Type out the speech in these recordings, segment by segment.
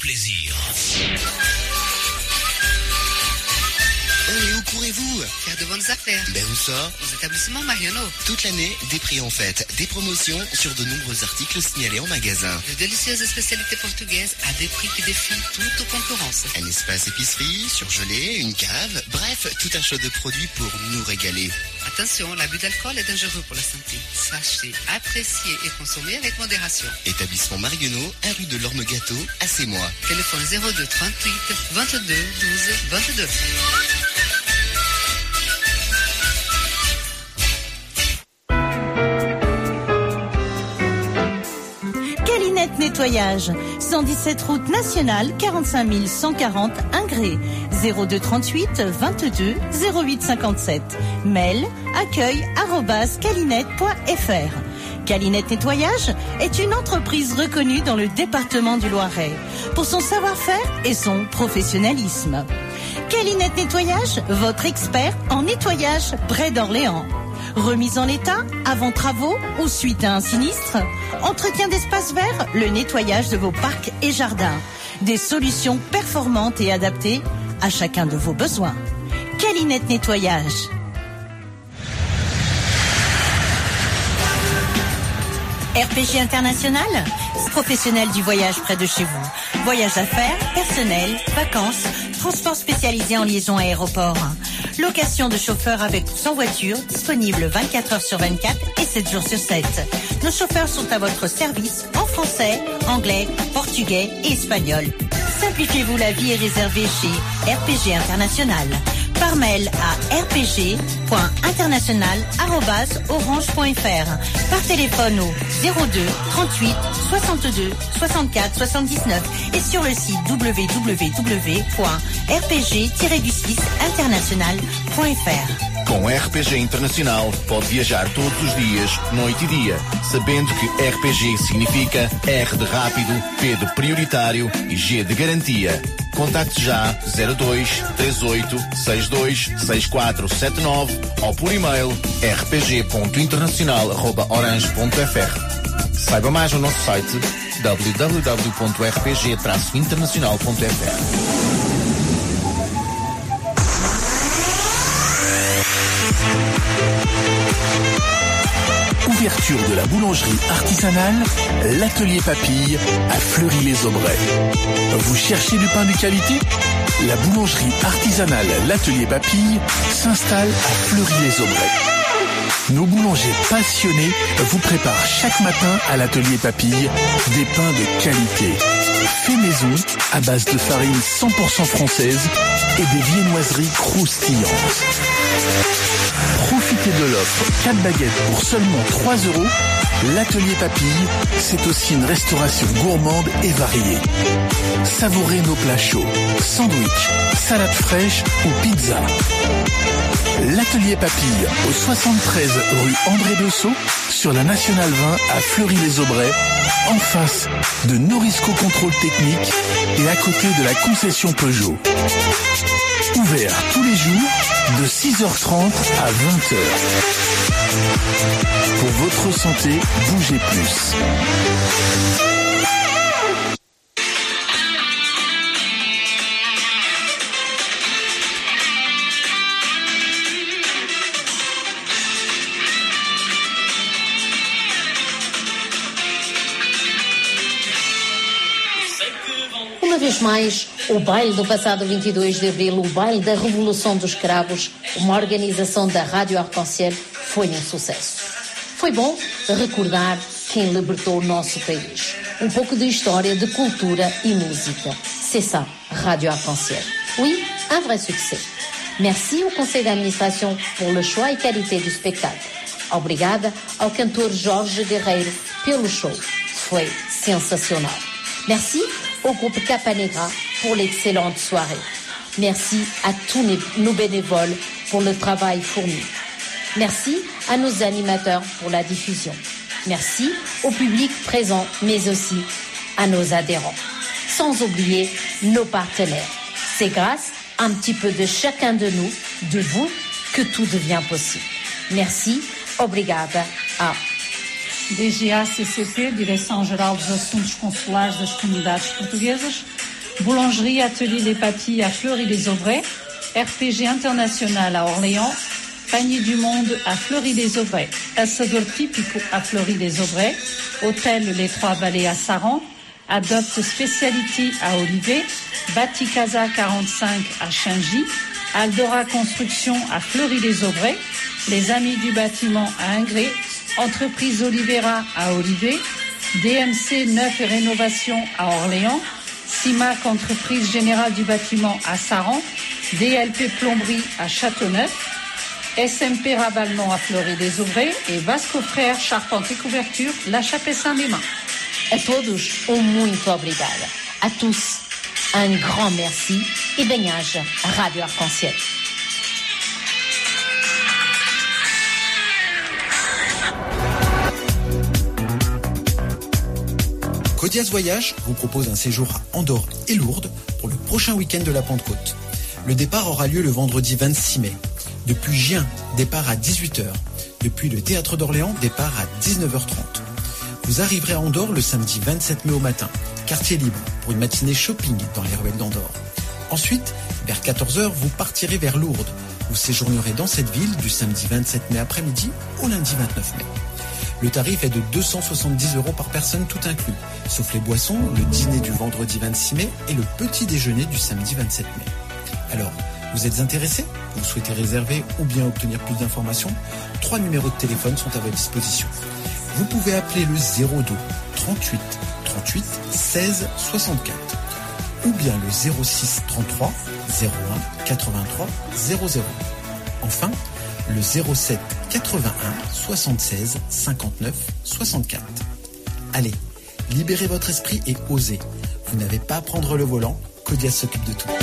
plaisir. Oh, et où courez-vous? Faire de bonnes affaires. Ben où ça? Aux établissements Marionneau. Toute l'année, des prix en fête, des promotions sur de nombreux articles signalés en magasin. De délicieuses spécialités portugaises à des prix qui défient toute concurrence. Un espace épicerie, surgelé, une cave, bref, tout un choix de produits pour nous régaler. Attention, l'abus d'alcool est dangereux pour la santé. Sachez apprécier et consommer avec modération. Établissement Marionneau, 1 rue de l'Orme-Gâteau, à Sémois. Téléphone 02 38 22 12 22. Calinette Nettoyage, 117 route nationale, 45 140 Ingré, 02 38 22 08 57. Mail accueil@calinette.fr. Calinette Nettoyage est une entreprise reconnue dans le département du Loiret pour son savoir-faire et son professionnalisme. Calinette Nettoyage, votre expert en nettoyage près d'Orléans. Remise en état, avant travaux ou suite à un sinistre. Entretien d'espaces verts, le nettoyage de vos parcs et jardins. Des solutions performantes et adaptées à chacun de vos besoins. Calinette Nettoyage. RPG International, professionnel du voyage près de chez vous. Voyage d'affaires, personnel, vacances, transport spécialisé en liaison aéroport. Location de chauffeurs avec ou sans voiture, disponible 24 heures sur 24 et 7 jours sur 7. Nos chauffeurs sont à votre service en français, anglais, portugais et espagnol. Simplifiez-vous la vie et réservez chez RPG International. Par mail à rpg.international@orange.fr. Par téléphone au 02 38 62 64 79 et sur le site www.rpg-international.fr. Com RPG Internacional pode viajar todos os dias, noite e dia, sabendo que RPG significa R de rápido, P de prioritário e G de garantia. Contacte já 02 38 62 6479 ou por e-mail rpg.internacional@orange.fr. Saiba mais no nosso site www.rpg-internacional.fr. Ouverture de la boulangerie artisanale, l'atelier Papille à Fleury-les-Aubrais. Vous cherchez du pain de qualité? La boulangerie artisanale l'atelier Papille s'installe à Fleury-les-Aubrais. Nos boulangers passionnés vous préparent chaque matin à l'atelier Papille des pains de qualité. Fait maison à base de farine 100% française et des viennoiseries croustillantes. Profitez de l'offre 4 baguettes pour seulement 3 €. L'atelier Papille, c'est aussi une restauration gourmande et variée. Savourez nos plats chauds, sandwich, salade fraîche ou pizza. L'atelier Papille au 73 rue André Bessot sur la Nationale 20 à Fleury-les-Aubrais, en face de Norisco Contrôle Technique et à côté de la concession Peugeot. Ouvert tous les jours de 6h30 à 20h. Pour votre santé, bougez plus. Uma vez mais, o baile do passado 22 de abril, o baile da Revolução dos Cravos, uma organização da Rádio Arc-en-Ciel, foi um sucesso. Foi bom recordar quem libertou o nosso país. Um pouco de história, de cultura e música. C'est ça, Radio Arc-en-Ciel. Oui, un vrai succès. Merci au conseil d'administration pour le choix et qualité du spectacle. Obrigada ao cantor Jorge Guerreiro pelo show. Foi sensacional. Merci au groupe Capanegra pour l'excellente soirée. Merci à tous nos bénévoles pour le travail fourni. Merci à nos animateurs pour la diffusion. Merci au public présent, mais aussi à nos adhérents. Sans oublier nos partenaires. C'est grâce à un petit peu de chacun de nous, de vous, que tout devient possible. Merci, obrigada a DGA-CCP, Direção-Geral dos Assuntos Consulares das Comunidades Portuguesas, Boulangerie Atelier des Papilles à Fleury-les-Aubrais, RPG International à Orléans, Panier du Monde à Fleury-les-Aubrais, Assador Típico à Fleury-les-Aubrais, Hôtel Les Trois Vallées à Saran, Adopt Speciality à Olivet, Baticasa 45 à Chingy, Aldora Construction à Fleury-les-Aubrais, Les Amis du Bâtiment à Ingré, Entreprise Olivera à Olivet, DMC Neuf et Rénovation à Orléans, CIMAC Entreprise Générale du Bâtiment à Saran, DLP Plomberie à Châteauneuf, SMP Ravallement à Fleury-les-Aubrais et Vasco Frères Charpente et Couverture La Chapelle-Saint-Mémin. A todos, muito obrigada. A tous, un grand merci e bem-aja à Rádio Arc-en-Ciel. Codias Voyage vous propose un séjour à Andorre et Lourdes pour le prochain week-end de la Pentecôte. Le départ aura lieu le vendredi 26 mai. Depuis Gien, départ à 18h. Depuis le Théâtre d'Orléans, départ à 19h30. Vous arriverez à Andorre le samedi 27 mai au matin, quartier libre, pour une matinée shopping dans les ruelles d'Andorre. Ensuite, vers 14h, vous partirez vers Lourdes. Vous séjournerez dans cette ville du samedi 27 mai après-midi au lundi 29 mai. Le tarif est de 270 € par personne tout inclus, sauf les boissons, le dîner du vendredi 26 mai et le petit déjeuner du samedi 27 mai. Alors, vous êtes intéressé ? Vous souhaitez réserver ou bien obtenir plus d'informations ? 3 numéros de téléphone sont à votre disposition. Vous pouvez appeler le 02 38 38 16 64 ou bien le 06 33 01 83 00. Enfin, le 07 81 76 59 64. Allez, libérez votre esprit et osez. Vous n'avez pas à prendre le volant, Codias s'occupe de tout.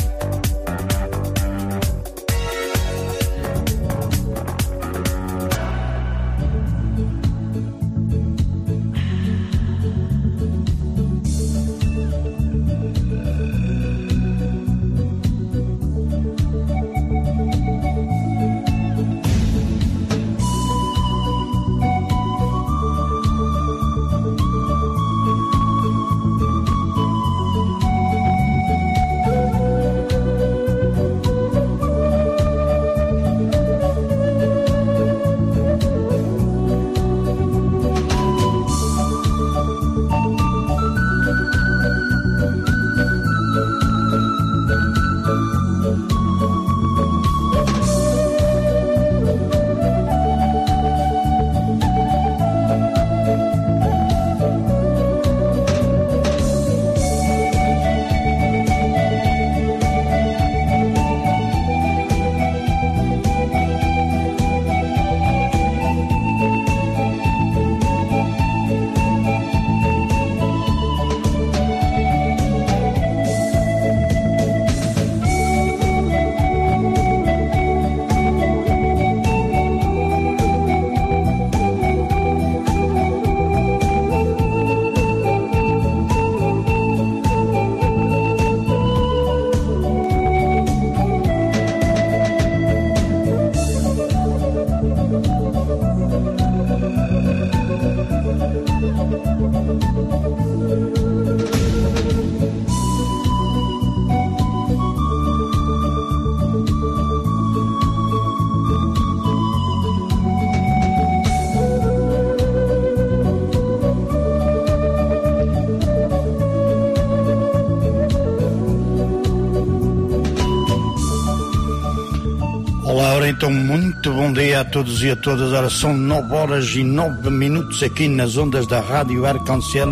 Então, muito bom dia a todos e a todas. Ora, são 9h09 aqui nas ondas da Rádio Arc-en-Ciel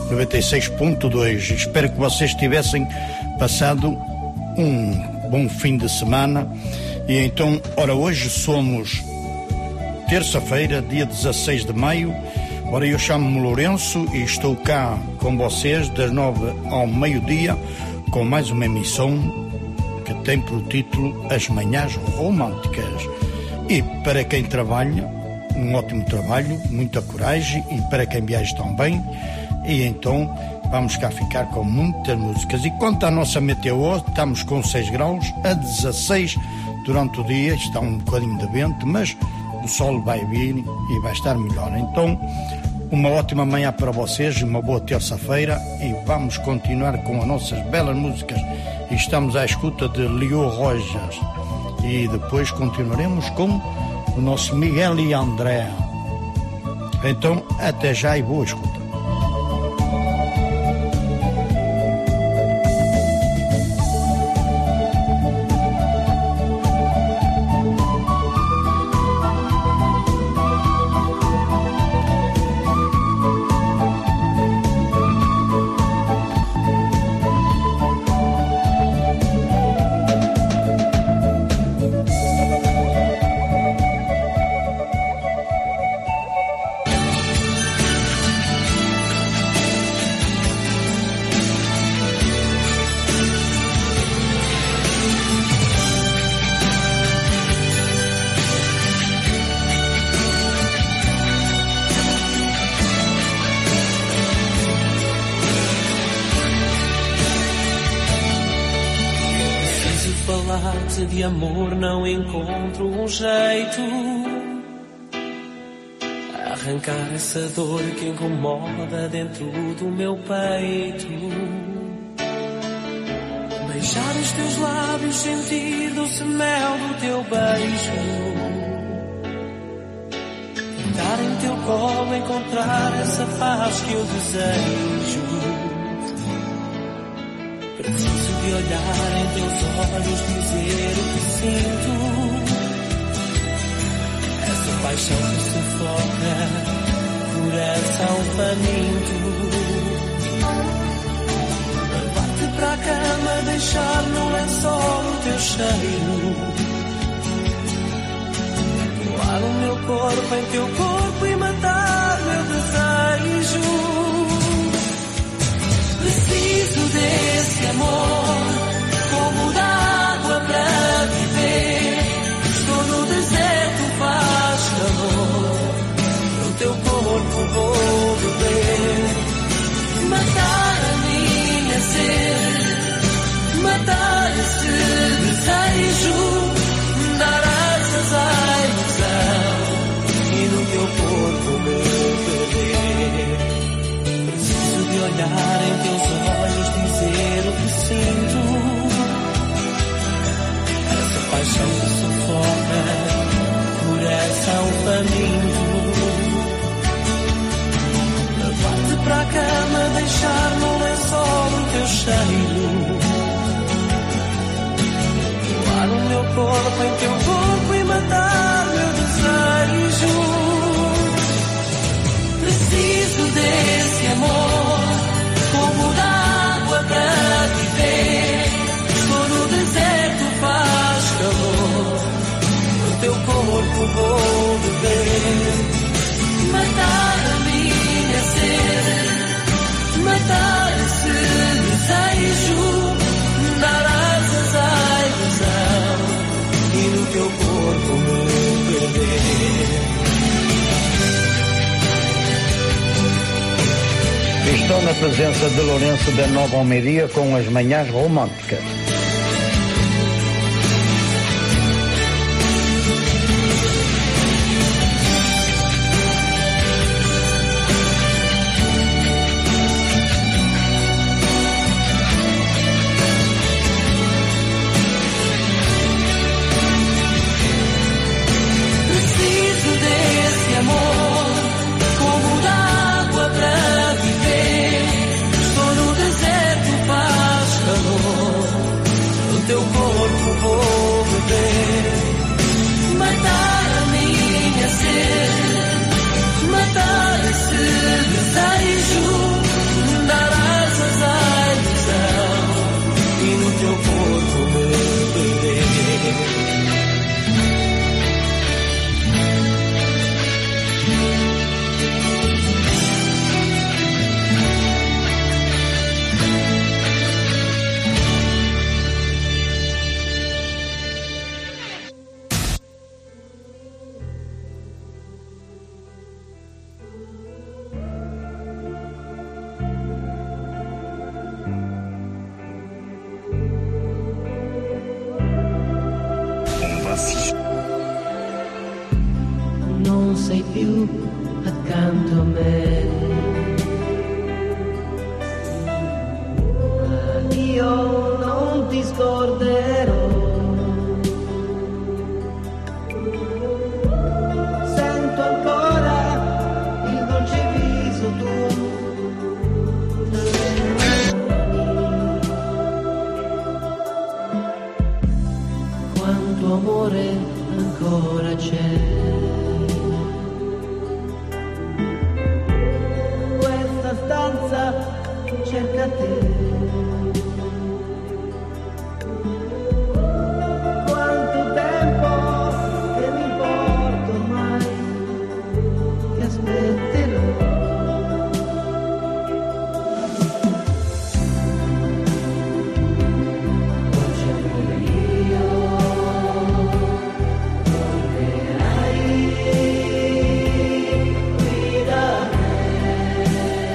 96.2. Espero que vocês tivessem passado um bom fim de semana. E então, ora, hoje somos terça-feira, dia 16 de maio. Ora, eu chamo-me Lourenço e estou cá com vocês das 9 ao meio-dia com mais uma emissão que tem por título As Manhãs Românticas. E para quem trabalha, um ótimo trabalho, muita coragem, e para quem viaja também. E então vamos cá ficar com muitas músicas. E quanto à nossa meteo, estamos com 6 graus a 16 durante o dia. Está um bocadinho de vento, mas o sol vai vir e vai estar melhor. Então Uma ótima manhã para vocês, uma boa terça-feira e vamos continuar com as nossas belas músicas. E estamos à escuta de Leo Rojas e depois continuaremos com o nosso Miguel e André. Então, até já e boa escuta. De amor não encontro um jeito. Arrancar essa dor que incomoda dentro do meu peito. Beijar os teus lábios, sentir doce mel do teu beijo. Deitar em teu colo, encontrar essa paz que eu desejo. Preciso de olhar em teus olhos, dizer o que sinto. Essa paixão que sufoca, coração faminto. Levar-te para a cama, deixar no lençol o teu cheiro. Colar o meu corpo em teu corpo e matar meu desejo. Preciso desse amor, como d'água para viver. Estou no deserto, faz calor, no teu corpo vou beber. Matar a minha sede, matar esse desejo, dar asas à ilusão e no teu corpo me perder. Preciso de olhar em teus olhos, dizer o que sinto. Essa paixão que sufoca, coração faminto. Levar-te para a cama, deixar no lençol o teu cheiro. Colar o meu corpo em teu corpo e matar meu desejo. Preciso desse amor, como d'água para viver. Estou no deserto, faz calor, no teu corpo vou beber. Matar a minha sede, matar esse desejo, dar asas à ilusão e no teu corpo me perder. Estou na presença de Lourenço da Nova Almeria com as manhãs românticas. Preciso desse amor, como d'água para viver. Estou no deserto, faz calor, no teu corpo vou beber. Matar a minha sede, matar esse desejo, dar asas à ilusão e no teu corpo me perder. Non sei più accanto a me. Ma io non ti scorderò. Sento ancora il dolce viso tuo tra le mani. Quanto amore ancora c'è. Questa stanza cerca te. Quanto tempo che mi importa ormai, ti aspetterò. Dolce amore mio, tornerai qui da me,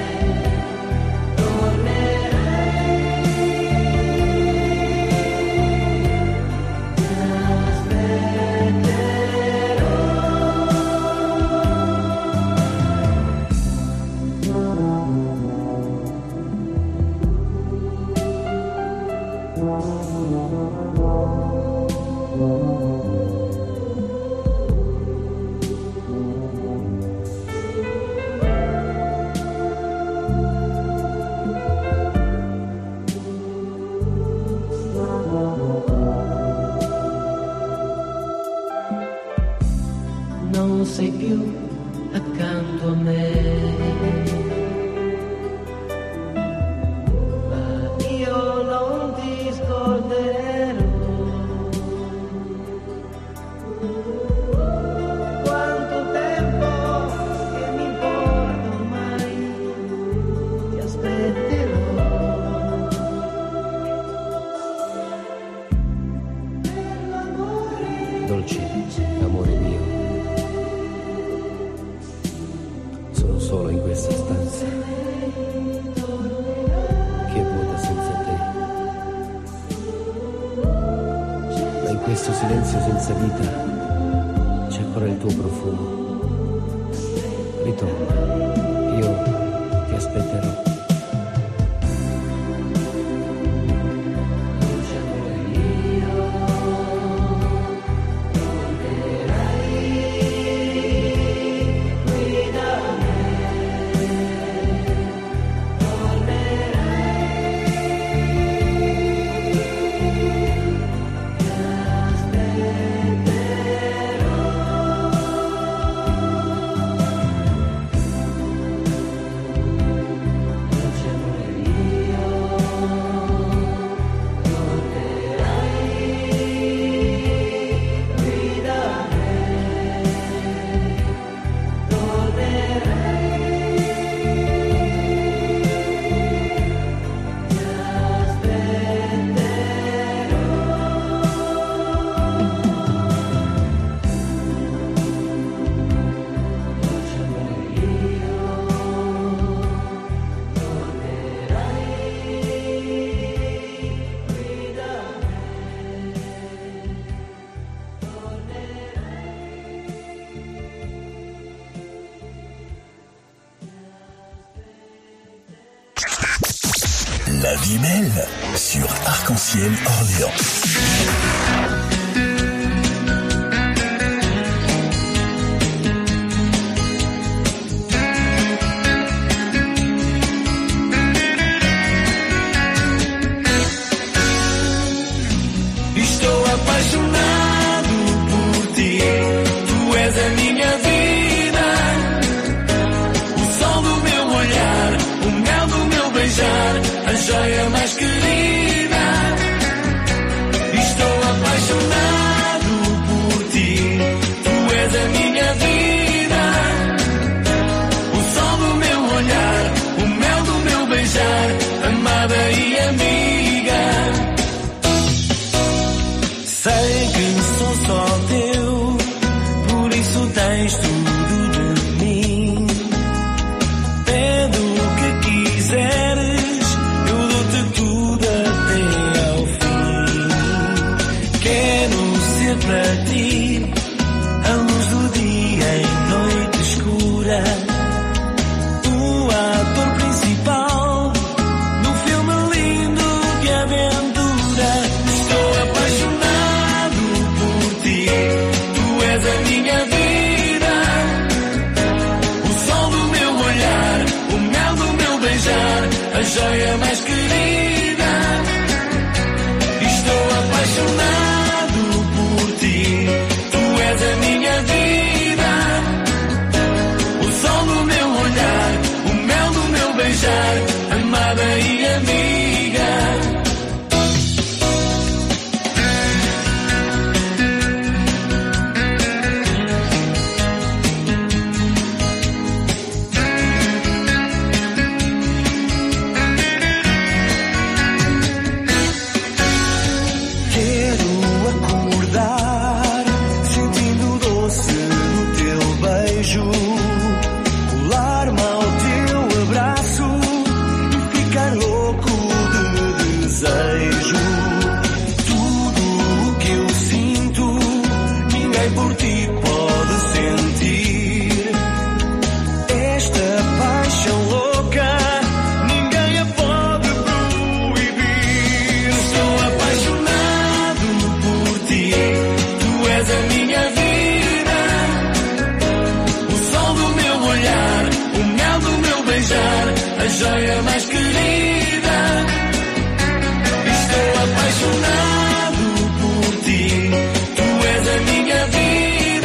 non sei più accanto a me, ma io non ti scorderò. Quanto tempo che mi importa ormai, ti aspetterò. Dolce amore mio, sono solo in questa stanza che è vuota senza te, ma in questo silenzio senza vita c'è ancora il tuo profumo. Ritorna, io ti aspetterò. La vie belle sur Arc-en-Ciel Orléans. Estou apaixonado por ti, tu és a minha vida, o sol do meu olhar, o mel do meu beijar, a joia mais querida. Estou apaixonado por ti pode sentir esta paixão louca, ninguém a pode proibir. Estou apaixonado por ti, tu és a minha vida, o sol do meu olhar, o mel do meu beijar, a joia mais querida. Estou apaixonado por ti, tu és a minha vida.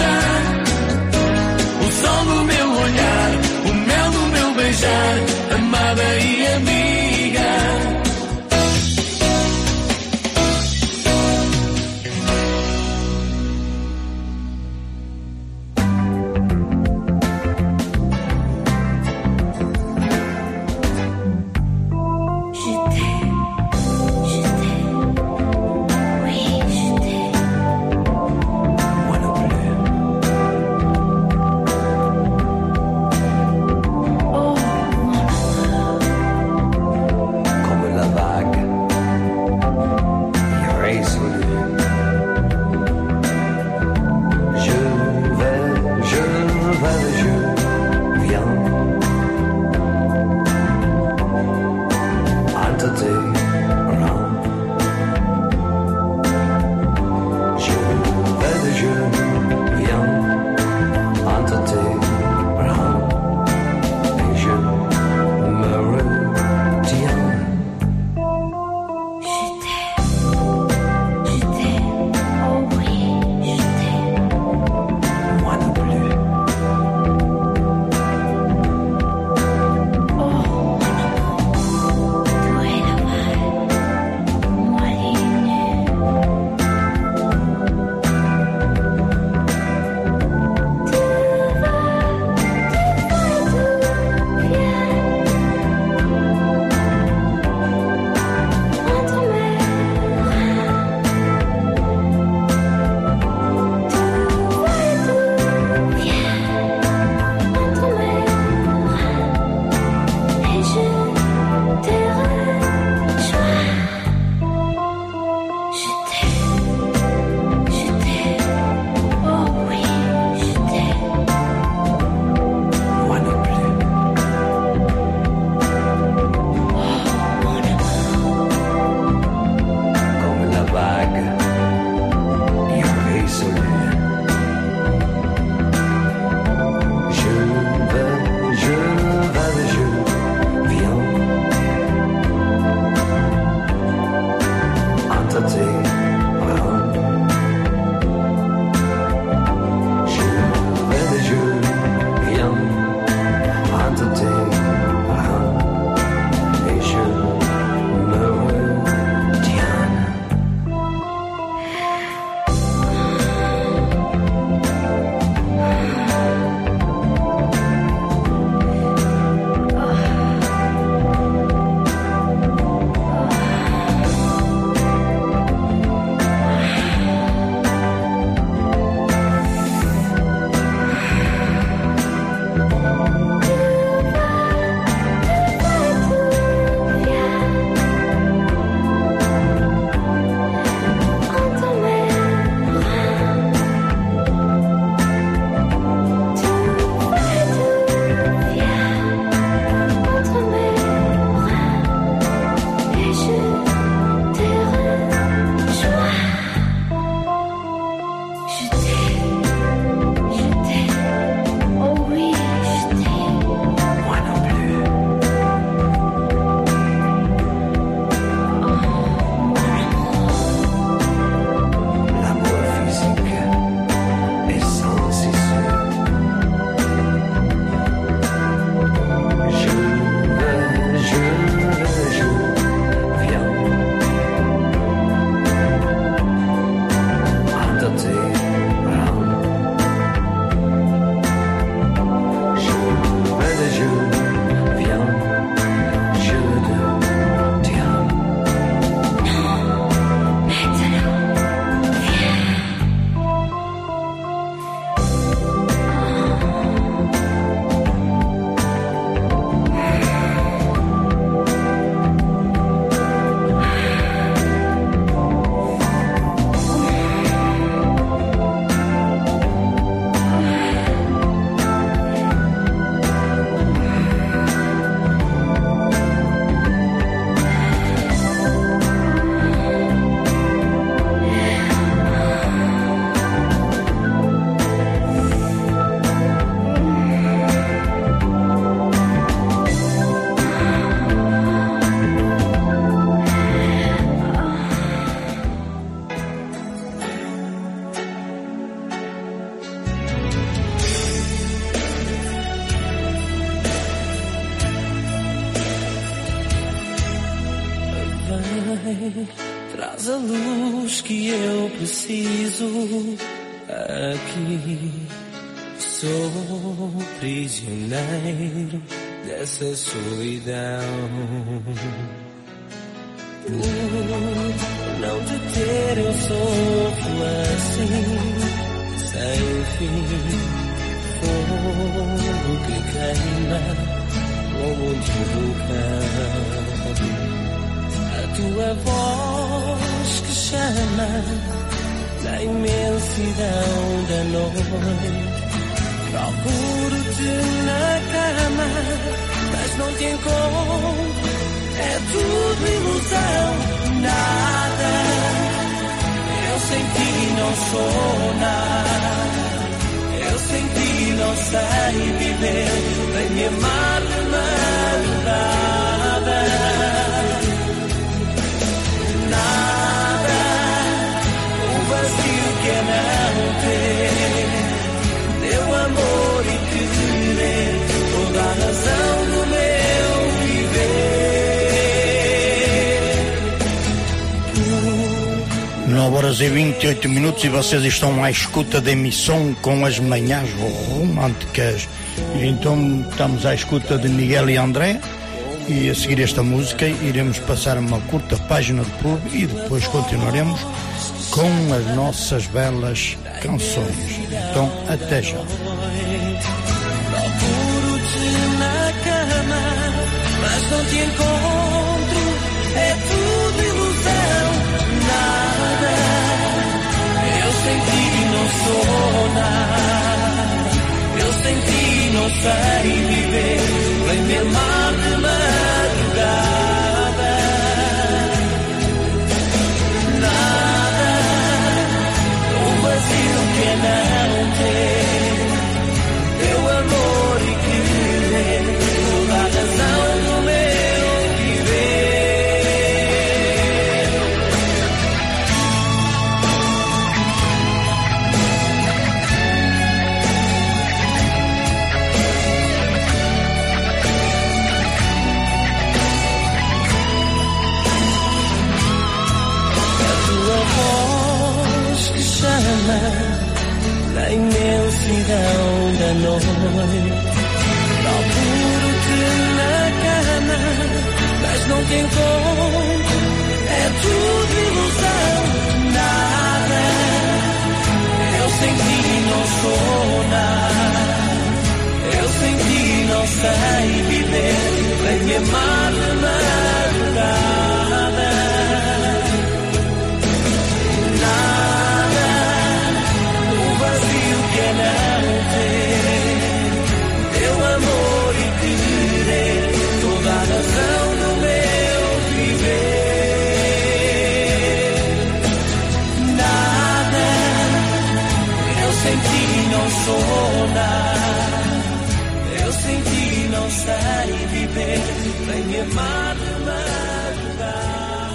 traz a luz que eu preciso aqui. Sou prisioneiro dessa solidão. Por não te ter eu sofro assim, sem fim. Fogo que queima como um vulcão. A tua voz que chama na imensidão da noite. Procuro-te na cama, mas não te encontro. É tudo ilusão, nada. Eu sem ti não sou nada. Eu sem ti não sei viver. Vem me amar de madrugada. Nada, o vazio que é não ter teu amor e querer, toda a razão do meu viver. 9h28 e vocês estão à escuta da emissão com as manhãs românticas. E então estamos à escuta de Miguel e André. E a seguir esta música iremos passar uma curta página de pub e depois continuaremos com as nossas belas canções. Então até já. Procuro-te na cama, mas não te encontro. É tudo ilusão, nada. Eu sem ti não sou nada. Eu sem ti não sei viver. Vem me amar de madrugada. Nada, o vazio que é não ter teu amor e querer, toda a razão do meu viver. Na imensidão da noite, procuro-te na cama, mas não te encontro. É tudo ilusão, nada. Eu sem ti não sou nada. Eu sem ti não sei viver. Vem me amar de madrugada. Que é não ter teu amor e querer, toda a razão do meu viver. Nada, eu sem ti não sou nada. Eu sem ti não sei viver. Vem me amar de madrugada.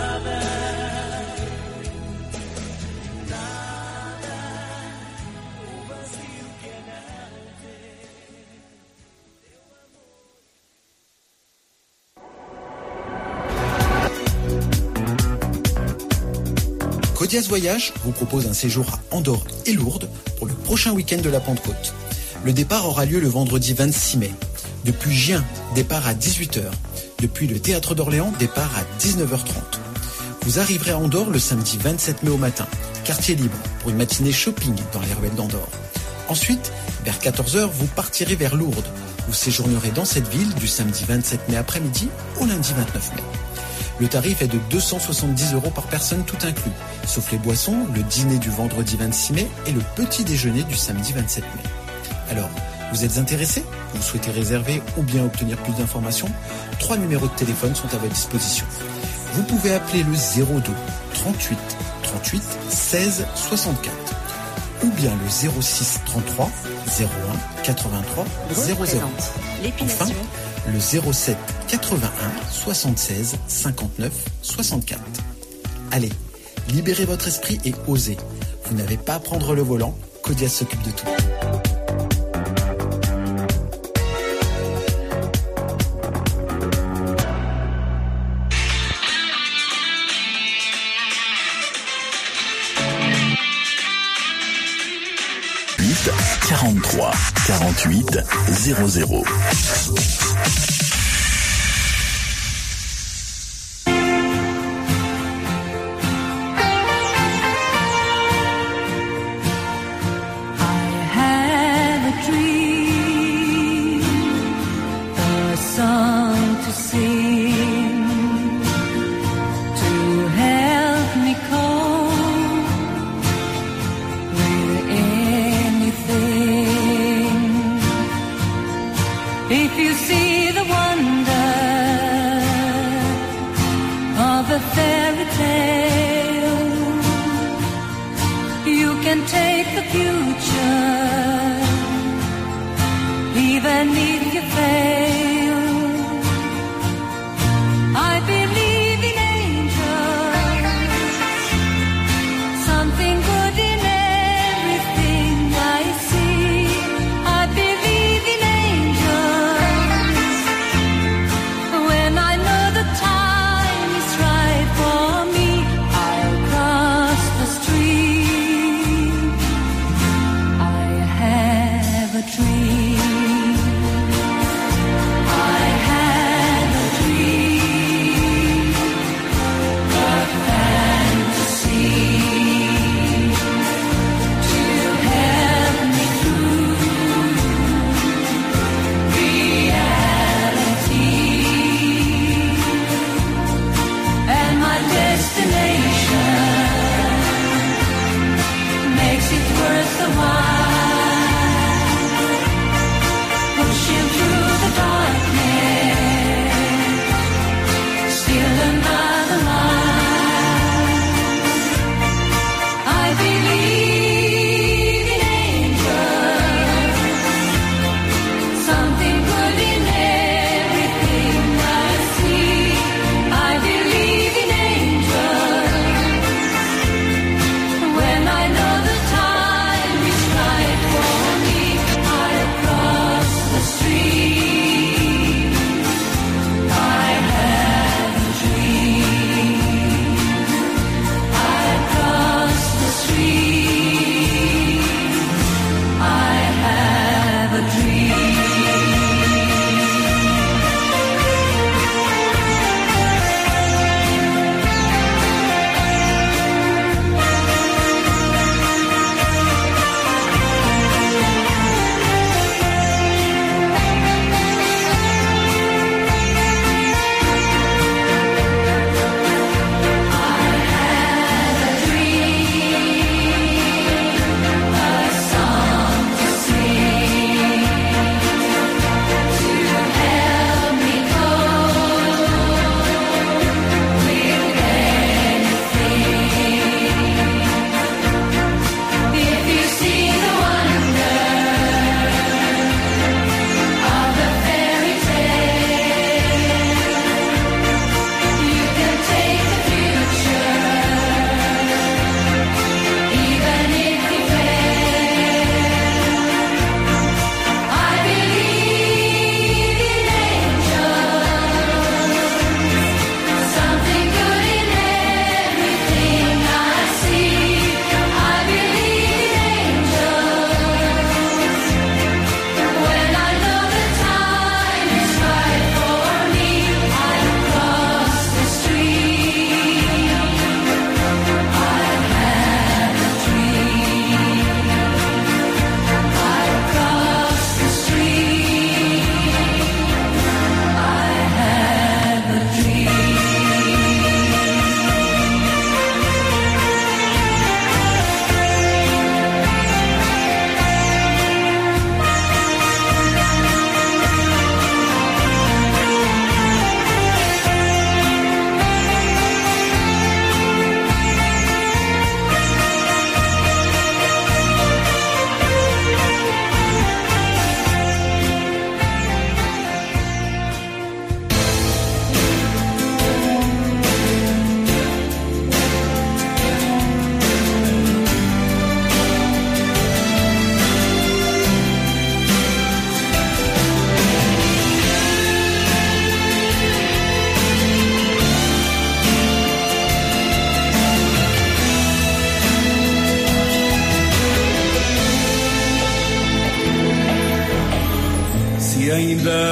Codias Voyage vous propose un séjour à Andorre et Lourdes pour le prochain week-end de la Pentecôte. Le départ aura lieu le vendredi 26 mai. Depuis Gien, départ à 18h. Depuis le Théâtre d'Orléans, départ à 19h30. Vous arriverez à Andorre le samedi 27 mai au matin, quartier libre, pour une matinée shopping dans les ruelles d'Andorre. Ensuite, vers 14h, vous partirez vers Lourdes. Vous séjournerez dans cette ville du samedi 27 mai après-midi au lundi 29 mai. Le tarif est de 270 € par personne tout inclus, sauf les boissons, le dîner du vendredi 26 mai et le petit déjeuner du samedi 27 mai. Alors, vous êtes intéressé? Vous souhaitez réserver ou bien obtenir plus d'informations? 3 numéros de téléphone sont à votre disposition. Vous pouvez appeler le 02 38 38 16 64 ou bien le 06 33 01 83 00. Enfin, le 07 81 76 59 64. Allez, libérez votre esprit et osez. Vous n'avez pas à prendre le volant, Codias s'occupe de tout. 43 48 00. If you see the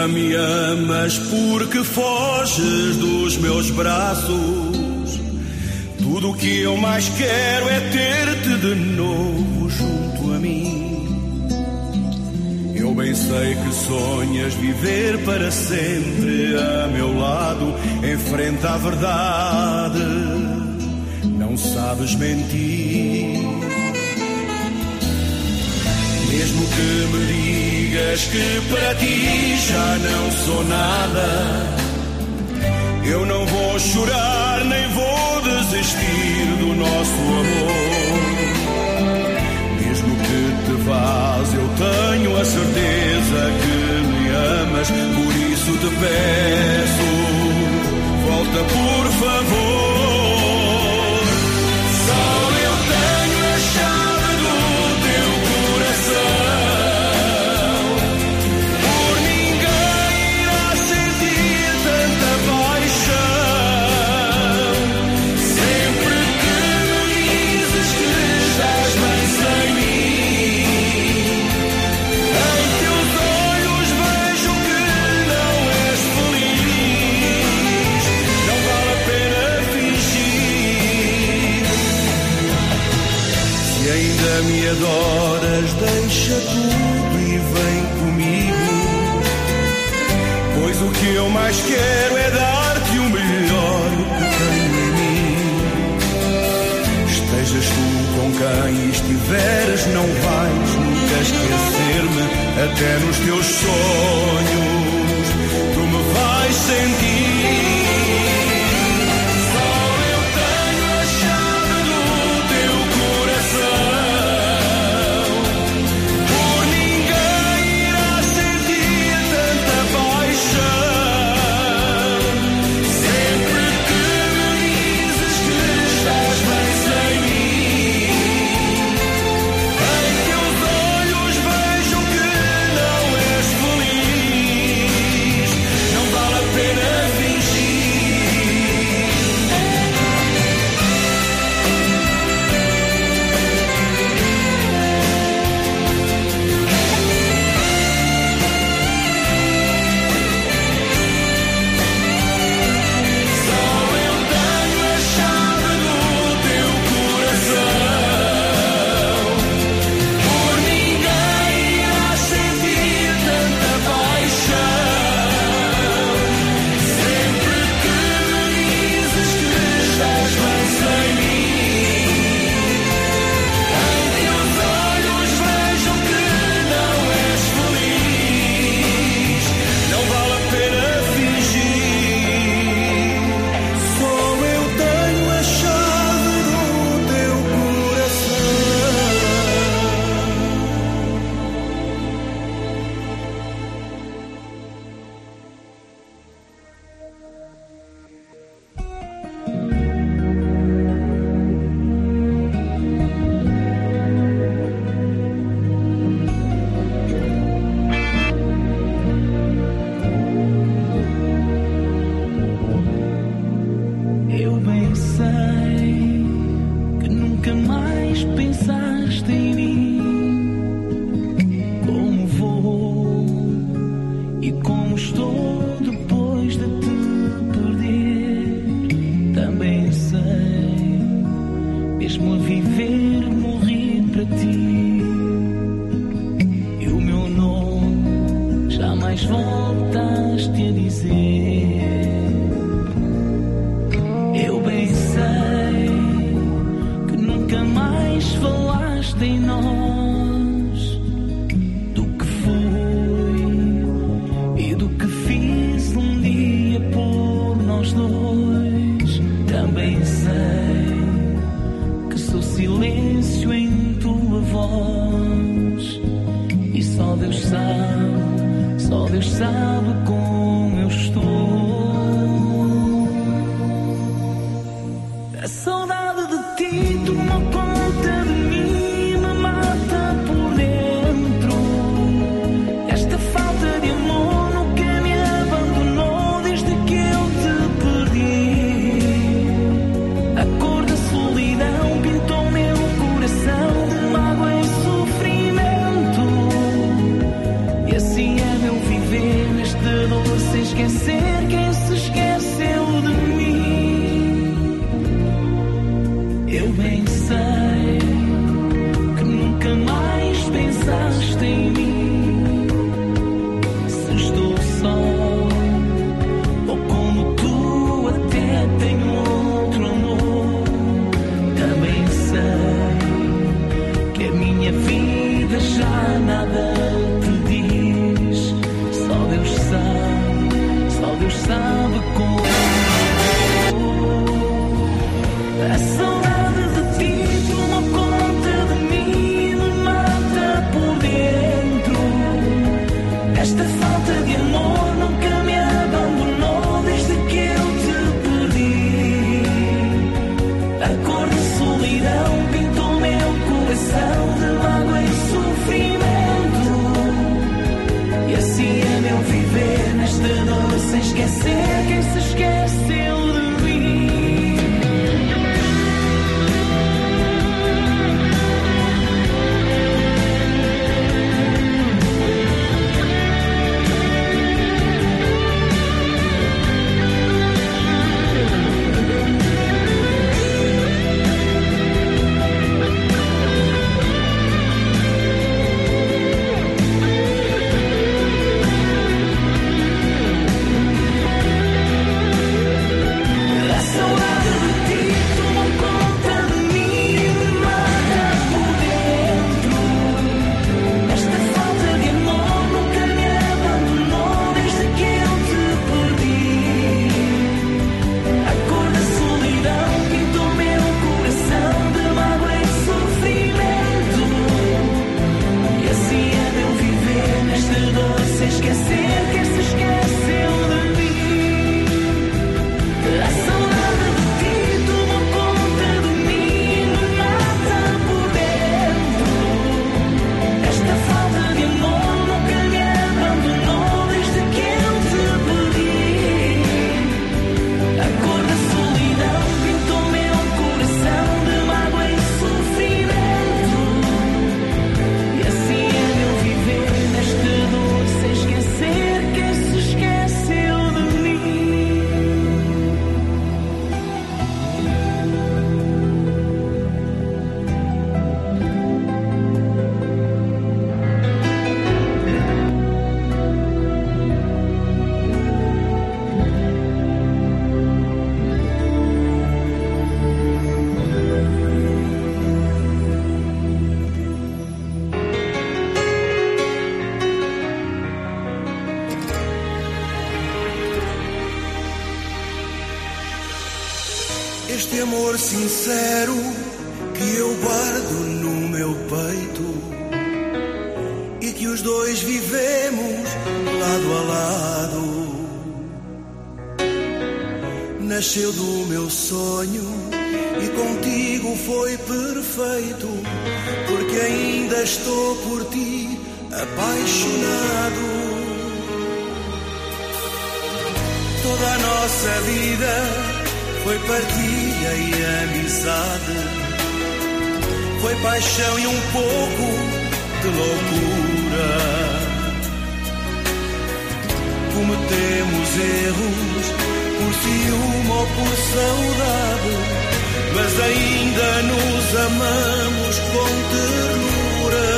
me amas porque foges dos meus braços. Tudo o que eu mais quero é ter-te de novo junto a mim. Eu bem sei que sonhas viver para sempre a meu lado, em frente à verdade. Não sabes mentir. Mesmo que me digas que para ti já não sou nada, eu não vou chorar nem vou desistir do nosso amor. Mesmo que te vás, eu tenho a certeza que me amas, por isso te peço, volta por favor. Só eu tenho a chave do teu coração. Por ninguém irá sentir tanta paixão. Sempre que me dizes que estás bem sem mim, em teus olhos vejo que não és feliz. Não vale a pena fingir. Se ainda me adoras, deixa tudo e vem comigo, pois o que eu mais quero é dar-te o melhor que tenho em mim. Estejas tu com quem estiveres, não vais nunca esquecer-me, até nos teus sonhos tu me vais sentir. Só eu tenho a chave do teu coração. Por ninguém irá sentir tanta paixão. Sempre que me dizes que estás bem sem mim, em teus olhos vejo que não és feliz. Não vale a pena assim é meu viver neste bem sei que nunca mais pensaste em mim. Se estou só, ou como tu até tenho outro amor, também sei que a minha vida já nada te diz. Só Deus sabe como. A saudade de ti tomou conta de mim, me mata por dentro. Esta falta de amor nunca me abandonou desde que eu te perdi. A cor da solidão pintou meu coração de mágoa e sofrimento. E assim é meu viver nesta dor sem esquecer quem se esqueceu de mim. Este amor sincero que eu guardo no meu peito e que os dois vivemos lado a lado, nasceu do meu sonho e contigo foi perfeito, porque ainda estou por ti apaixonado. Toda a nossa vida foi partilha e amizade, foi paixão e um pouco de loucura. Cometemos erros por ciúme ou por saudade, mas ainda nos amamos com ternura.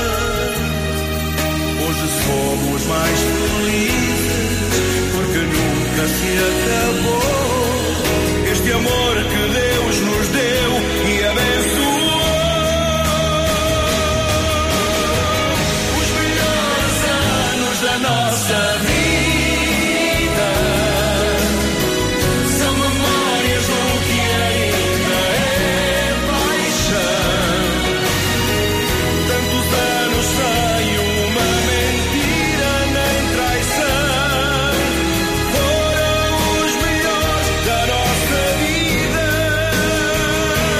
Hoje somos mais felizes porque nunca se acabou este amor que Deus nos deu e abençoou. Os melhores anos da nossa vida são memórias do que ainda é paixão. Tantos anos sem uma mentira nem traição, foram os melhores da nossa vida.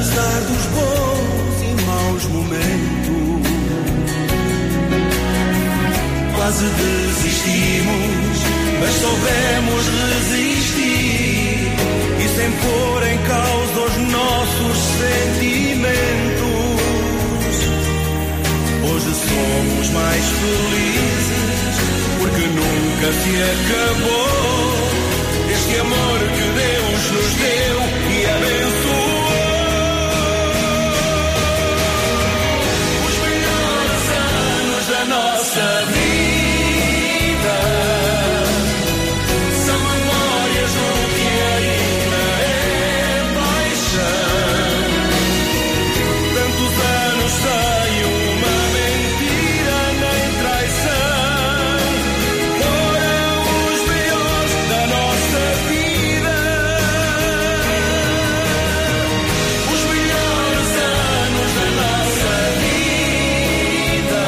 apesar dos bons e maus momentos. Quase desistimos, mas soubemos resistir e sem pôr em causa os nossos sentimentos. Hoje somos mais felizes porque nunca se acabou este amor que Deus nos deu e abençoou. Os melhores anos da nossa vida são memórias do que ainda é paixão. Tantos anos sem uma mentira nem traição foram os melhores da nossa vida. Os melhores anos da nossa vida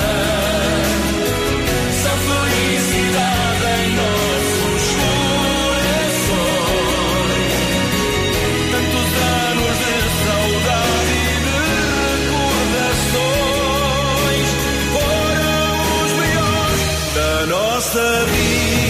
são felicidade em nossos corações. Tantos anos de saudade e de recordações foram os melhores da nossa vida.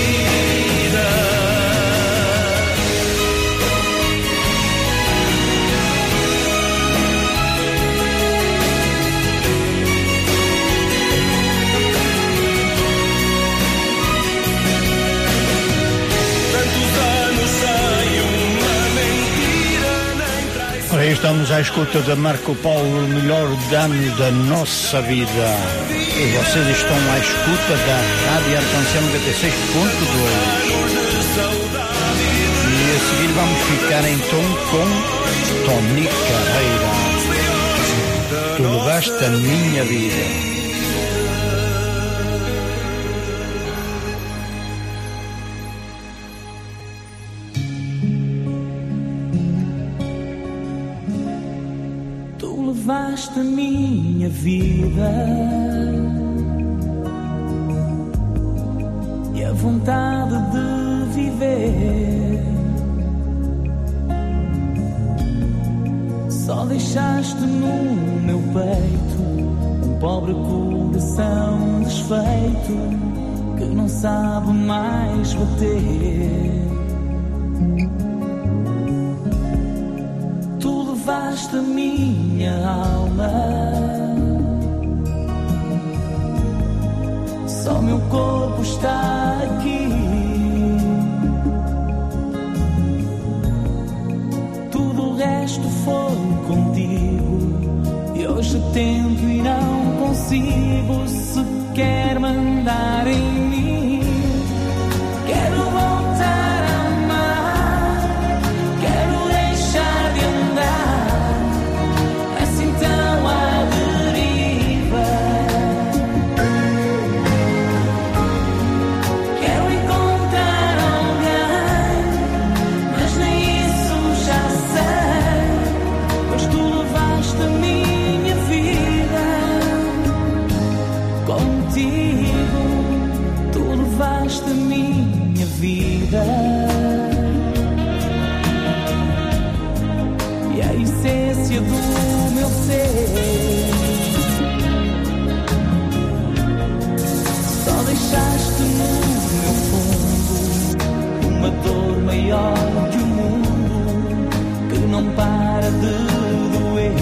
Tantos anos sem uma mentira nem traição. Ora, estamos à escuta da Marco Polo, o melhor anos da nossa vida. E vocês estão à escuta da Rádio Arconciel 96.2. E a seguir vamos ficar então com Tony Carreira. Tu levaste a minha vida. Tu levaste a minha vida e a vontade de viver. Só deixaste no meu peito um pobre coração desfeito que não sabe mais bater. Tu levaste a minha alma, só meu corpo está aqui. Tudo o resto foi contigo e hoje tento e não consigo sequer mandar em mim. Quero voltar a amar, quero deixar de andar assim tão à deriva. Quero encontrar alguém, mas nem isso já sei, pois tu levaste a minha vida contigo. Tu levaste a minha vida e a essência do meu ser. Só deixaste no meu fundo uma dor maior que o mundo que não para de doer.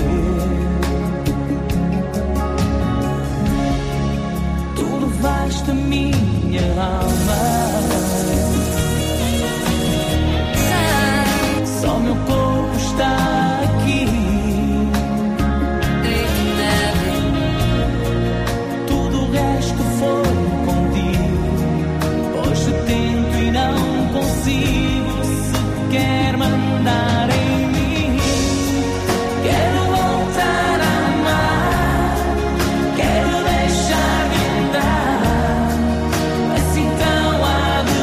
Tu levaste a minha alma, só meu corpo está aqui. Tudo o resto foi contigo. Hoje tento e não consigo sequer mandar em mim. Quero voltar a amar, quero deixar de andar assim tão à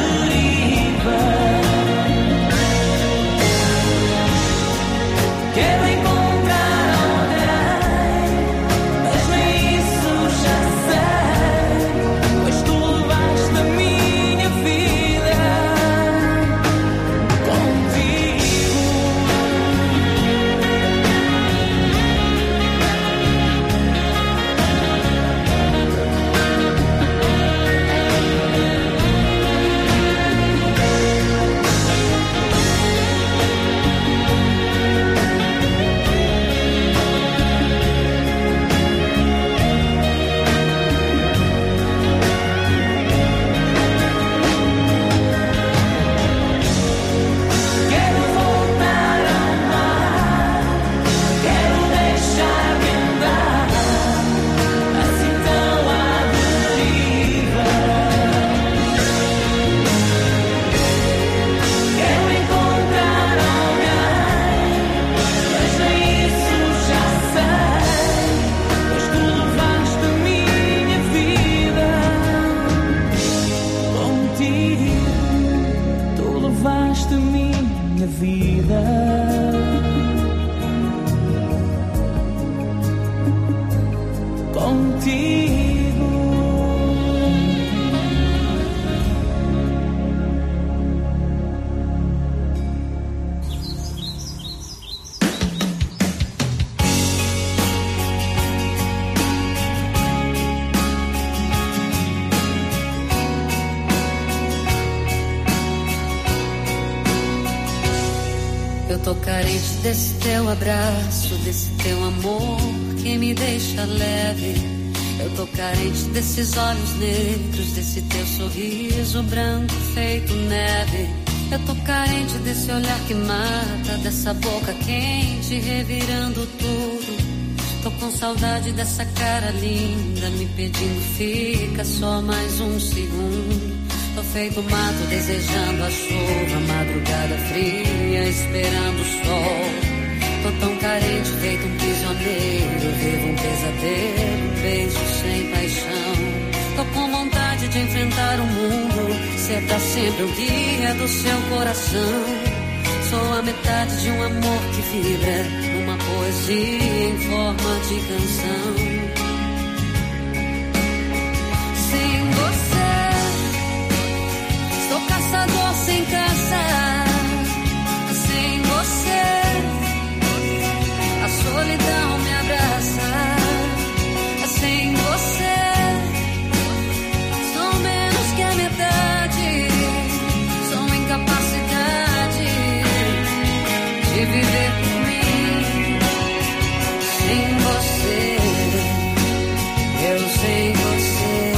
vida. Contigo. Eu tô carente desse teu abraço, desse teu amor que me deixa leve. Eu tô carente desses olhos negros, desse teu sorriso branco feito neve. Eu tô carente desse olhar que mata, dessa boca quente revirando tudo. Tô com saudade dessa cara linda, me pedindo fica só mais um segundo. Tô feito mato desejando a chuva, madrugada fria esperando o sol. Tô tão carente feito um prisioneiro, vivo um pesadelo, um beijo sem paixão. Tô com vontade de enfrentar o mundo, ser pra sempre o guia do seu coração. Sou a metade de um amor que vibra numa poesia em forma de canção. Sem você sou caçador sem caça. Sem você a solidão me abraça. Sem você sou menos que a metade. Sou incapacidade de viver por mim. Sem você, eu sem você.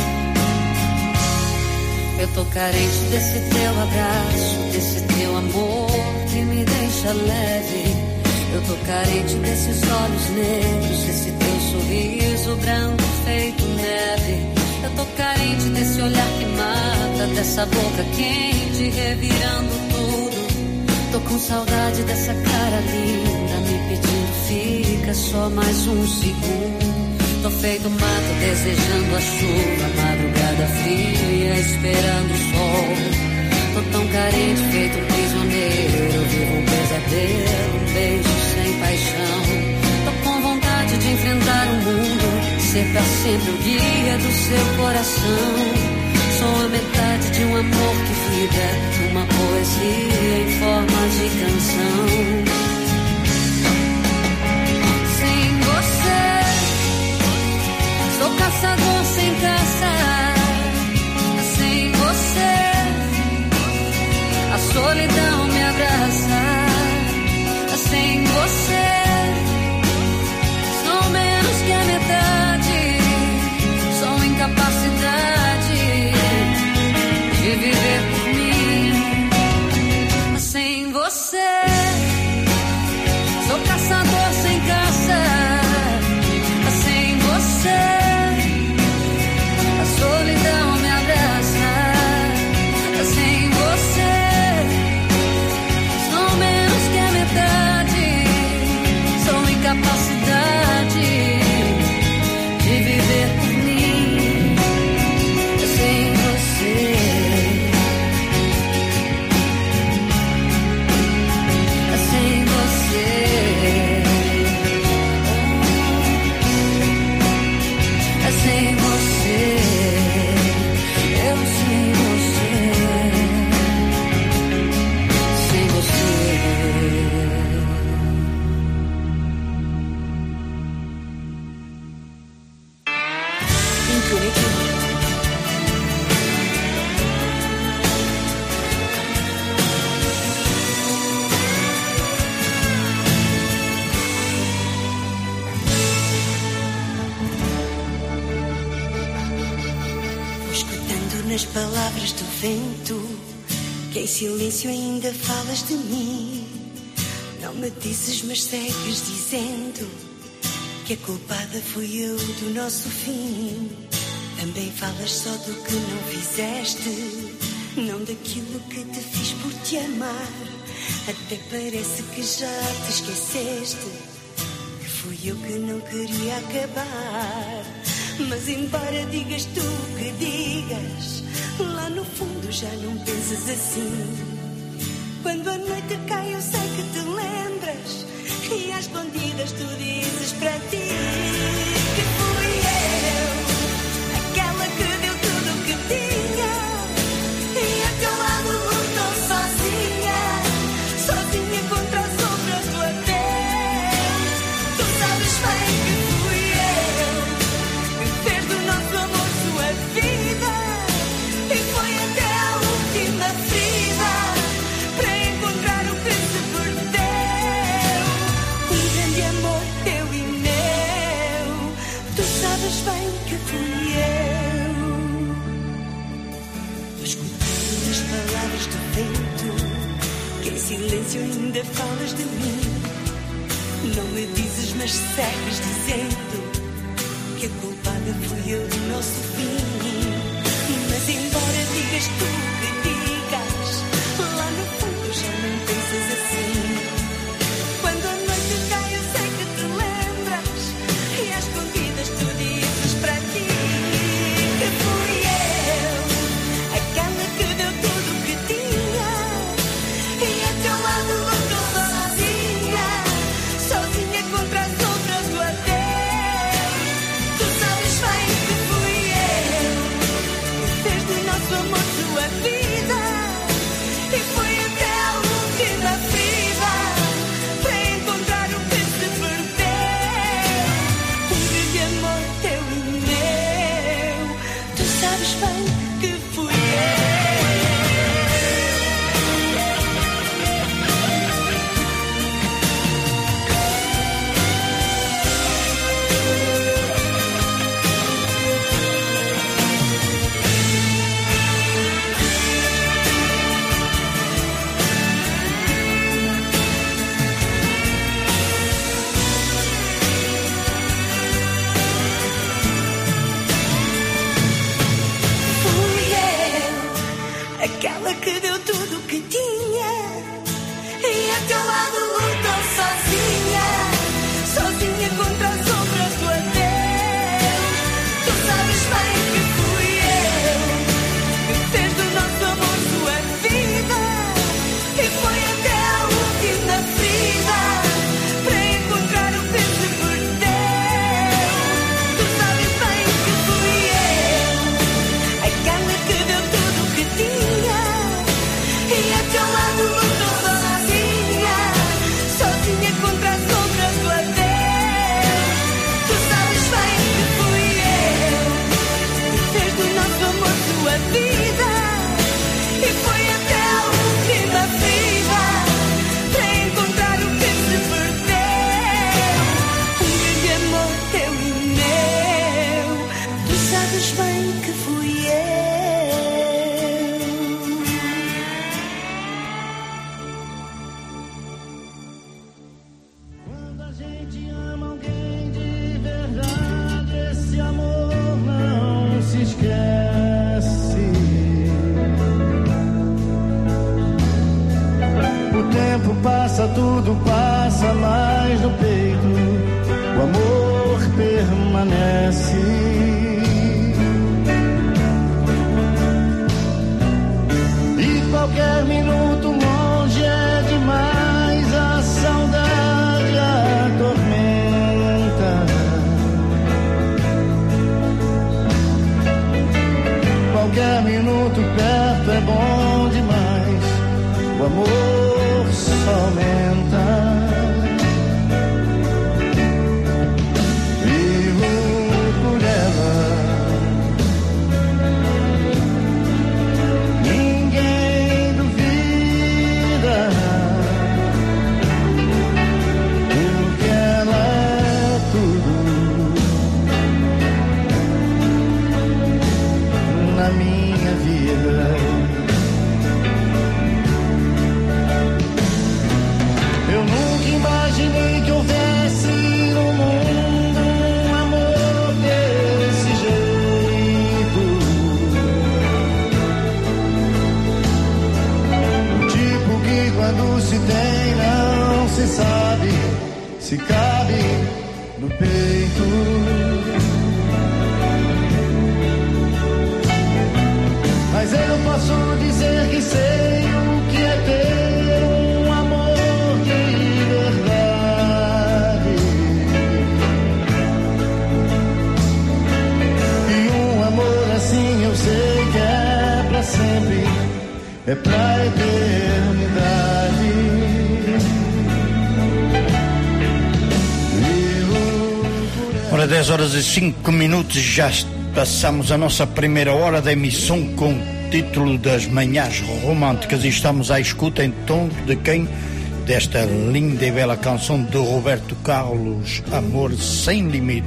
Eu tô carente desse teu abraço, desse teu amor que me deixa leve. Eu tô carente desses olhos negros, desse teu sorriso branco feito neve. Eu tô carente desse olhar que mata, dessa boca quente revirando tudo. Tô com saudade dessa cara linda, me pedindo fica só mais um segundo. Tô feito mato desejando a chuva, madrugada fria esperando o sol. Tô tão carente feito um prisioneiro, vivo um pesadelo, um beijo sem paixão. Tô com vontade de enfrentar o mundo, ser pra sempre o guia do seu coração. Sou a metade de um amor que vibra, uma poesia em forma de canção. Sem você sou caçador sem caça. Sem você a solidão me abraça. Sem você sou menos que a metade. Sou incapacidade de viver por mim. Sem você sou caçador sem caça. Sem você a solidão me abraça. Sem você sou menos que a metade. Sou incapacidade de viver por mim. Sem você, sem você, sem você, eu sem você, sem você. Nas palavras do vento, que em silêncio ainda falas de mim. Não me dizes, mas segues dizendo que a culpada fui eu do nosso fim. Também falas só do que não fizeste, não daquilo que te fiz por te amar. Até parece que já te esqueceste que fui eu que não queria acabar. Mas embora digas tu que digas, lá no fundo já não pensas assim. Quando a noite escondidas tu dizes para ti que fui eu, aquela que deu tudo o que tinha e a teu lado lutou sozinha, sozinha contra as sombras do adeus. Tu sabes bem que fui eu que fez do nosso amor sua vida e foi até a última ferida para encontrar o que se perdeu. Um grande amor teu e meu. Tu sabes bem que fui eu. Tu escutando as palavras do vento, que em silêncio ainda falas de mim. Não me dizes, mas segues dizendo que a culpada fui eu do nosso fim. Mas embora digas tu que digas, lá no fundo já não pensas assim. Quando a noite cai eu sei que te lembras e às escondidas tu dizes para ti que fui eu, aquela que deu tudo o que tinha e a teu lado lutou sozinha, sozinha contra as sombras do adeus. Tu sabes bem que fui eu que fez do nosso amor sua vida e foi até a última ferida para encontrar o que se perdeu. Um grande amor teu e meu. Tu sabes bem que fui eu. Fui eu, aquela que deu tudo o que tinha e a teu lado lutou sozinha, sozinha contra as sombras do adeus. Tu sabes bem que fui eu que fez do nosso amor sua vida e foi até a última ferida para encontrar o que se perdeu. Tu sabes bem que fui eu, aquela que deu tudo o que tinha e a teu lado lutou sozinha, sozinha contra as sombras do adeus. Tu sabes bem que fui eu que fez do nosso amor sua vida e foi até a última ferida para encontrar o que se perdeu. Um grande amor teu e meu. Tu sabes bem que fui eu. Quando a gente ama alguém de verdade, esse amor não se esquece. O tempo passa, tudo passa, mas no peito o amor permanece. E qualquer minuto longe é demais, a saudade atormenta. Qualquer minuto perto é bom demais, o amor só aumenta. Vivo por ela, ninguém duvida, porque ela é tudo na minha vida. Eu nunca imaginei que houvesse no mundo um amor desse jeito. Um tipo que quando se tem não se sabe se cabe no peito. Mas eu posso dizer que sei o que é ter um amor de verdade. 10 horas e 5 minutos, já passamos a nossa primeira hora da emissão com o título das Manhãs Românticas e estamos à escuta então de quem? Desta linda e bela canção de Roberto Carlos, Amor Sem Limite.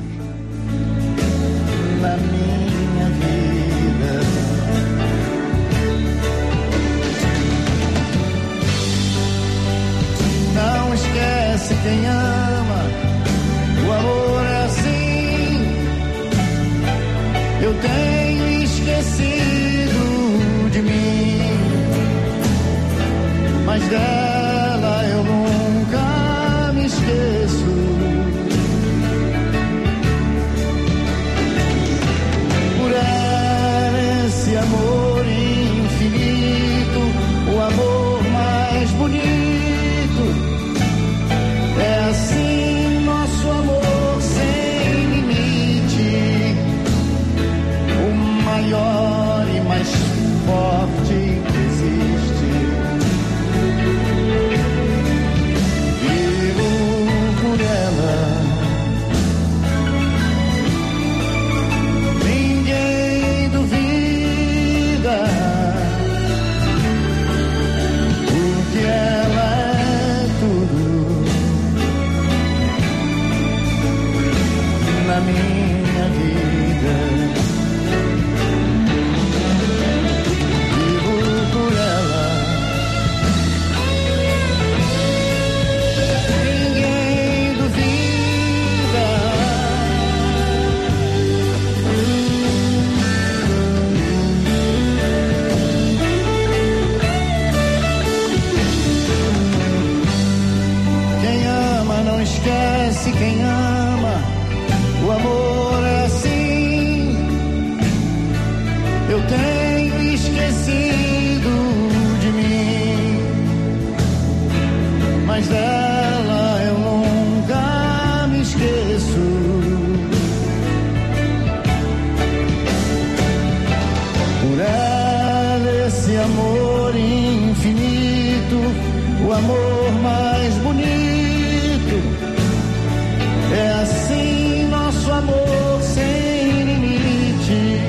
Na minha vida não esquece quem ama, o amor é assim. Eu tenho esquecido de mim, mas dela eu nunca me esqueço. Por ela esse amor infinito, o amor mais bonito. É assim nosso amor sem limite, o maior e mais forte que existe. Vivo por ela, ninguém duvida, porque ela é tudo na minha vida. Vivo por ela, ninguém duvida. Quem ama não esquece quem ama, o amor é assim. Eu tenho esquecido de mim, mas dela eu nunca me esqueço. Por ela esse amor infinito, o amor mais bonito. É assim nosso amor sem limite,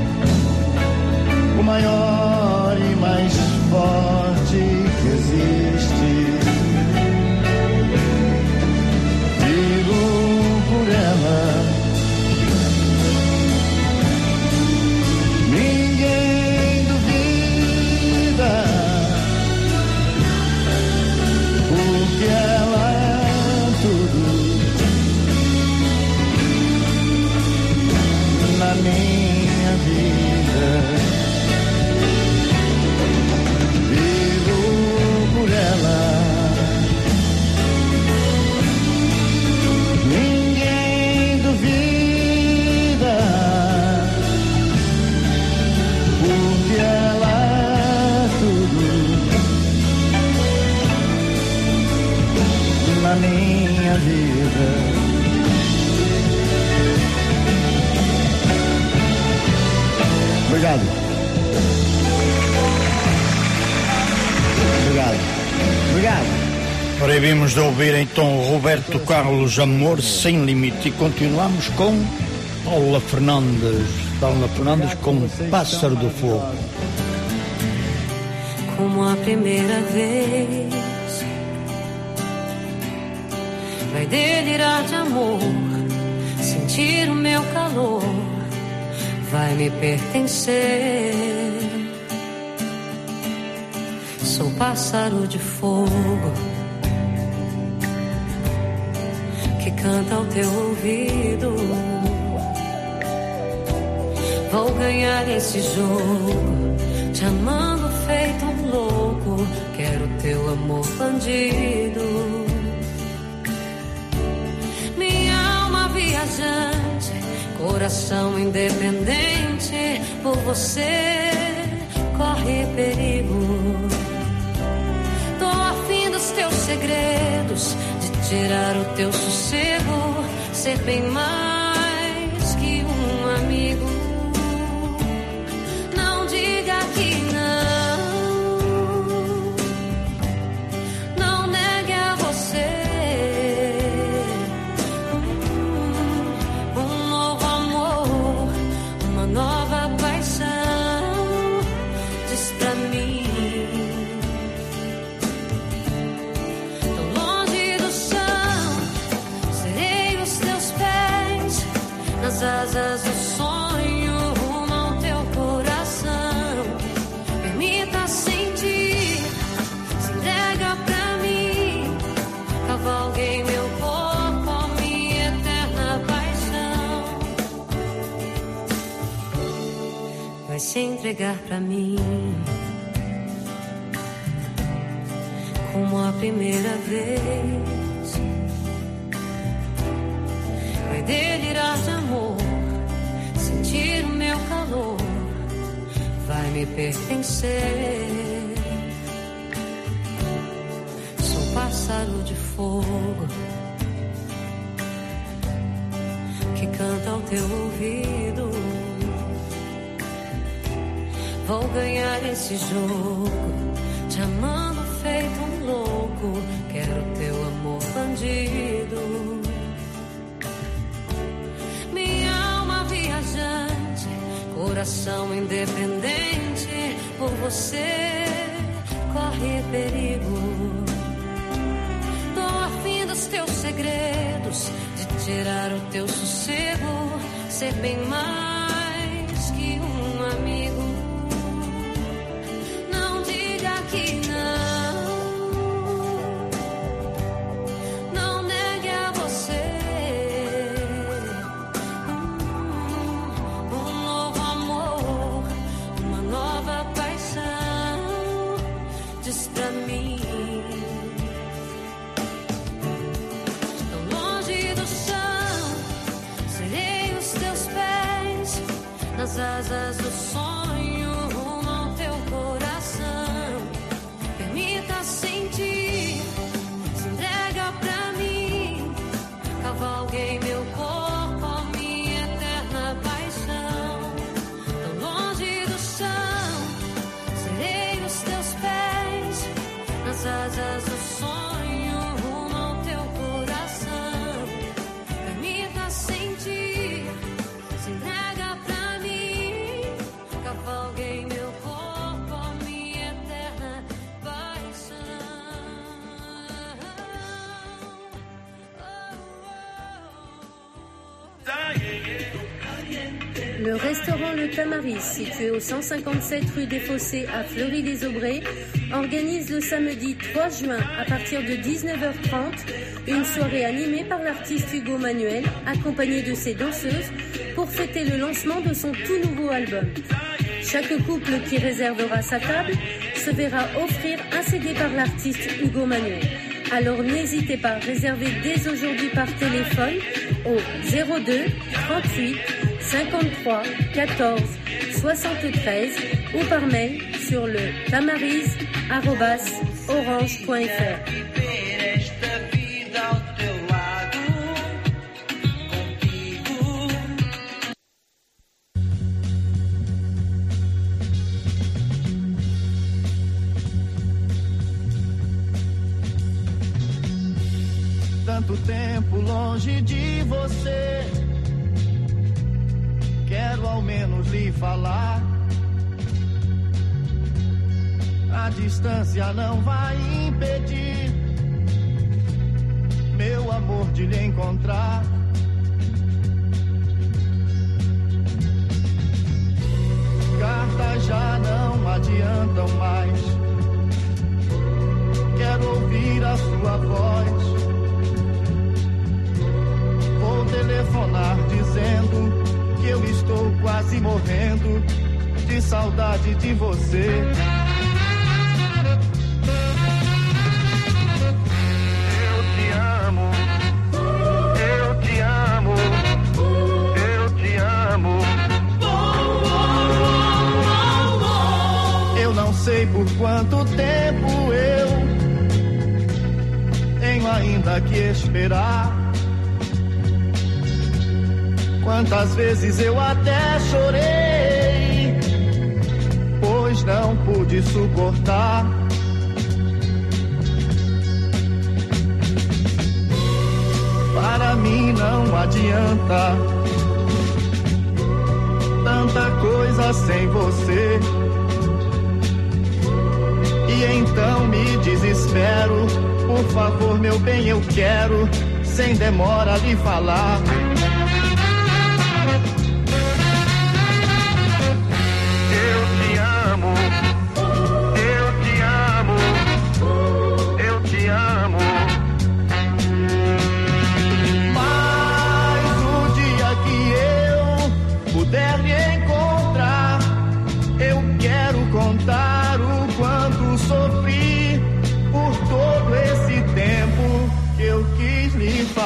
o maior e mais forte que existe. Vivo por ela, ninguém duvida, porque ela é tudo na minha vida. Vivo por ela, ninguém duvida, porque ela é tudo na minha vida. Obrigado. Obrigado. Obrigado. Ora, vimos de ouvir então Roberto Carlos, Amor Sem Limite, e continuamos com Paula Fernandes. Paula Fernandes com Pássaro do Fogo. Como a primeira vez, vai delirar de amor, sentir o meu calor, vai me pertencer. Sou pássaro de fogo que canta ao teu ouvido. Vou ganhar esse jogo, te amando feito um louco. Quero teu amor bandido. Minha alma viajante, coração independente, por você corre perigo. Tô afim dos teus segredos, de tirar o teu sossego, ser bem mais que um amigo. Não diga que não negue a você asas do sonho rumam teu coração. Permita sentir, se entrega pra mim. Cavalguei meu corpo, a minha eterna paixão. Vai se entregar pra mim como a primeira vez. Vai delirar de amor, sentir o meu calor, vai me pertencer. Sou pássaro de fogo que canta ao teu ouvido. Vou ganhar esse jogo, te amando feito um louco. Quero teu amor bandido. Minha alma viajante, coração independente, por você corre perigo. Tô afim dos teus segredos, de tirar o teu sossego, ser bem mais que um amigo. Não diga que não, não negue a você um novo amor, uma nova paixão. Diz pra mim, tão longe do chão, serei os teus pés, nas asas do sonho rumo ao teu coração. Permita sentir, se entrega pra mim. Cavalguei meu corpo, a minha eterna paixão. Tão longe do chão, serei os teus pés, nas asas do sonho rumo ao teu coração. Permita sentir, se entrega pra mim. Cavalguei meu corpo, a minha eterna paixão. Le restaurant Le Tamaris, situé au 157 rue des Fossés à Fleury-les-Aubrais, organise le samedi 3 juin à partir de 19h30 une soirée animée par l'artiste Hugo Manuel, accompagné de ses danseuses, pour fêter le lancement de son tout nouveau album. Chaque couple qui réservera sa table se verra offrir un CD par l'artiste Hugo Manuel. Alors n'hésitez pas, réservez dès aujourd'hui par téléphone au 02 38 53 14 73 ou par mail sur le tamaris@orange.fr. Tanto tempo longe de você, quero ao menos lhe falar. A distância não vai impedir meu amor de lhe encontrar. Cartas já não adiantam mais, quero ouvir a sua voz. Vou telefonar dizendo que eu estou quase morrendo de saudade de você. Eu te amo, eu te amo, eu te amo. Eu não sei por quanto tempo eu tenho ainda que esperar. Quantas vezes eu até chorei, pois não pude suportar. Para mim não adianta tanta coisa sem você. E então me desespero, por favor meu bem, eu quero sem demora lhe falar.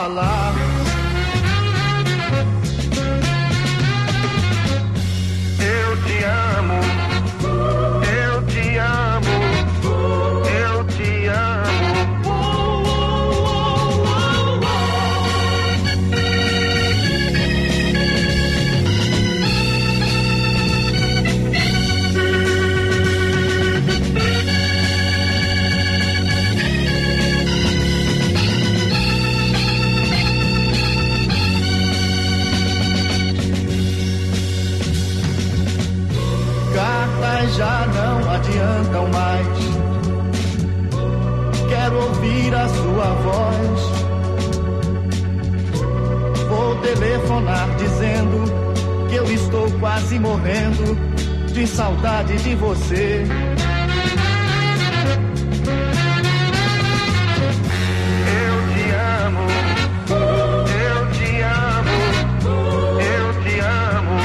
falar. Eu te amo, eu te amo, eu te amo. Já não adiantam mais. Quero ouvir a sua voz. Vou telefonar dizendo que eu estou quase morrendo de saudade de você. Eu te amo, eu te amo, eu te amo.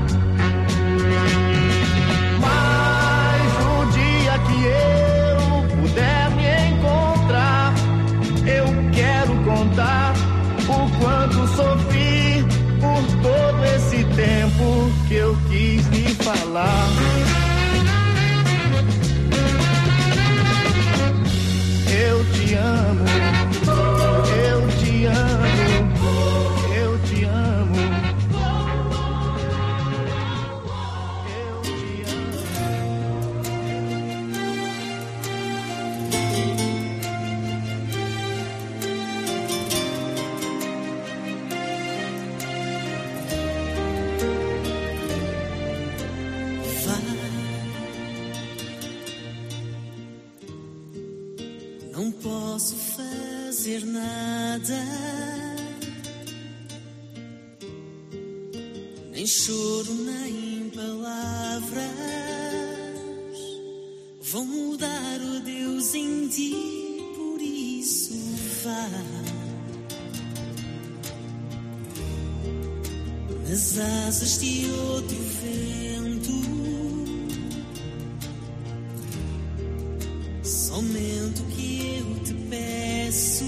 O quanto sofri por todo esse tempo que eu quis lhe falar. Eu te amo, eu te amo, eu te amo. Não posso fazer nada, nem choro, nem palavras vão mudar o Deus em ti, por isso vá nas asas de outro vento. Somente o que eu te peço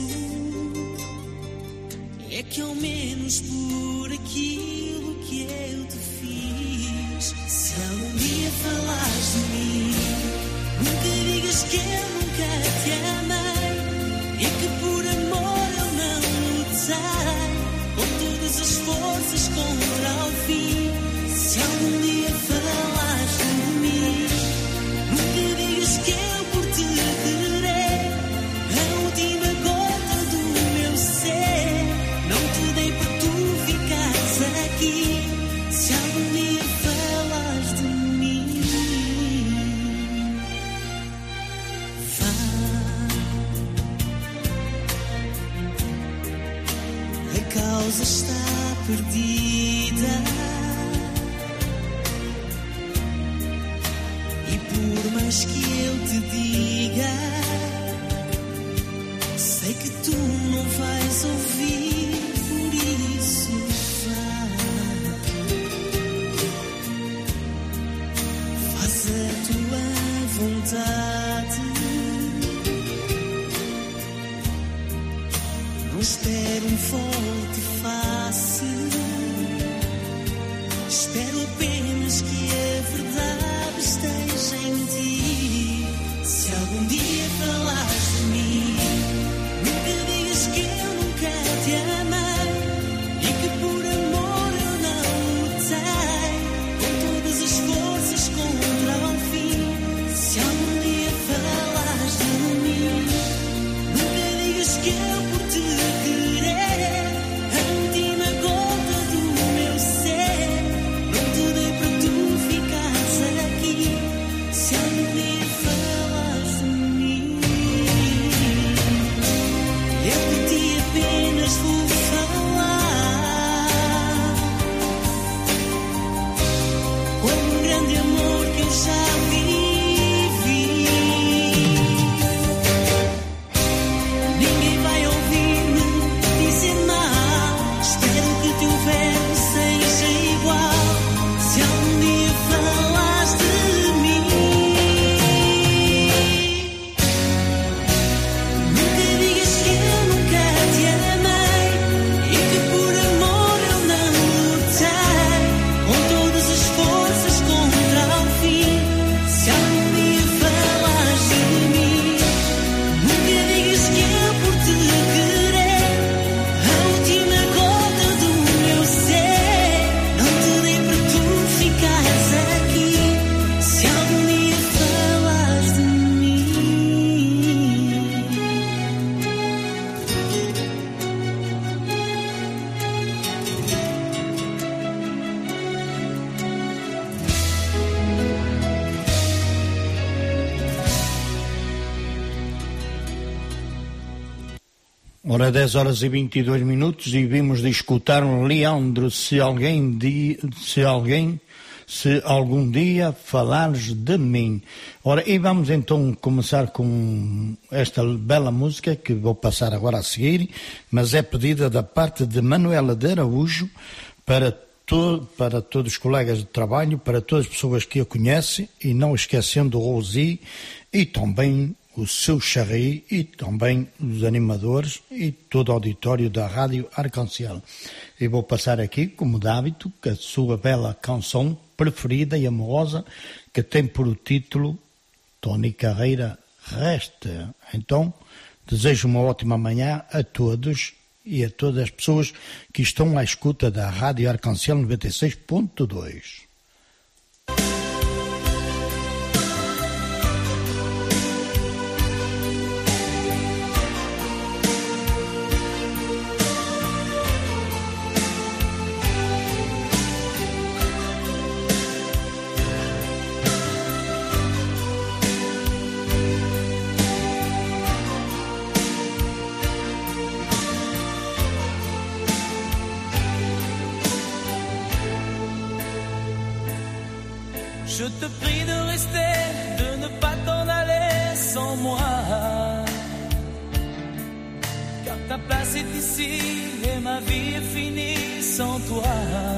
é que ao menos por aquilo que eu te fiz, se algum dia falares de mim, nunca digas que eu nunca te amei e que por amor eu não lutei com todas as forças contra o fim. Se algum dia falares de mim, nunca digas que eu por te querer a última gota do meu ser, não te dei para tu ficares aqui. Se algum dia falares de mim, vá, a causa está perdida. Por mais que eu te diga, sei que tu não vais ouvir, por isso vá, faz a tua vontade. Não espero um volte face, espero apenas que a verdade esteja em ti. Se algum dia falares de mim, nunca digas que eu nunca te amei e que por amor eu não lutei com todas as forças contra o fim. Se algum dia falares de mim, nunca digas que eu por te querer Ora, 10 horas e 22 minutos e vimos de escutar um Leandro, se algum dia falares de mim. Ora, e vamos então começar com esta bela música que vou passar agora a seguir, mas é pedida da parte de Manuela de Araújo para todos os colegas de trabalho, para todas as pessoas que a conhecem, e não esquecendo o Rosi e também o seu Charri e também os animadores e todo o auditório da Rádio Arconciel. E vou passar aqui, como de hábito, a sua bela canção preferida e amorosa, que tem por título Tony Carreira Resta. Então, desejo uma ótima manhã a todos e a todas as pessoas que estão à escuta da Rádio Arconciel 96.2. Je te prie de rester, de ne pas t'en aller sans moi. Car ta place est ici et ma vie est finie sans toi.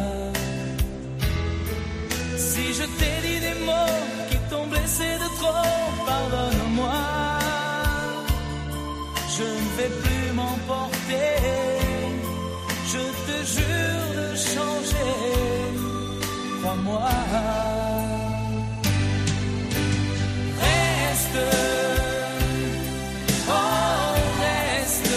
Si je t'ai dit des mots qui t'ont blessé de trop, pardonne-moi. Je ne vais plus m'emporter, je te jure de changer, crois-moi. Oh reste,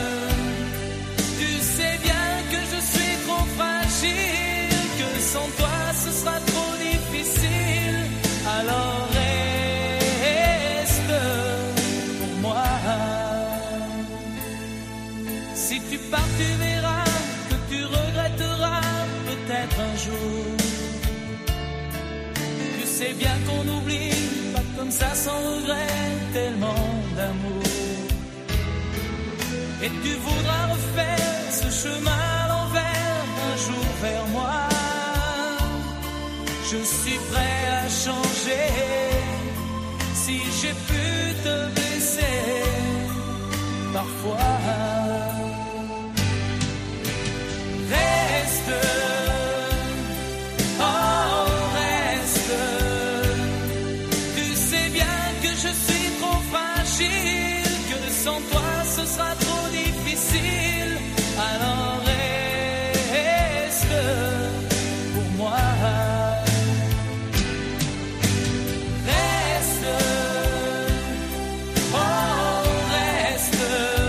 tu sais bien que je suis trop fragile, que sans toi ce sera trop difficile, alors reste pour moi. Si tu pars tu verras que tu regretteras peut-être un jour. Tu sais bien qu'on oublie comme ça sans regret, tellement d'amour. Et tu voudras refaire ce chemin à l'envers, un jour vers moi. Je suis prêt à changer, si j'ai pu te blesser parfois. Reste. Que sans toi ce sera trop difficile, alors reste pour moi. Reste, oh reste.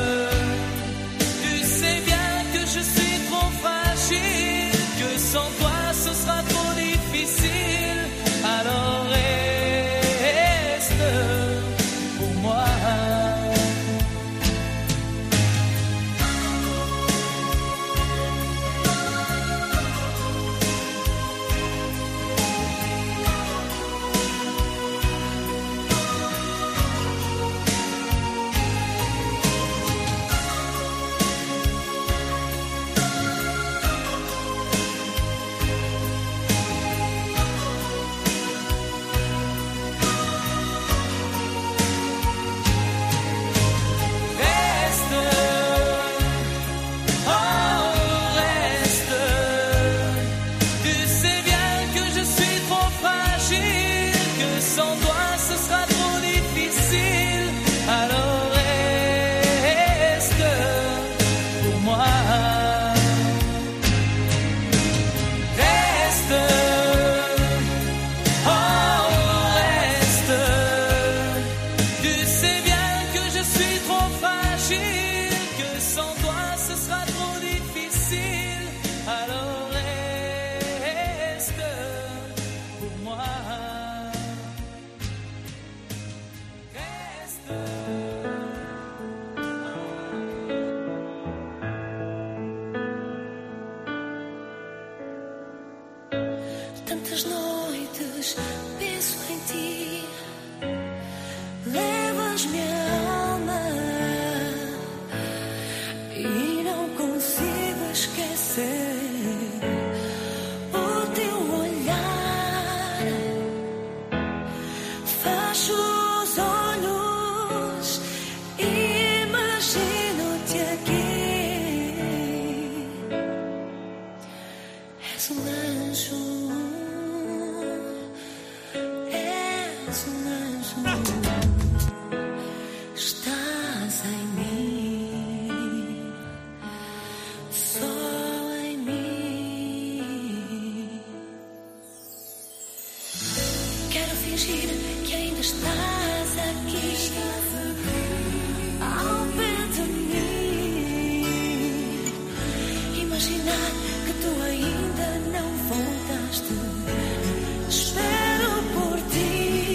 Tu sais bien que je suis trop fragile, que sans toi ce sera trop difficile, alors reste pour moi. estás aqui ao pé de mim. Imaginar que tu ainda não voltaste. Espero por ti.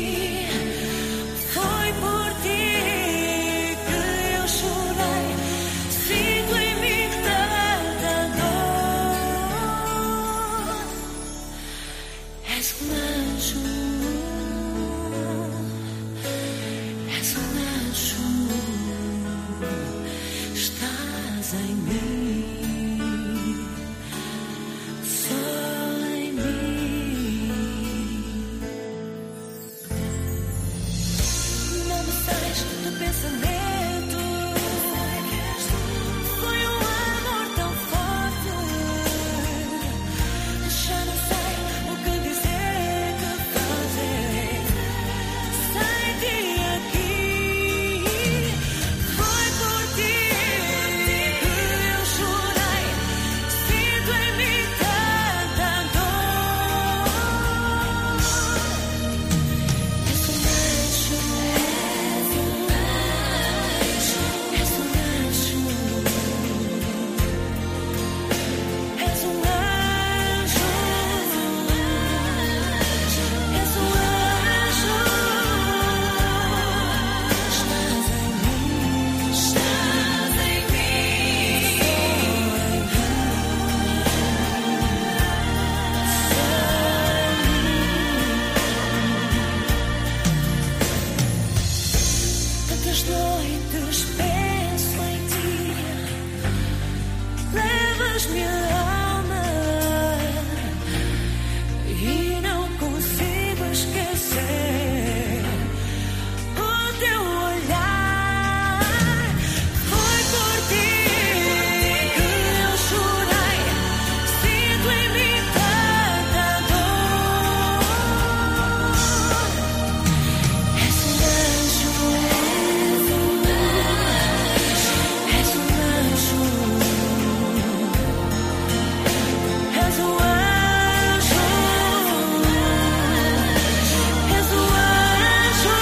Foi por ti que eu chorei. Sinto em mim tanta dor. És um anjo. És um anjo. Estás em mim. Só em mim. Não me sais do pensamento. Foi um amor tão forte. Já não sei o que dizer, que fazer. Sem ti aqui. Foi por ti que eu chorei. Sinto em mim tanta dor. És um anjo. És um anjo. És um anjo. És um anjo. Estás em mim. Estás em mim. Tantas noites penso em ti. Levas-me a alma e não consigo esquecer o teu olhar. Foi por ti que eu chorei. Sinto em mim tanta dor. És um anjo. És um anjo. És um anjo. És um anjo.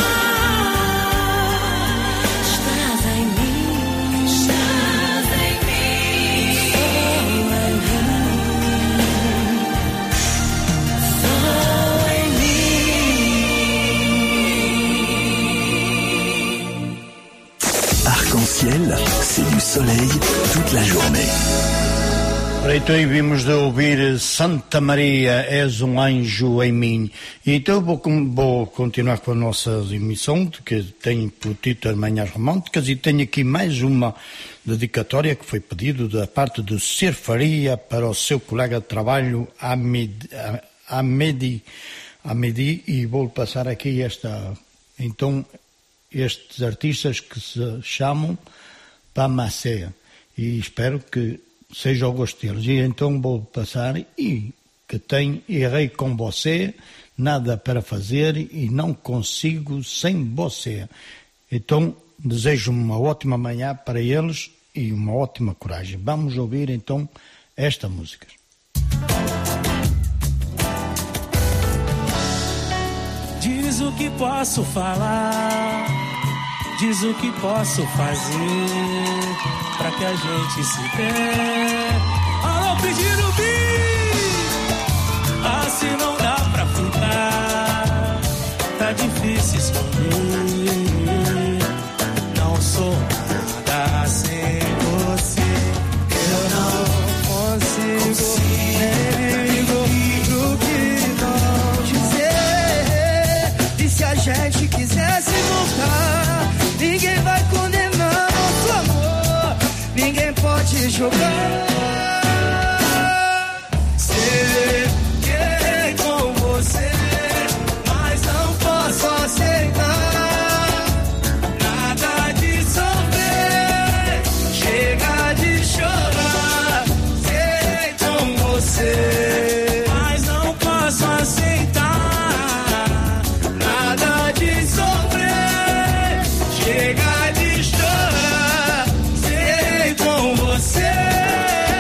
Estás em mim. Estás em mim. Só em mim. Arc-en-ciel, c'est du soleil toute la journée. Ora, então vimos de ouvir Santa Maria, és um anjo em mim. E então vou continuar com a nossa emissão, que tem por título Manhãs Românticas, e tenho aqui mais uma dedicatória que foi pedido da parte do Sr. Faria para o seu colega de trabalho, Amedi, e vou passar aqui estes artistas que se chamam Pamacea, e espero que seja o gosto deles. E então vou passar e que tem Errei com você, nada para fazer e não consigo sem você. Então desejo uma ótima manhã para eles e uma ótima coragem. Vamos ouvir então esta música. Diz o que posso falar, diz o que posso fazer pra que a gente se dê. Alô, pedindo assim não dá pra ficar, tá difícil esconder. Não sou nada sem você, eu não consigo. Digo que não dizer. E se a gente quisesse voltar, ninguém vai condenar nosso amor, ninguém pode julgar. Sei com você, mas não posso aceitar nada de sofrer, chega de chorar. Sei com você, mas não posso aceitar nada de sofrer, chega de chorar. Sei com você.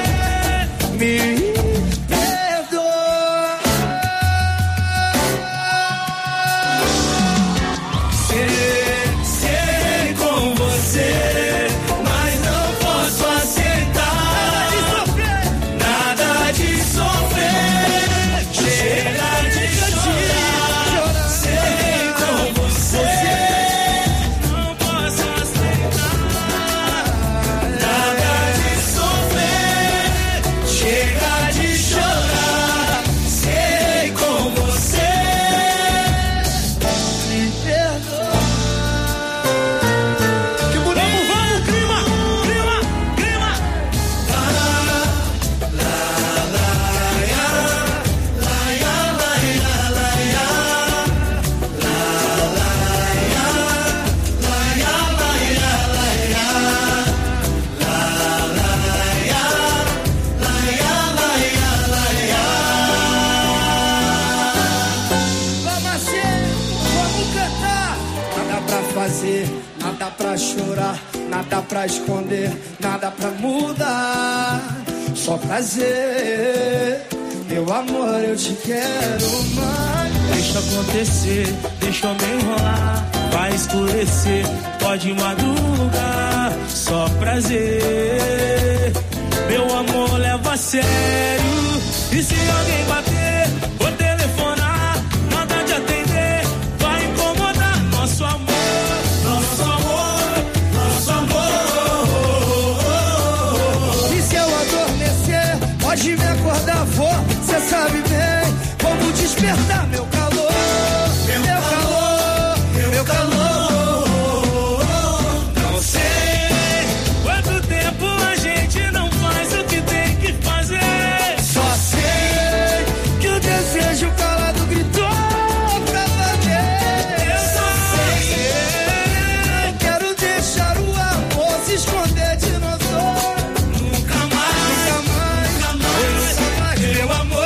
nada pra esconder, nada pra mudar. Só prazer, meu amor, eu te quero mais. Deixa acontecer, deixa eu me enrolar. Vai escurecer, pode madrugar. Só prazer, meu amor, leva a sério. E se alguém bater ou telefonar, nada de atender, vai incomodar nosso amor, nosso amor, nosso amor. E se eu adormecer, pode me acordar, cê sabe bem como despertar meu calor, meu calor, meu calor. Não sei quanto tempo a gente não faz o que tem que fazer. Só sei que o desejo calado gritou pra valer. Eu só sei, eu quero deixar o amor se esconder de nós dois. Nunca mais, nunca mais, nunca mais, meu amor.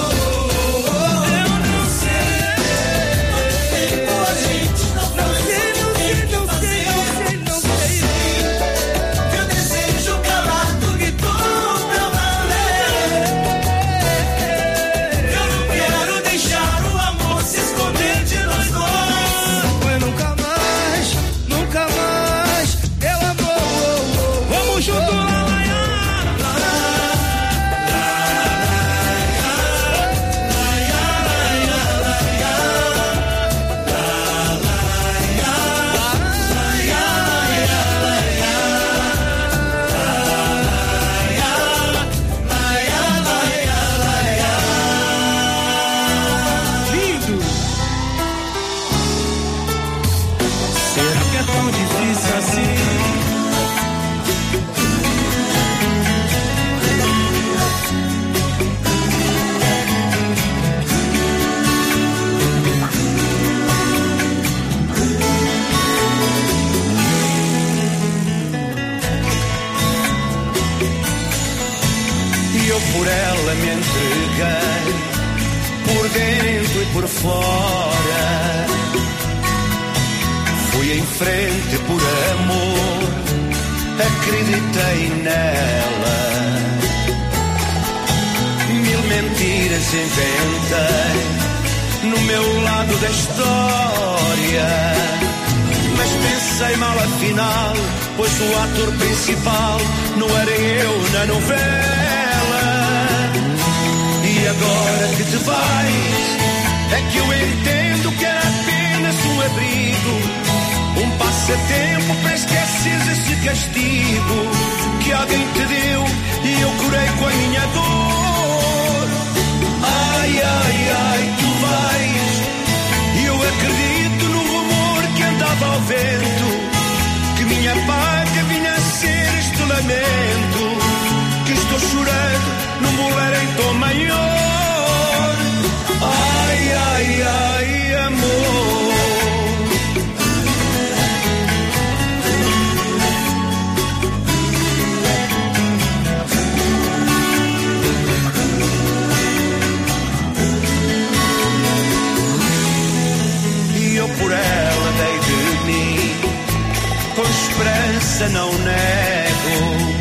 Por ela me entreguei, por dentro e por fora. Fui em frente por amor, acreditei nela. Mil mentiras inventei no meu lado da história. Mas pensei mal afinal, pois o ator principal não era eu na novela. E agora que te vais, é que eu entendo que era apenas um abrigo, um passatempo para esquecer esse castigo que alguém te deu e eu curei com a minha dor. Ai, ai, ai, tu vais, e eu acredito no rumor que andava ao vento, que minha pátria vinha a ser este lamento, que estou chorando num bolero em tom maior. Ai, ai, ai, amor. E eu por ela dei de mim, com esperança não nego.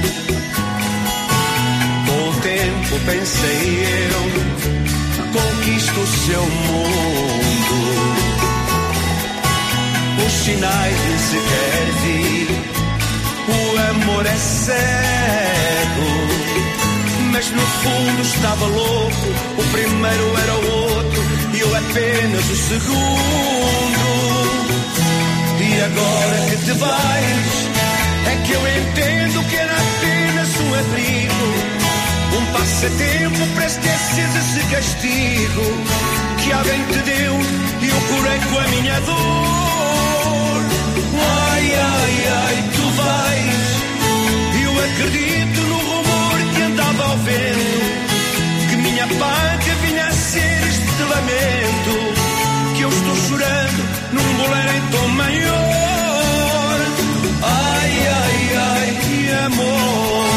Pensei eu, conquisto o seu mundo. Os sinais nem sequer vi, o amor é cego. Mas no fundo estava louco, o primeiro era o outro e eu apenas o segundo. E agora que te vais, é que eu entendo que era apenas um abrigo, um passatempo para esquecer esse castigo que alguém te deu e eu curei com a minha dor. Ai, ai, ai, tu vais, e eu acredito no rumor que andava ao vento, que minha pátria vinha a ser este lamento, que eu estou chorando num bolero em tom maior. Ai, ai, ai, amor.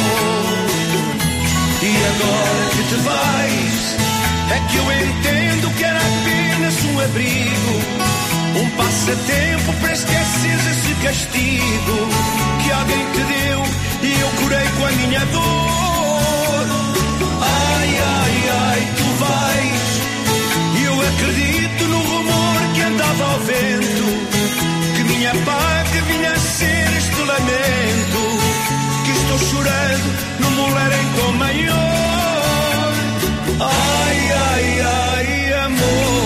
E agora que te vais, é que eu entendo que era apenas um abrigo, um passatempo para esquecer esse castigo que alguém minha dor. Ai, ai, ai, tu vais. E eu acredito no rumor que andava ao vento, que minha paga vinha a ser este lamento, que estou chorando no moler em tom maior. Ai, ai, ai, amor.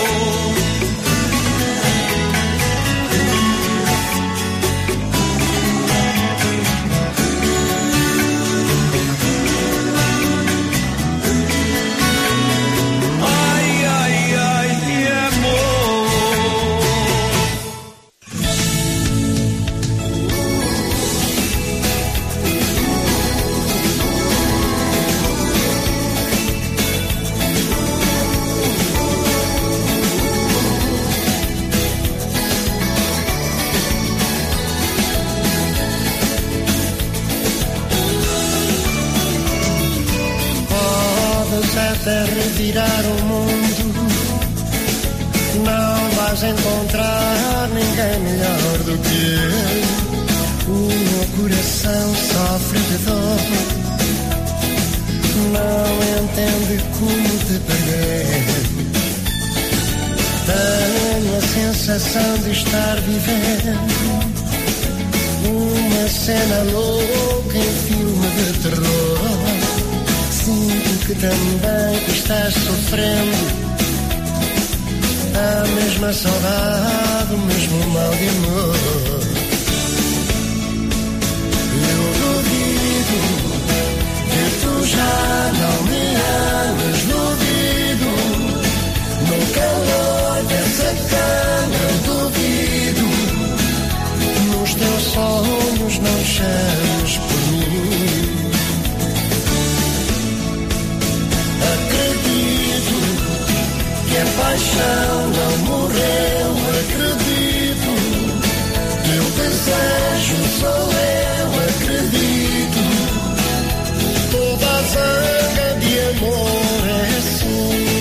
Até revirar o mundo, não vais encontrar ninguém melhor do que eu. O meu coração sofre de dor, não entende como te perder. Tenho a sensação de estar vivendo uma cena louca em filme de terror. Sinto que também estás sofrendo a mesma saudade, o mesmo mal de amor. Eu duvido que tu já não me ames, duvido. No calor dessa cama eu duvido. Nos teus sonhos não chames por mim. Acredito que a paixão não morreu, acredito que o desejo sou eu, acredito. Toda a zanga de amor é assim.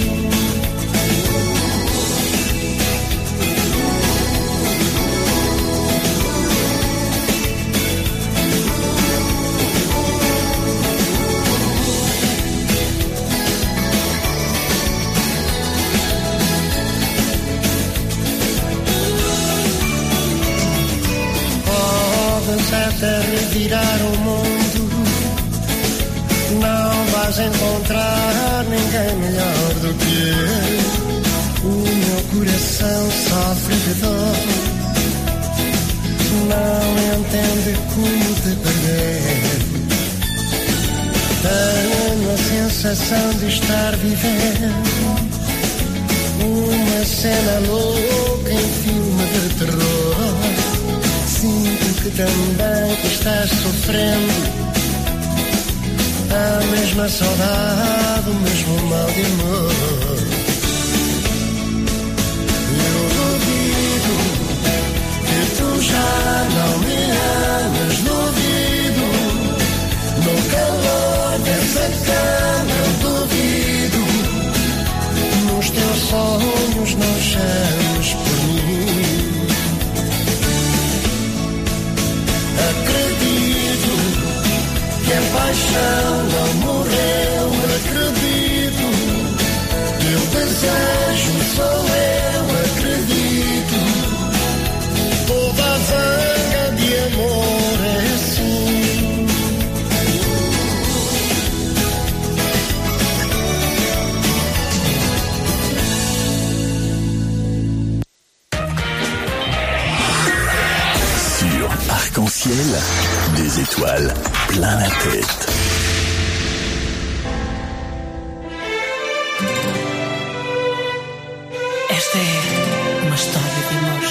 Até revirar o mundo, não vais encontrar ninguém melhor do que eu. O meu coração sofre de dor, não entende como te perder. Tenho a sensação de estar vivendo uma cena louca em filme de terror. Sinto que também estás sofrendo a mesma saudade, o mesmo mal de amor. Eu duvido que tu já não me ames, duvido. No calor dessa cama eu duvido. Nos teus sonhos não chames por mim. Acredito que a paixão não morreu, acredito que o desejo sou eu, acredito. Toda a zanga de amor é assim. Sur Arc-en-Ciel, des étoiles plein la tête. Esta é uma história de amor.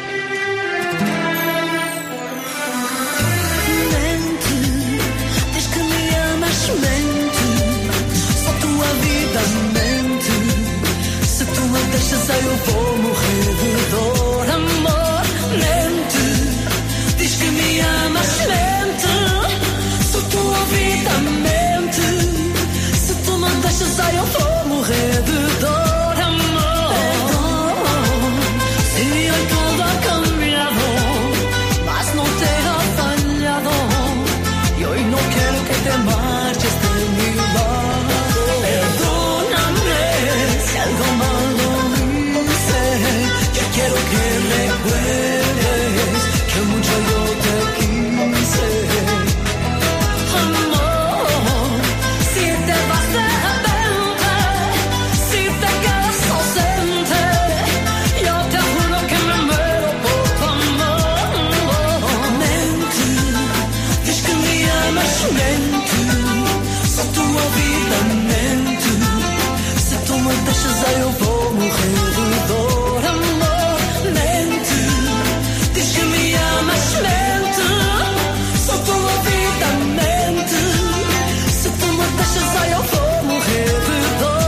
Mente, diz que me amas, mente. Só tua vida, mente. Se tu me deixas, eu vou morrer de dor, amor. Mente, diz que me amas, mente. Só tua vida, mente. Se tu me deixas, eu vou morrer de dor, amor. Se eu mente, só tua vida mente. Se tu me deixas eu vou morrer de dor. Amor, mente, diz que me amas, mente, só tua vida mente. Se tu me deixas eu vou morrer de dor.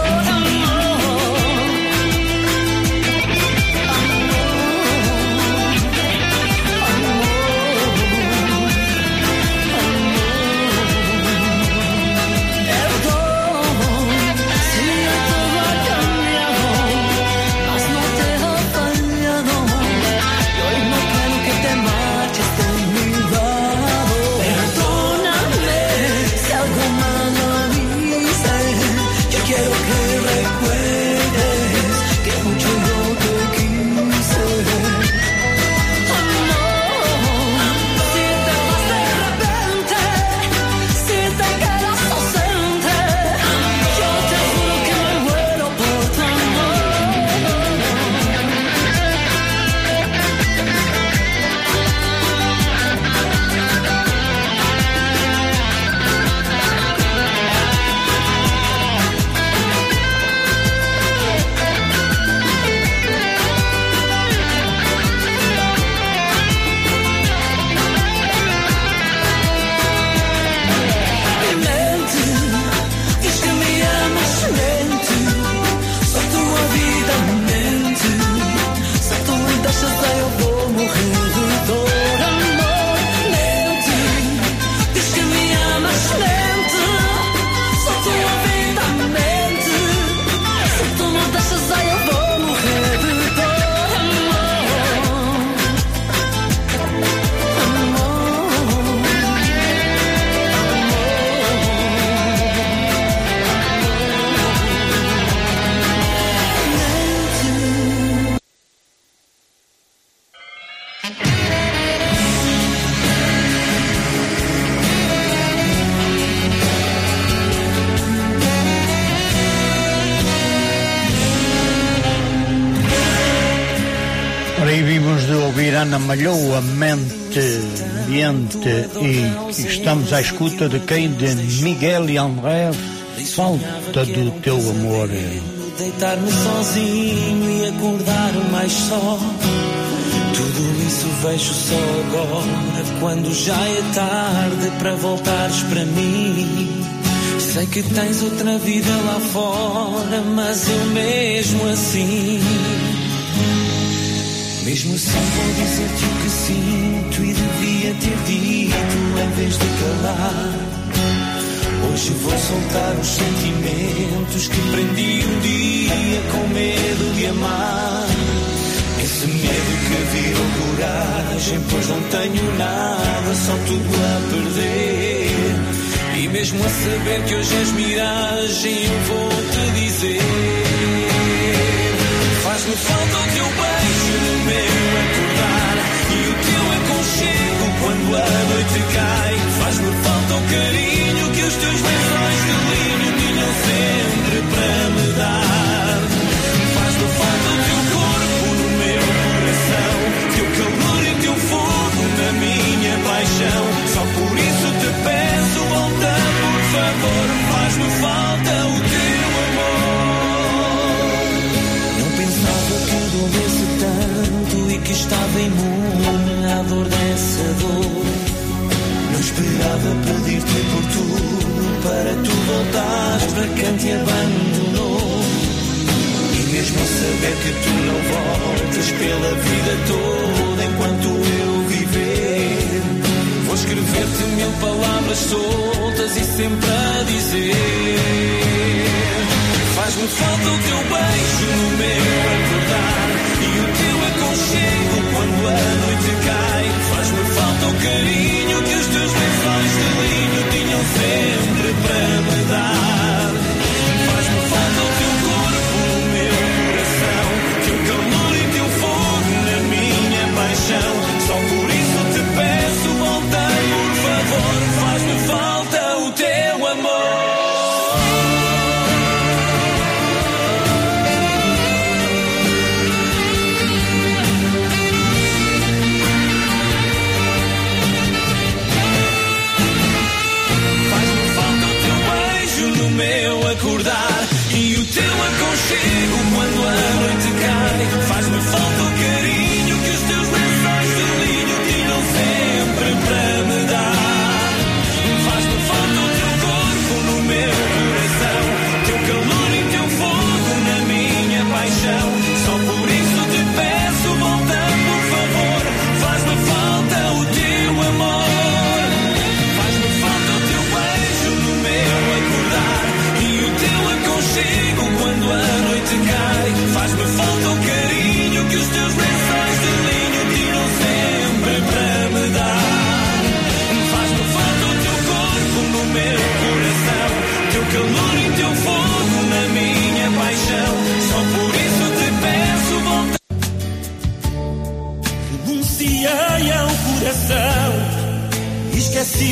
Ana Malhoa, mente, ambiente, e estamos à escuta de quem? De Miguel e André, falta do teu amor. Deitar-me sozinho e acordar mais só. Tudo isso vejo só agora, quando já é tarde para voltares para mim. Sei que tens outra vida lá fora, mas eu mesmo assim vou dizer-te o que sinto e devia ter dito em vez de calar. Hoje vou soltar os sentimentos que prendi um dia com medo de amar. Esse medo que virou coragem, pois não tenho nada, só tudo a perder. E mesmo a saber que hoje és miragem, eu vou-te dizer: faz-me falta o teu beijo no meu acordar e o teu aconchego quando a noite cai. Faz-me falta o carinho que os teus lençóis de linho tinham sempre para me dar. Faz-me falta o teu corpo no meu coração, teu calor e teu fogo na minha paixão. Só por isso te peço, volta por favor. Faz-me falta o teu amor. Não pensava que doesse tanto e que estava imune à dor dessa dor. Não esperava pedir-te por tudo para tu voltares para quem te abandonou. E mesmo a saber que tu não voltas pela vida toda enquanto eu viver, vou escrever-te 1000 palavras soltas e sempre a dizer: faz-me falta o teu beijo no meu acordar e o teu aconchego quando a noite cai. Faz-me falta o carinho que os teus lençóis de linho tinham sempre para me dar. Faz-me falta o teu corpo no meu coração, teu calor e teu fogo na minha paixão. Só por isso te peço, volta por favor. Faz-me falta o teu amor.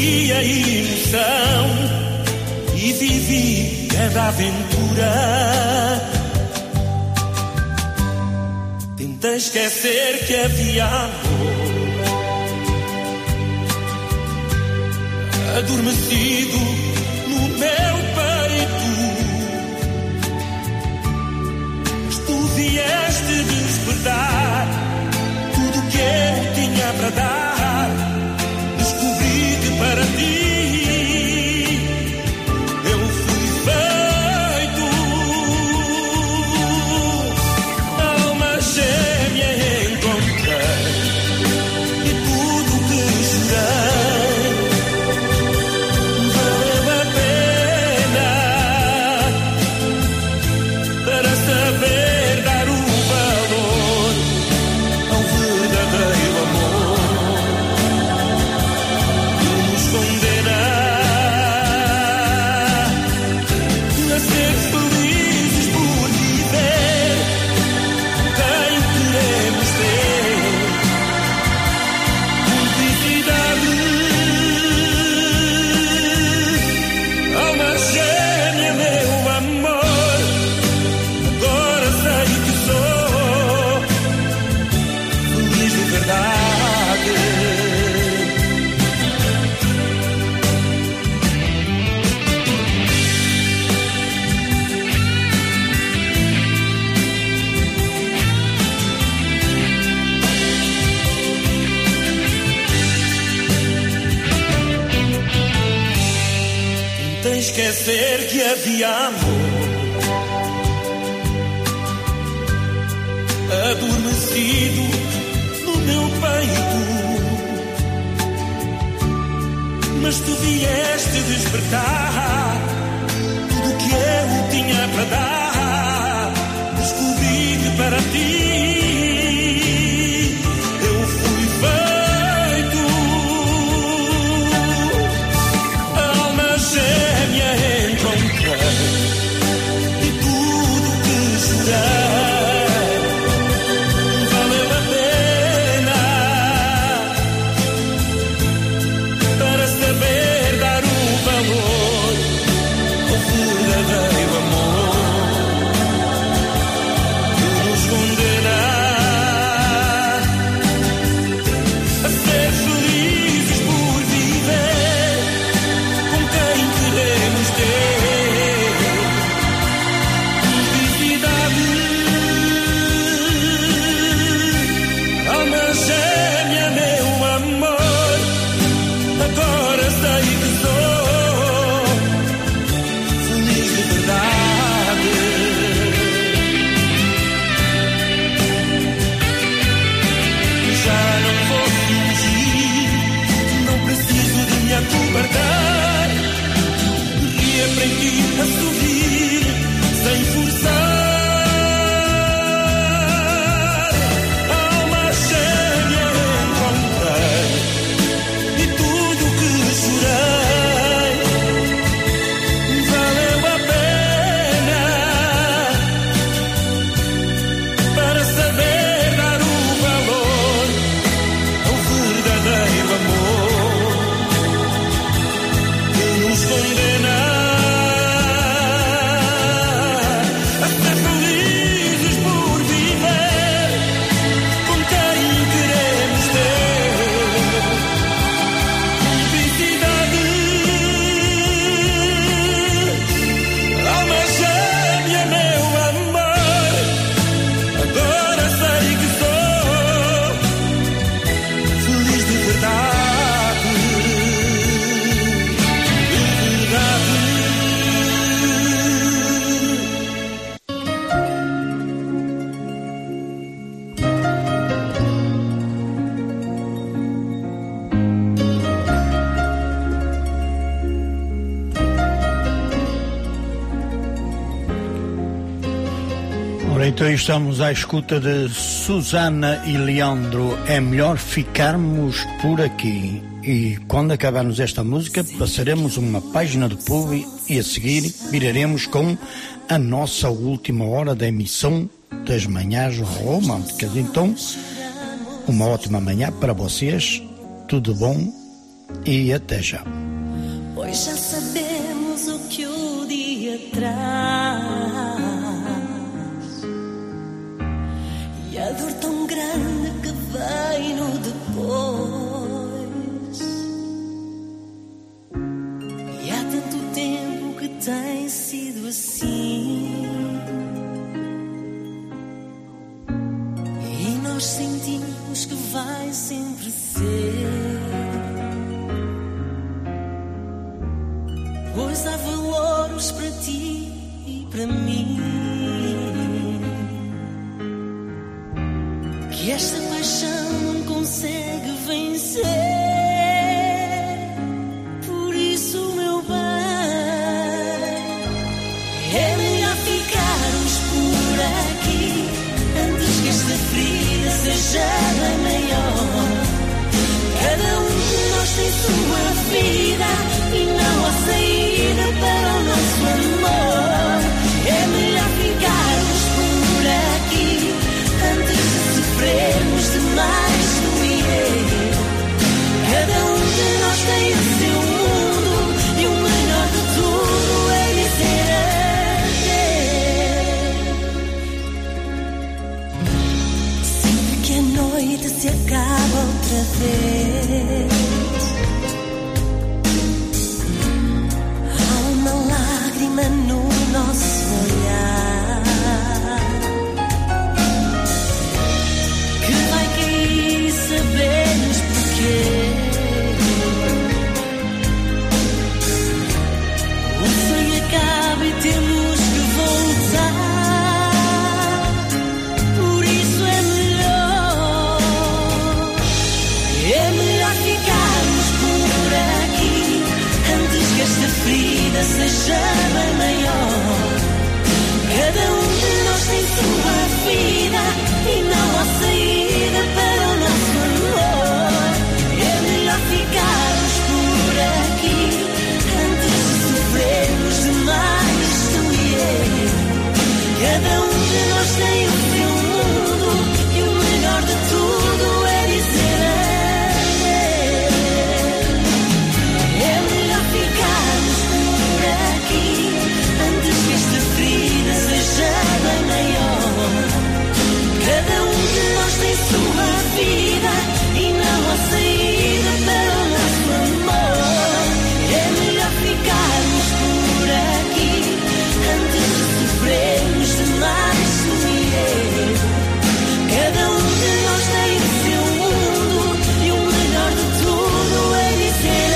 senti a emoção e vivi cada aventura. Tentei esquecer que havia amor adormecido no meu peito, mas tu vieste despertar tudo que eu tinha para dar. Descobri que para ti eu fui feito alma gêmea, encontrei e tudo que jurei valeu a pena para saber dar o valor ao verdadeiro amor que nos condena a ser felizes por viver quem queremos ter. Cumplicidade, alma gêmea, meu amor, agora sei que sou feliz de verdade. Tentei esquecer que havia amor adormecido no meu peito, mas tu vieste despertar tudo que eu tinha para dar. Descobri que para ti eu fui feito alma gêmea, encontrei e tudo que jurei valeu a pena para saber dar o valor ao verdadeiro amor que nos condena a ser felizes por viver com quem queremos ter. Felicidade, alma gêmea, meu amor, agora sei que sou feliz de verdade. Já não vou fingir, não preciso de me acobarcar. Reaprendi a sorrir sem forçar. Alma gêmea, encontrei e tudo que jurei valeu a pena para saber dar o valor ao verdadeiro amor que nos condena a ser felizes por viver com quem queremos ter. Felicidade, alma gêmea, meu amor, agora sei que sou feliz de verdade. De verdade. Ora, então estamos à escuta de Susana e Leandro. É melhor ficarmos por aqui. E quando acabarmos esta música, passaremos uma página do pub e a seguir viraremos com a nossa última hora da emissão das manhãs românticas. Então, uma ótima manhã para vocês. Tudo bom e até já. Pois já sabemos o que o dia traz e a dor tão grande que vem no depois. E há tanto tempo que tem sido assim e nós sentimos que vai sempre ser. Pois há valores para ti e para mim, que esta paixão não consegue vencer. Por isso, meu bem, é melhor ficarmos por aqui antes que esta ferida seja bem maior. Cada um de nós tem sua vida e não há saída para o nosso amor. É melhor ficarmos por aqui antes de sofrermos demais tu e eu. Cada um de nós tem o seu mundo e o melhor de tudo é dizer adeus. Sempre que a noite se acaba outra vez, no nosso olhar que vai cair, sabemos porquê. O sonho acaba e temos que voltar. Por isso é melhor ficarmos por aqui antes que esta ferida seja bem maior. Cada um de nós tem sua vida e não há saída para o nosso amor. É melhor ficarmos por aqui antes de sofrermos demais tu e eu. Cada um de nós tem o seu mundo e o melhor de tudo é dizer adeus. É melhor ficarmos por aqui antes que esta ferida seja bem maior. Cada um de nós tem sua vida e não há saída para o nosso amor. É melhor ficarmos por aqui antes de sofrermos demais tu e eu. Cada um de nós tem o seu mundo e o melhor de tudo é dizer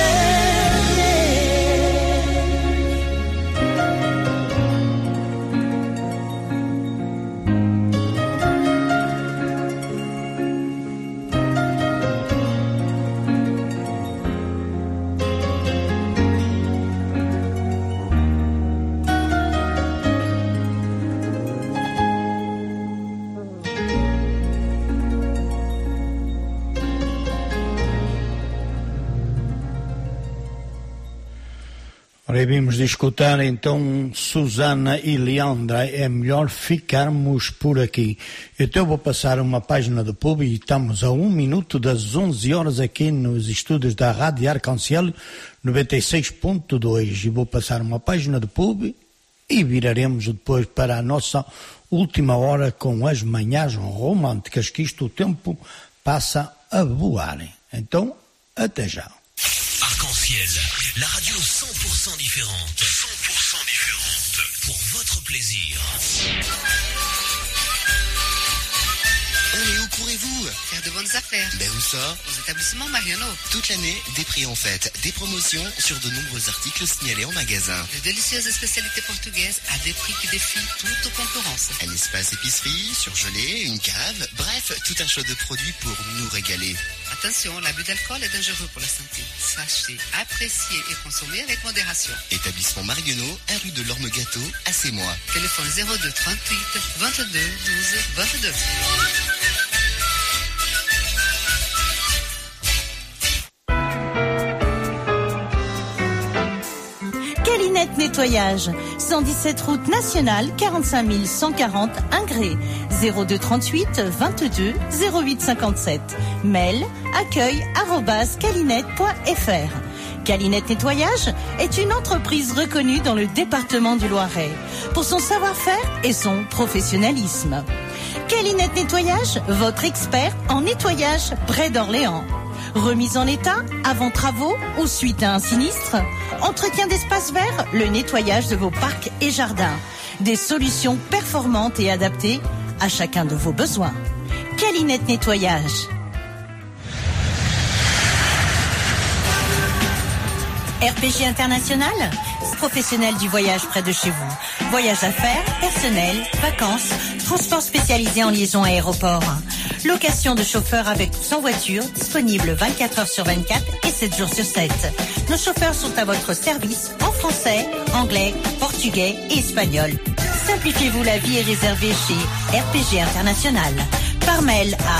Vimos de escutar então Susana e Leandra, é melhor ficarmos por aqui. Então eu vou passar uma página do pub e estamos a 1 minuto das 11 horas aqui nos estúdios da Rádio Arconciel 96.2 e vou passar uma página do pub e viraremos depois para a nossa última hora com as manhãs românticas, que isto o tempo passa a voar. Então, até já. Arc-en-Ciel, la radio 100% différente. 100% différente. Pour votre plaisir. Mais où courez-vous? Faire de bonnes affaires. Ben où ça? Aux établissements Mariano. Toute l'année, des prix en fête, des promotions sur de nombreux articles signalés en magasin. De délicieuses spécialités portugaises à des prix qui défient toute concurrence. Un espace épicerie, surgelé, une cave, bref, tout un choix de produits pour nous régaler. Attention, l'abus d'alcool est dangereux pour la santé. Sachez apprécier et consommer avec modération. Établissement Marguenot, à rue de l'Orme-Gâteau, à Sémois. Téléphone 02 38 22 12 22. Calinette Nettoyage, 117 route nationale, 45 140 Ingré, 02 38 22 08 57. Mail accueil@calinette.fr. Calinette Nettoyage est une entreprise reconnue dans le département du Loiret pour son savoir-faire et son professionnalisme. Calinette Nettoyage, votre expert en nettoyage près d'Orléans. Remise en état, avant travaux ou suite à un sinistre. Entretien d'espaces verts, le nettoyage de vos parcs et jardins. Des solutions performantes et adaptées à chacun de vos besoins. Calinette Nettoyage. RPG International, professionnel du voyage près de chez vous. Voyage d'affaires, personnel, vacances, transport spécialisé en liaison aéroport. Location de chauffeurs avec ou sans voiture, disponible 24 heures sur 24 et 7 jours sur 7. Nos chauffeurs sont à votre service en français, anglais, portugais et espagnol. Simplifiez-vous la vie et réservez chez RPG International. Par mail à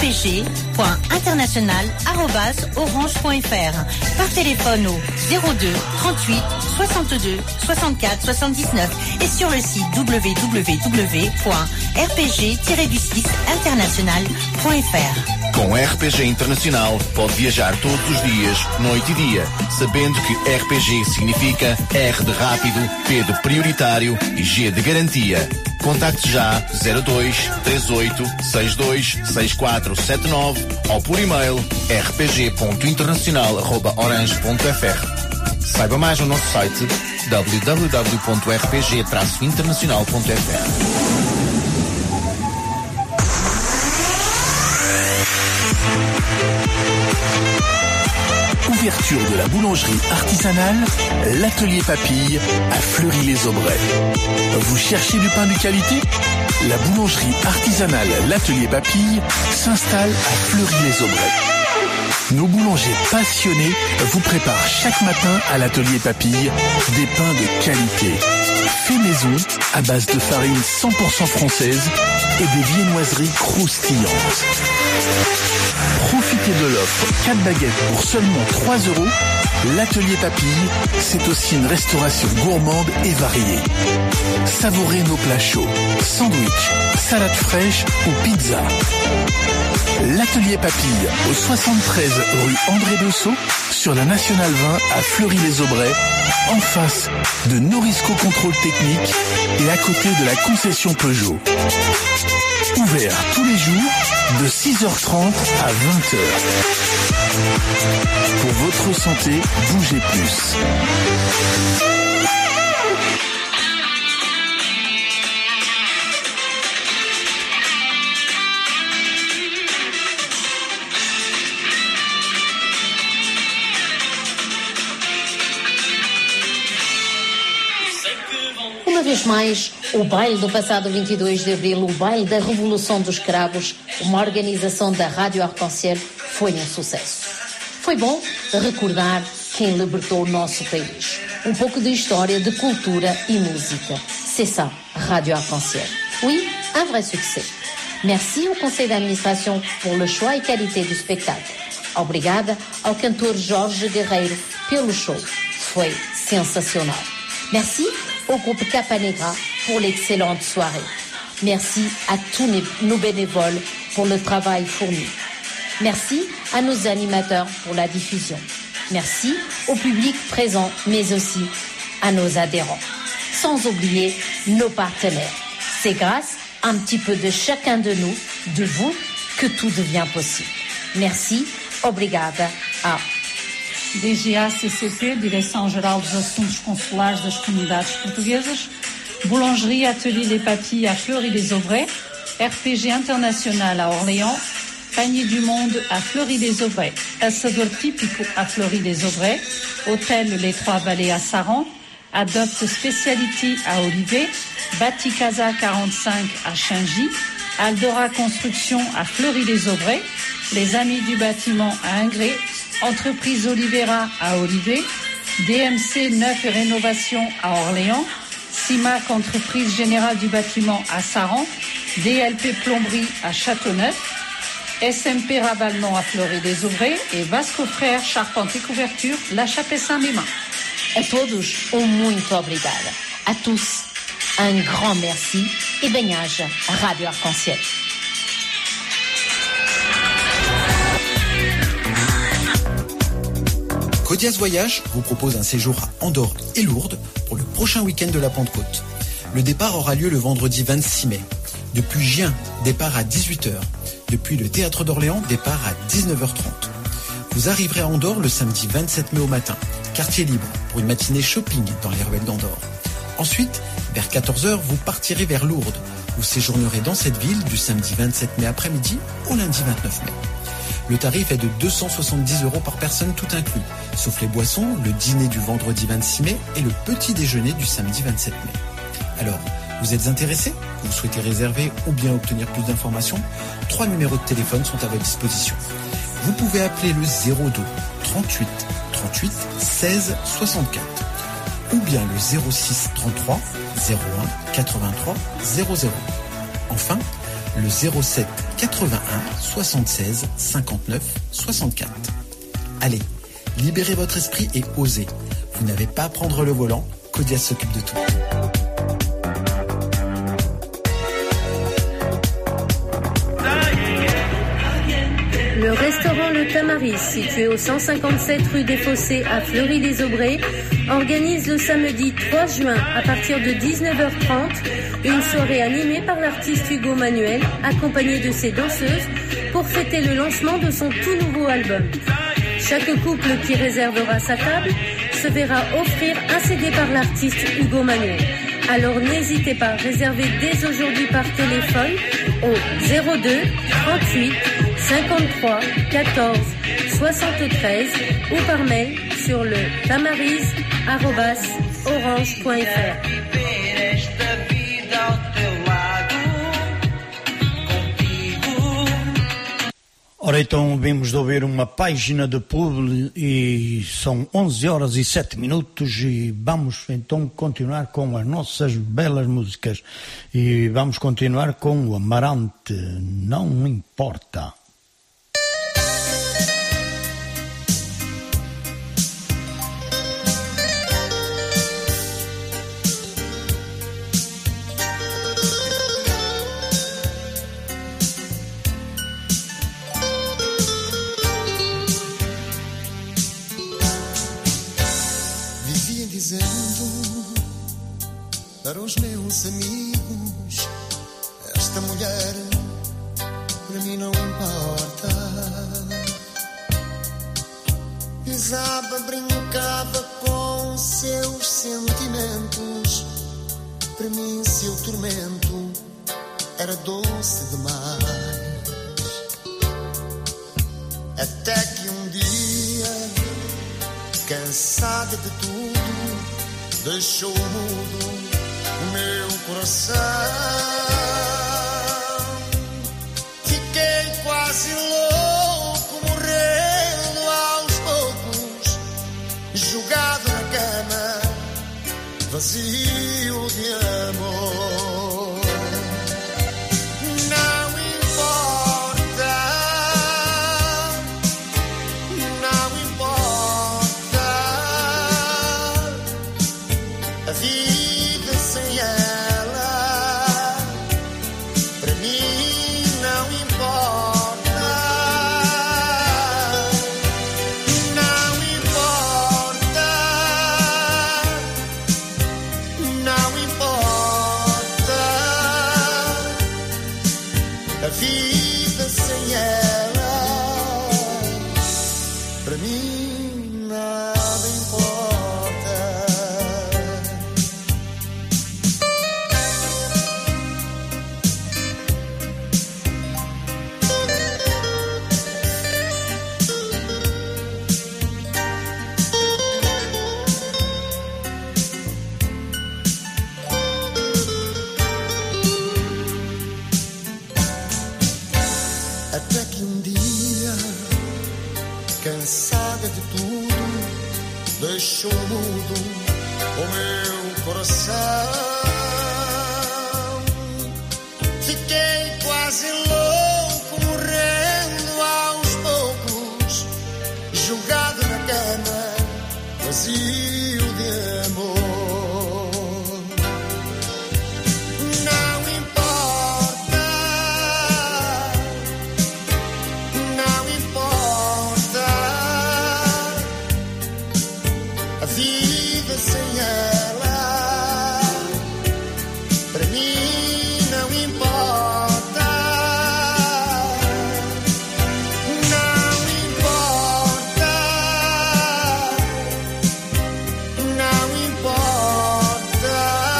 rpg.international@orange.fr. Par téléphone au 02 38 62 64 79 et sur le site www.rpg-international.fr. Com RPG Internacional pode viajar todos os dias, noite e dia, sabendo que RPG significa R de rápido, P de prioritário e G de garantia. Contacte já 02 38 62 6479 ou por e-mail rpg.internacional@orange.fr. Saiba mais no nosso site www.rpg-internacional.fr. Ouverture de la boulangerie artisanale, l'atelier Papille à Fleury-les-Aubrais. Vous cherchez du pain de qualité? La boulangerie artisanale l'atelier Papille s'installe à Fleury-les-Aubrais. Nos boulangers passionnés vous préparent chaque matin à l'atelier Papille des pains de qualité. Fait maison à base de farine 100% française et des viennoiseries croustillantes. Profitez de l'offre 4 baguettes pour seulement 3 €. L'atelier Papille, c'est aussi une restauration gourmande et variée. Savourez nos plats chauds, sandwich, salade fraîche ou pizza. L'atelier Papille, au 73 rue André Dessau, sur la Nationale 20 à Fleury-les-Aubrais, en face de Norisco Contrôle Technique et à côté de la concession Peugeot. Ouvert tous les jours de 6h30 à 20h. Pour votre santé, bougez plus. Uma vez mais, o baile do passado 22 de abril, o baile da Revolução dos Cravos, uma organização da Rádio Arc-en-Ciel, foi um sucesso. Foi bom recordar quem libertou o nosso país. Um pouco de história, de cultura e música. C'est ça, Rádio Arc-en-Ciel. Oui, un vrai succès. Merci au conseil d'administration pour le choix et qualité du spectacle. Obrigada ao cantor Jorge Guerreiro pelo show. Foi sensacional. Merci au groupe Capa Negra pour l'excellente soirée. Merci à tous nos bénévoles pour le travail fourni. Merci à nos animateurs pour la diffusion. Merci au public présent, mais aussi à nos adhérents. Sans oublier nos partenaires. C'est grâce à un petit peu de chacun de nous, de vous, que tout devient possible. Merci, obrigada a DGA-CCP, Direção-Geral dos Assuntos Consulares das Comunidades Portuguesas, Boulangerie Atelier Les Papilles à Fleury-les-Aubrais, RPG International à Orléans, Panier du Monde à Fleury-les-Aubrais, Assador Típico à Fleury-les-Aubrais, Hôtel Les Trois Vallées à Saran, Adopt Speciality à Olivet, Baticasa 45 à Chingy, Aldora Construction à Fleury-les-Aubrais, Les Amis du Bâtiment à Ingré, Entreprise Olivera à Olivet, DMC Neuf et Rénovation à Orléans, CIMAC Entreprise Générale du Bâtiment à Saran, DLP Plomberie à Châteauneuf, SMP Ravalement à Fleury-les-Aubrais et Vasco Frères Charpente et Couverture La Chapelle-Saint-Mémin. A todos, muito obrigada. À tous, un grand merci et bem-aja à Rádio Arc-en-Ciel. Codias Voyage vous propose un séjour à Andorre et Lourdes pour le prochain week-end de la Pentecôte. Le départ aura lieu le vendredi 26 mai. Depuis Gien, départ à 18h. Depuis le Théâtre d'Orléans, départ à 19h30. Vous arriverez à Andorre le samedi 27 mai au matin, quartier libre, pour une matinée shopping dans les ruelles d'Andorre. Ensuite, vers 14h, vous partirez vers Lourdes. Vous séjournerez dans cette ville du samedi 27 mai après-midi au lundi 29 mai. Le tarif est de 270 € par personne tout inclus, sauf les boissons, le dîner du vendredi 26 mai et le petit déjeuner du samedi 27 mai. Alors, vous êtes intéressé? Vous souhaitez réserver ou bien obtenir plus d'informations? 3 numéros de téléphone sont à votre disposition. Vous pouvez appeler le 02 38 38 16 64 ou bien le 06 33 01 83 00. Enfin, le 07 81 76 59 64. Allez, libérez votre esprit et osez. Vous n'avez pas à prendre le volant, Codias s'occupe de tout. Le restaurant Le Tamaris, situé au 157 rue des Fossés à Fleury-les-Aubrais, organise le samedi 3 juin à partir de 19h30 une soirée animée par l'artiste Hugo Manuel, accompagné de ses danseuses, pour fêter le lancement de son tout nouveau album. Chaque couple qui réservera sa table se verra offrir un CD par l'artiste Hugo Manuel. Alors n'hésitez pas à réserver dès aujourd'hui par téléphone au 02 38 53 14 73 ou par mail sur le tamaris@orange.fr. Ora então vimos de ouvir uma página de publi e são 11h07 e vamos então continuar com as nossas belas músicas e vamos continuar com o Amarante, Não Importa. Para os meus amigos, esta mulher para mim não importa. Pisava, brincava com seus sentimentos. Para mim, seu tormento era doce demais. Até que um dia, cansada de tudo, deixou mudo o meu coração. Fiquei quase louco, morrendo aos poucos, jogado na cama, vazio de amor. Não importa, não importa a vida sem ela, para mim não importa, não importa, não importa a vida sem ela, para mim nada importa. Até que um dia, cansada de tudo, deixou mudo o meu coração. Fiquei quase louco, morrendo aos poucos, jogado na cama, vazio fio de amor. Não importa, não importa a vida sem ela. Para mim não importa, não importa, não importa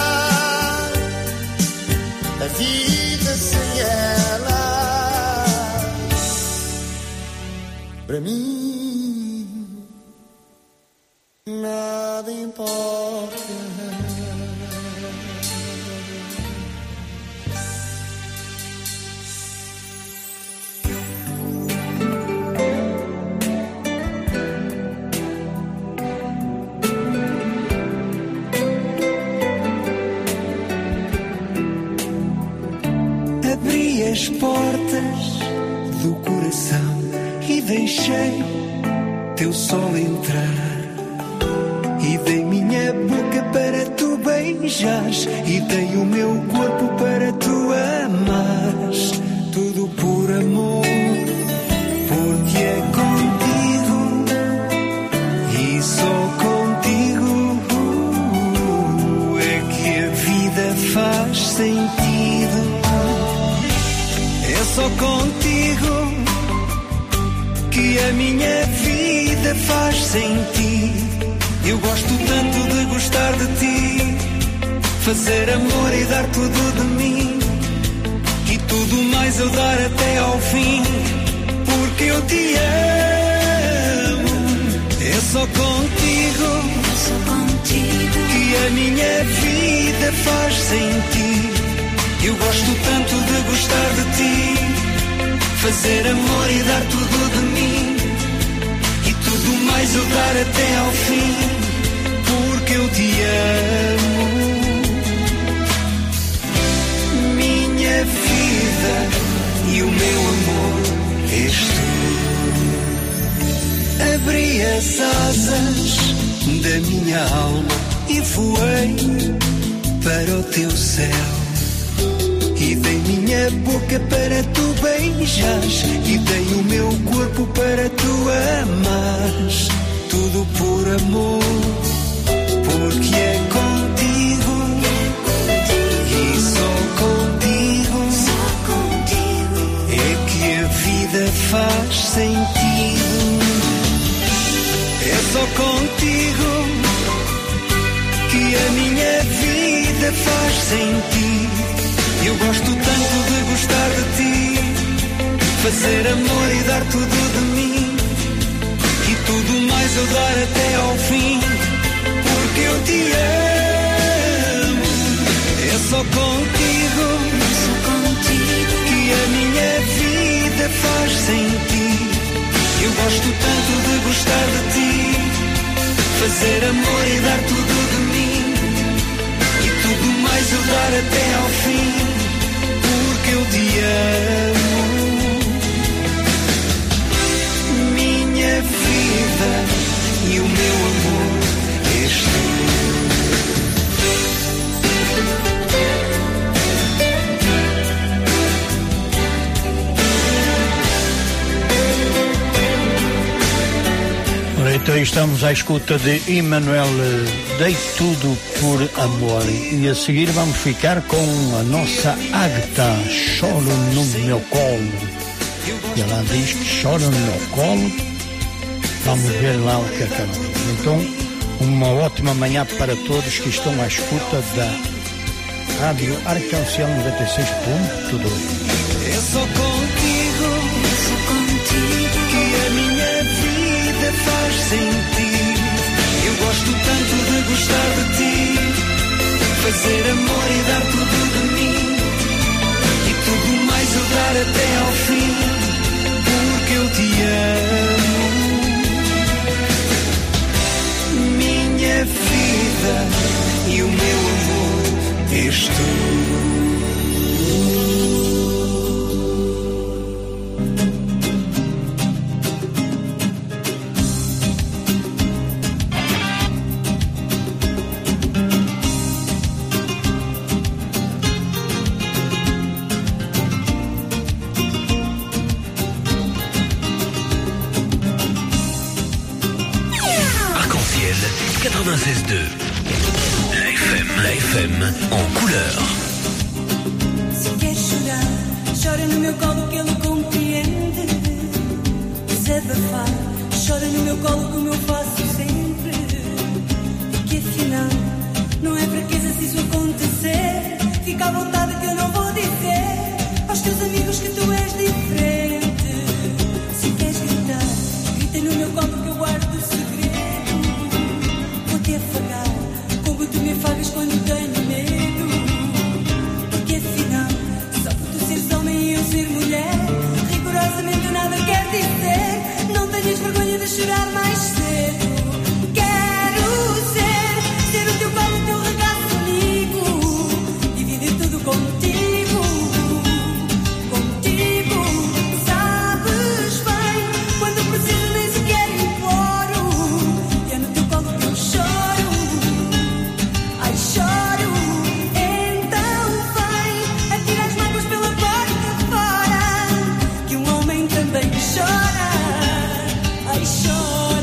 a vida sem ela. Para mim nada importa. Abri as portas do coração e deixei teu sol entrar. E dei minha boca para tu beijares, e dei o meu corpo para tu amares. Tudo por amor, porque é contigo e só contigo é que a vida faz sentido. É só contigo que a minha vida faz sentido. Eu gosto tanto de gostar de ti, fazer amor e dar tudo de mim, e tudo mais eu dar até ao fim, porque eu te amo. É só contigo que a minha vida faz sentido. Eu gosto tanto de gostar de ti, fazer amor e dar tudo de mim, e tudo mais eu dar até ao fim, porque eu te amo. Minha vida e o meu amor és tu. Abri as asas da minha alma e voei para o teu céu. E dei minha boca para tu beijares, e dei o meu corpo para tu amares. Tudo por amor, porque é contigo e só contigo é que a vida faz sentido. É só contigo que a minha vida faz sentido. Eu gosto tanto de gostar de ti, fazer amor e dar tudo de mim, e tudo mais eu dar até ao fim, porque eu te amo. É só contigo que a minha vida faz sentido. Eu gosto tanto de gostar de ti, fazer amor e dar tudo de mim, e tudo mais eu dar até ao fim, porque eu te amo. Minha vida e o meu amor és tu. Então estamos à escuta de Emanuel, Dei Tudo por Amor, e a seguir vamos ficar com a nossa Ágata, Choro no Meu Colo. E ela diz que chora no meu colo. Vamos ver lá o que é que ela diz. Então, uma ótima manhã para todos que estão à escuta da Rádio Arcanciel 96.2. É só contigo que a minha vida faz sentido. Eu gosto tanto de gostar de ti, fazer amor e dar tudo de mim, e tudo mais eu dar até ao fim, porque eu te amo. Minha vida e o meu amor és tu. La FM en couleur. Se quer chorar, chora no meu colo que ele compreende. Desabafar, chora no meu colo como eu faço sempre. E que afinal, não é fraqueza se isso acontecer. Fica à vontade que eu não vou dizer aos teus amigos que tu és diferente. Se queres gritar, grita no meu colo que eu guardo o segredo. Vou-te afagar como tu me afagas quando tenho medo. Porque afinal, só por tu seres homem e eu ser mulher, rigorosamente nada quer dizer. Não tenhas vergonha de chorar mais cedo. Quero ser o teu colo, o teu regaço amigo, dividir tudo contigo, contigo. Sabes bem, quando preciso nem sequer imploro, e é no teu colo que eu choro. Ai, choro. Então vem, atira as mágoas pela porta fora, que um homem também chora. Ai, chora.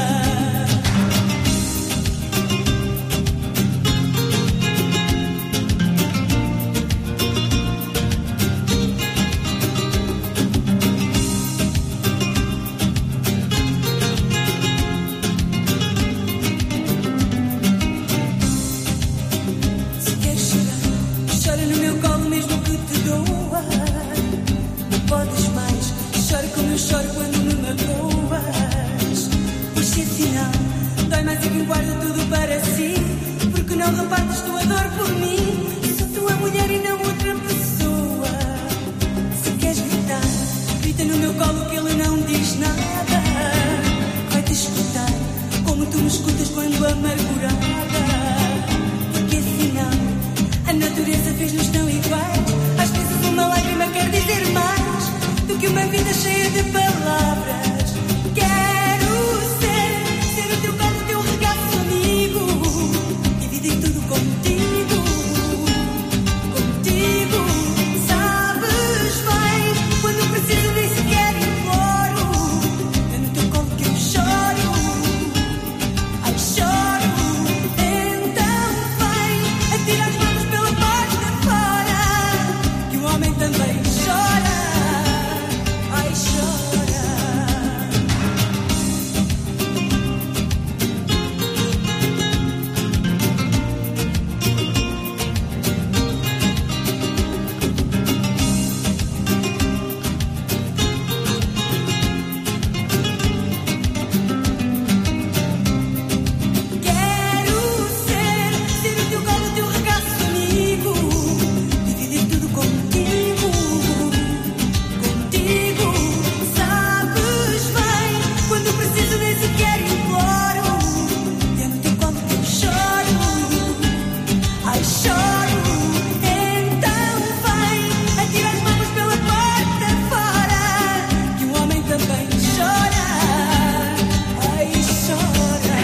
Se queres chorar, chora no meu colo mesmo que te doa. Não podes mais, chora como eu choro quando me magoas. Pois se afinal, dói mais a quem guarda tudo para si. Porque não repartes tua dor por mim. Sou tua mulher e não outra pessoa. Se queres gritar, grita no meu colo que ele não diz nada. Vai-te escutar, como tu me escutas quando amargurada. Porque afinal, a natureza fez-nos tão iguais. Às vezes uma lágrima quer dizer mais do que uma vida cheia de palavras. Quero ser o teu colo, o teu regaço amigo, dividir tudo contigo, contigo. Sabes bem, quando preciso nem sequer imploro, é no teu colo que eu choro. Ai, choro. Então vem, atira as mãos pela porta fora, que o homem também chora. Ai, chora. Quero ser o teu colo, o teu regaço amigo, dividir tudo contigo, contigo. Sabes bem, quando preciso nem sequer imploro, é no teu colo que eu choro. Ai, choro. Então vem, atira as mãos pela porta fora, que o homem também chora. Ai, chora.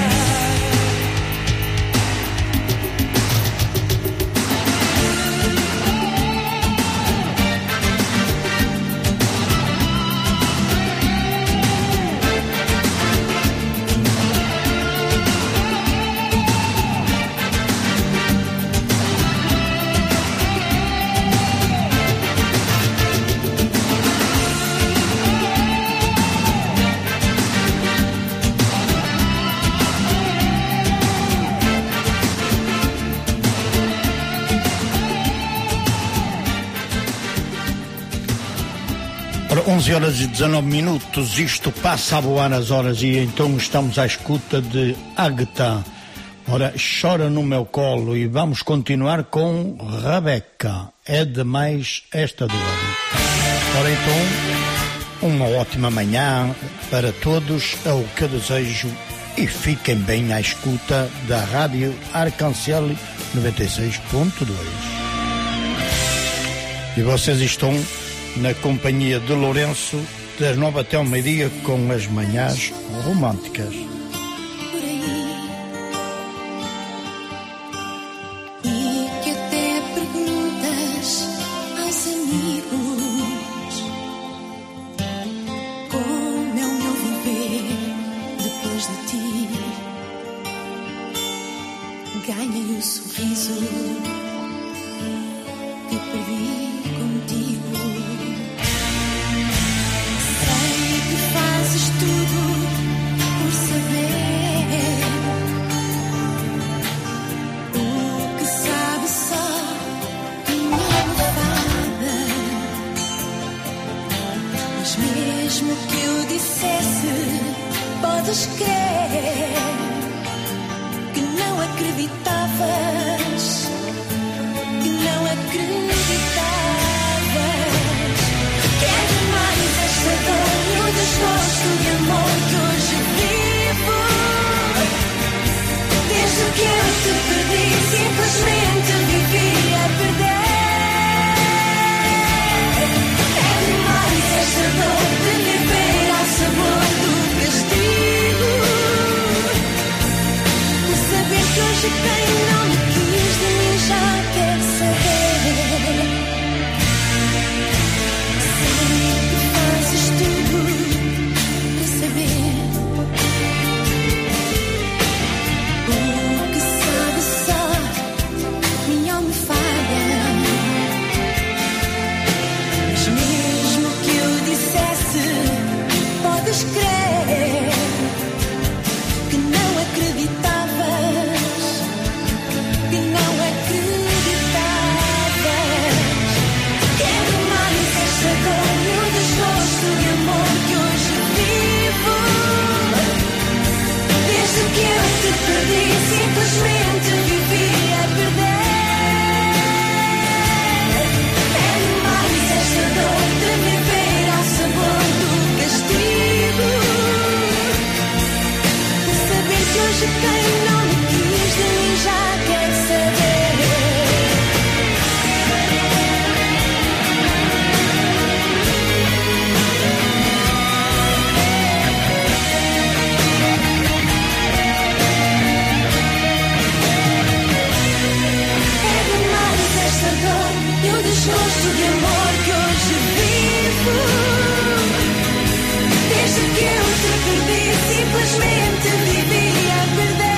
Ora, 11 horas e 19 minutos, isto passa a voar as horas e então estamos à escuta de Agatha. Ora, chora no meu colo e vamos continuar com Rebeca. É demais esta dor. Ora, então, uma ótima manhã para todos, é o que eu desejo e fiquem bem à escuta da Rádio Arcanciel 96.2. E vocês estão na companhia de Lourenço, das 9 até ao meio-dia, com as manhãs românticas. E que até perguntas aos amigos como é o meu viver depois de ti. ganhei o sorriso que perdi contigo. Sei que fazes tudo por saber o que sabe só minha fada. Mas mesmo que eu dissesse, podes crer que não acreditavas, que não acreditavas. Quer mais esta dor e o desgosto de amor que hoje vivo. Desde que eu te perdi, simplesmente vivi a perder. É demais esta dor de viver ao sabor do castigo. Saber que hoje quem não me quis de mim já quer saber. Sei que fazes tudo para saber o que sabe só minha almofada. Mas mesmo que eu dissesse, podes crer que não acreditavas, que não acreditavas. Quero mais esta dor e o desgosto de amor que hoje vivo. Desde que eu te perdi, simplesmente vivi a perder. É demais esta dor de viver ao sabor do castigo. Saber que hoje quem não me quis de mim já quer saber. É demais esta dor e o desgosto de amor que hoje vivo. Desde que eu te perdi, simplesmente vivi a perder.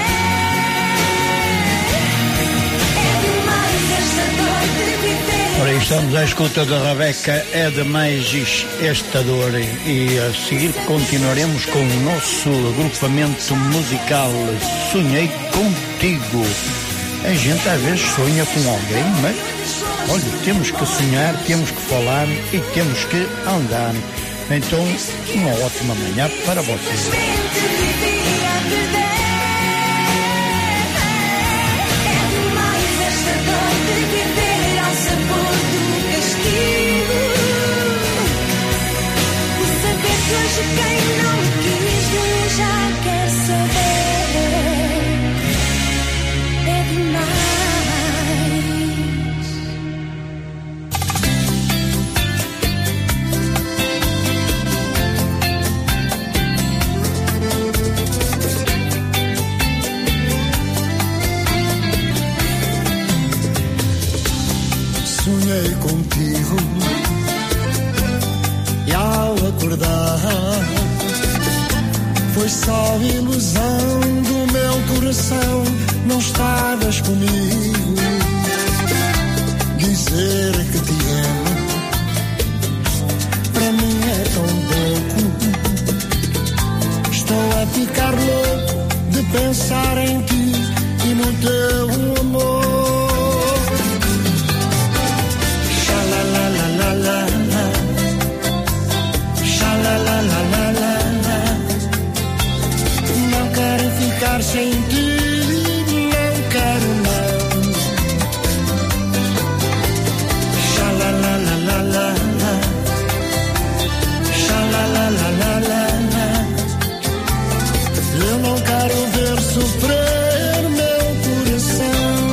É demais esta dor de viver. Ora, estamos à escuta da Rebeca, é demais esta dor, e a seguir continuaremos com o nosso agrupamento musical Sonhei Contigo. A gente às vezes sonha com alguém, mas olha, temos que sonhar, temos que falar e temos que andar. Então, uma ótima manhã para vocês. Hoje quem não me quis de mim já quer saber. É demais. Sonhei contigo e ao acordar foi só ilusão do meu coração. Não estavas comigo. Dizer que te amo para mim é tão pouco. Estou a ficar louco de pensar em ti e no teu amor. Xalalalala, xalalalala. Não quero ficar sem ti, não quero não. Xalalalala, xalalalala. Eu não quero ver sofrer meu coração.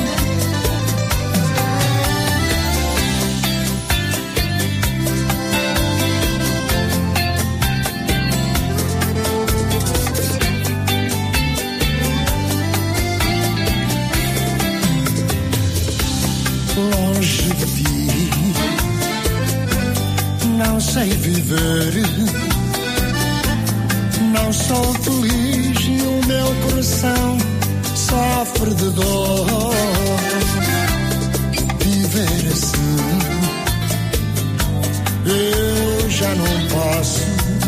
Longe de ti, não sei viver, não sou feliz e o meu coração sofre de dor. Viver assim, eu já não posso.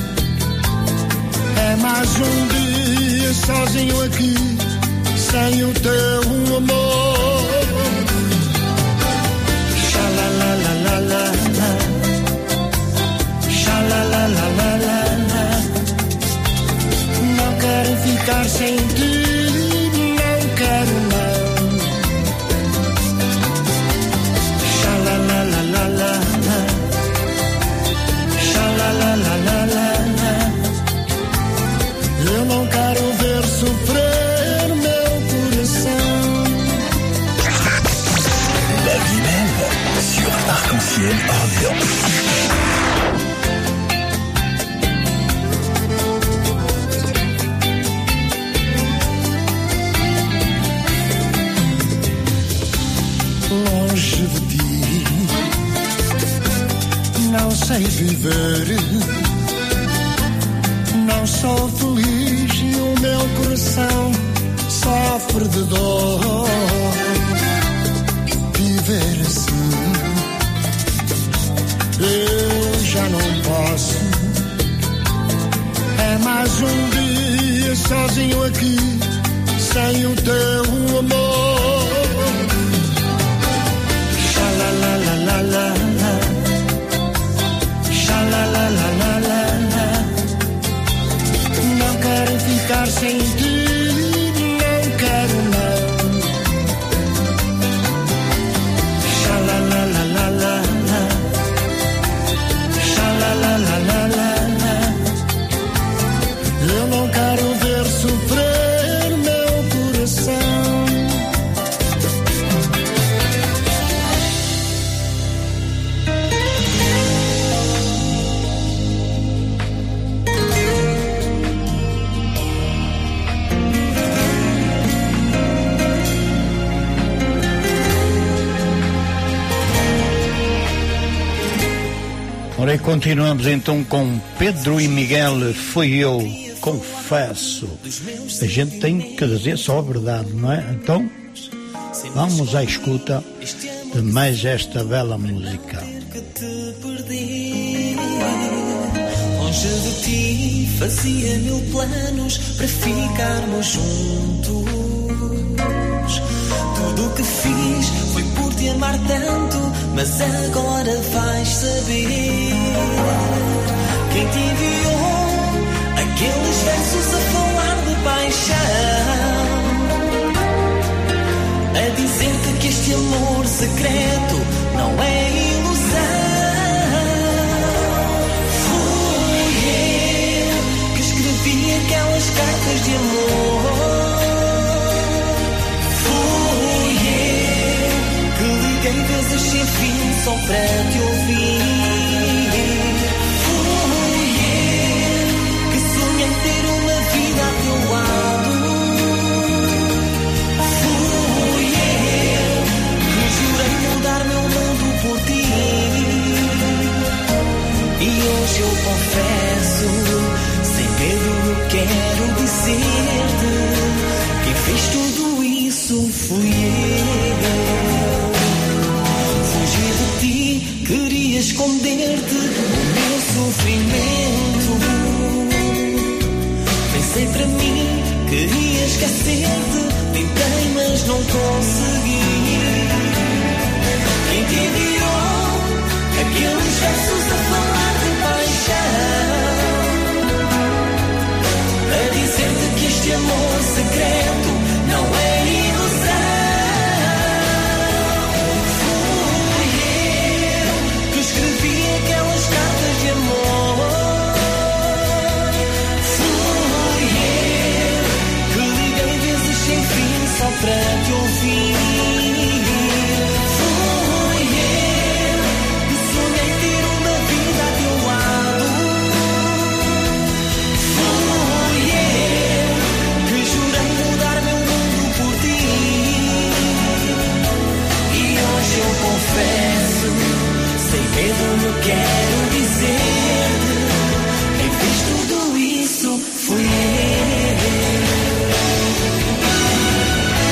É mais um dia sozinho aqui, sem o teu amor. Xalalalala, xalalalala. Não quero ficar sem ti, não quero não. Xalalalala, xalalalala. Eu não quero ver sofrer meu coração. La vie belle sur Arc-en-Ciel Orléans. Longe de ti, não sei viver. Não sou feliz e o meu coração sofre de dor. Viver assim, eu já não posso. É mais um dia sozinho aqui, sem o teu amor. Xalalalala, xalalalala. Não quero ficar sem ti, não quero não. Xalalalala, xalalalala. Eu não quero ver sofrer meu coração. Ora, e continuamos então com Pedro e Miguel, Foi Eu, Confesso. A gente tem que dizer só a verdade, não é? Então, vamos à escuta de mais esta bela música. Longe de ti, fazia mil planos para ficarmos juntos. Tudo o que fiz foi por te amar tanto, mas agora vais saber. Quem te enviou aqueles versos a falar de paixão, a dizer-te que este amor secreto não é ilusão. Fui eu que escrevi aquelas cartas de amor. Vezes sem fim só para te ouvir. Fui eu que sonhei ter uma vida a teu lado. Fui eu que jurei mudar meu mundo por ti. E hoje eu confesso, sem medo eu quero dizer-te, quem fez tudo isso fui eu. Queria esconder-te o meu sofrimento. Pensei para mim, queria esquecer-te. Tentei, mas não consegui. Quem te enviou aqueles versos a falar de paixão, a dizer-te que este amor secreto não é ilusão. Aquelas cartas de amor. Fui eu que liguei vezes sem fim só para te ouvir. Fui eu que sonhei ter uma vida a teu lado. Fui eu que jurei mudar meu mundo por ti. E hoje eu confesso, sem medo eu quero dizer-te, quem fez tudo isso fui eu.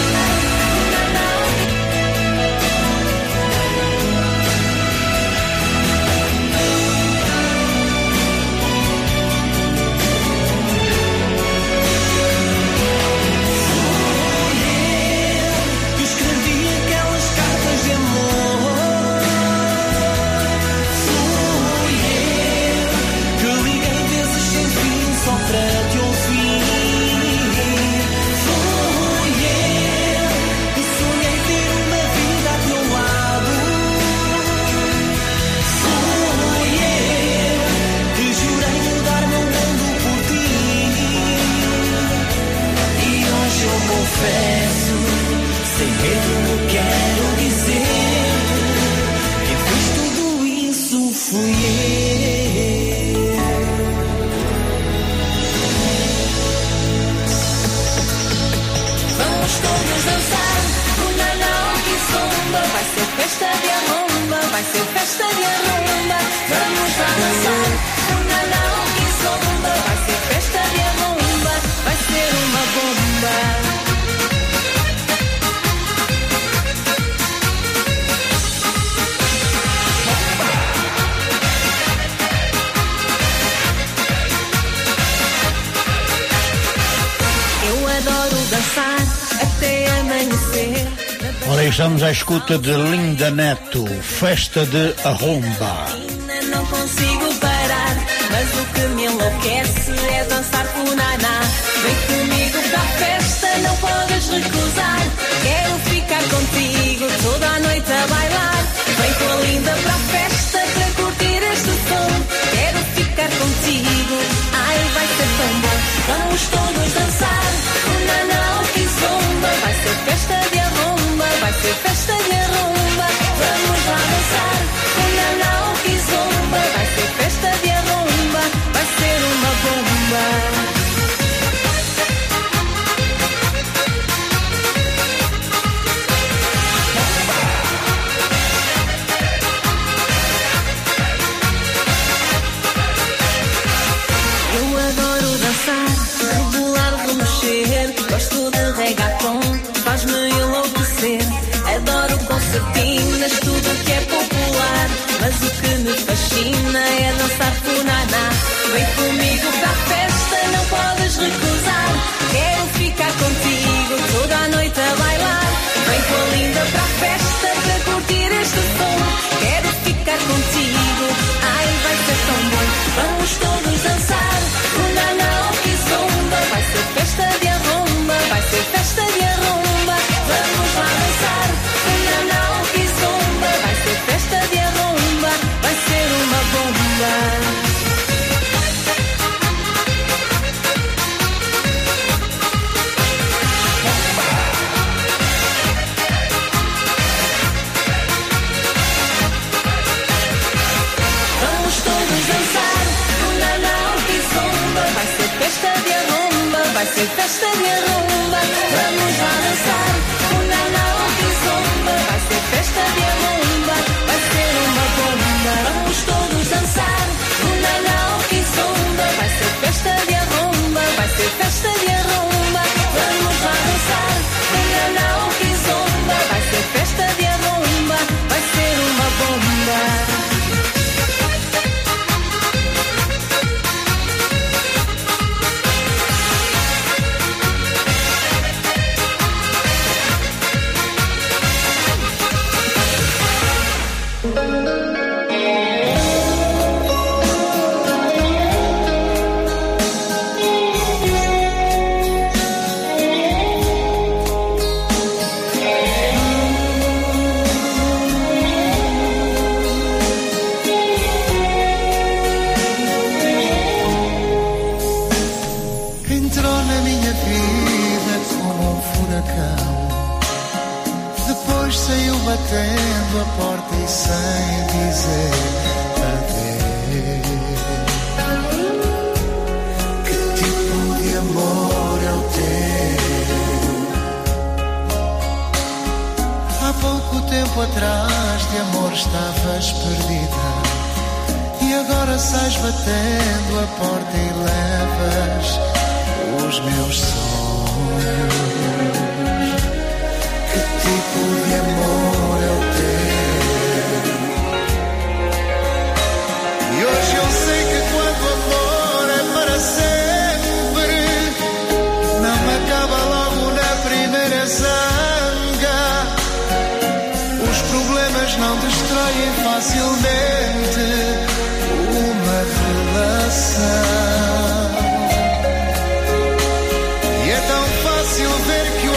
Ora, estamos à escuta de Linda Neto, Festa de Arromba. Não consigo parar, mas o que me enlouquece é dançar com o naná. Vem comigo para a festa, não podes recusar. Quero ficar contigo toda a noite a bailar. Vem com a Linda para a festa para curtir este som. Quero ficar contigo, ai vai ser tão bom. Vamos todos dançar, o naná o kizomba. Vai ser festa de arromba, vai ser festa de arromba. Vamos lá dançar, o naná o kizomba. Vai ser festa de arromba, vai ser uma bomba. Rebolar, remexer, gosto de reggaeton, faz-me enlouquecer. Adoro concertinas, tudo que é popular, mas o que me fascina é dançar com o naná. Vem comigo para a festa, não podes recusar. Quero ficar contigo toda a noite a bailar. Vem com a Linda para a festa para curtir este som. Quero ficar contigo, ai vai ser tão bom. Vamos todos dançar, o naná o kizomba. Vai ser festa de arromba, vai ser festa de arromba. Vamos lá dançar, o naná o kizomba. Vai ser festa de arromba, vai ser uma bomba. Festa de arromba, vai ser festa de arromba. Vamos lá dançar, o naná o kizomba. Vai ser festa de arromba, vai ser uma bomba. Vamos todos dançar, o naná o kizomba. Vai ser festa de arromba, vai ser festa de arromba. Vamos lá dançar, o naná o kizomba. Vai ser festa de arromba, vai ser uma bomba. Batendo a porta e sem dizer adeus. Que tipo de amor é o teu? Há pouco tempo atrás de amor estavas perdida e agora sais batendo a porta e levas os meus sonhos. Que tipo de amor é o teu? E hoje eu sei que quando o amor é para sempre, não acaba logo na primeira zanga. Os problemas não destroem facilmente uma relação. E é tão fácil ver que o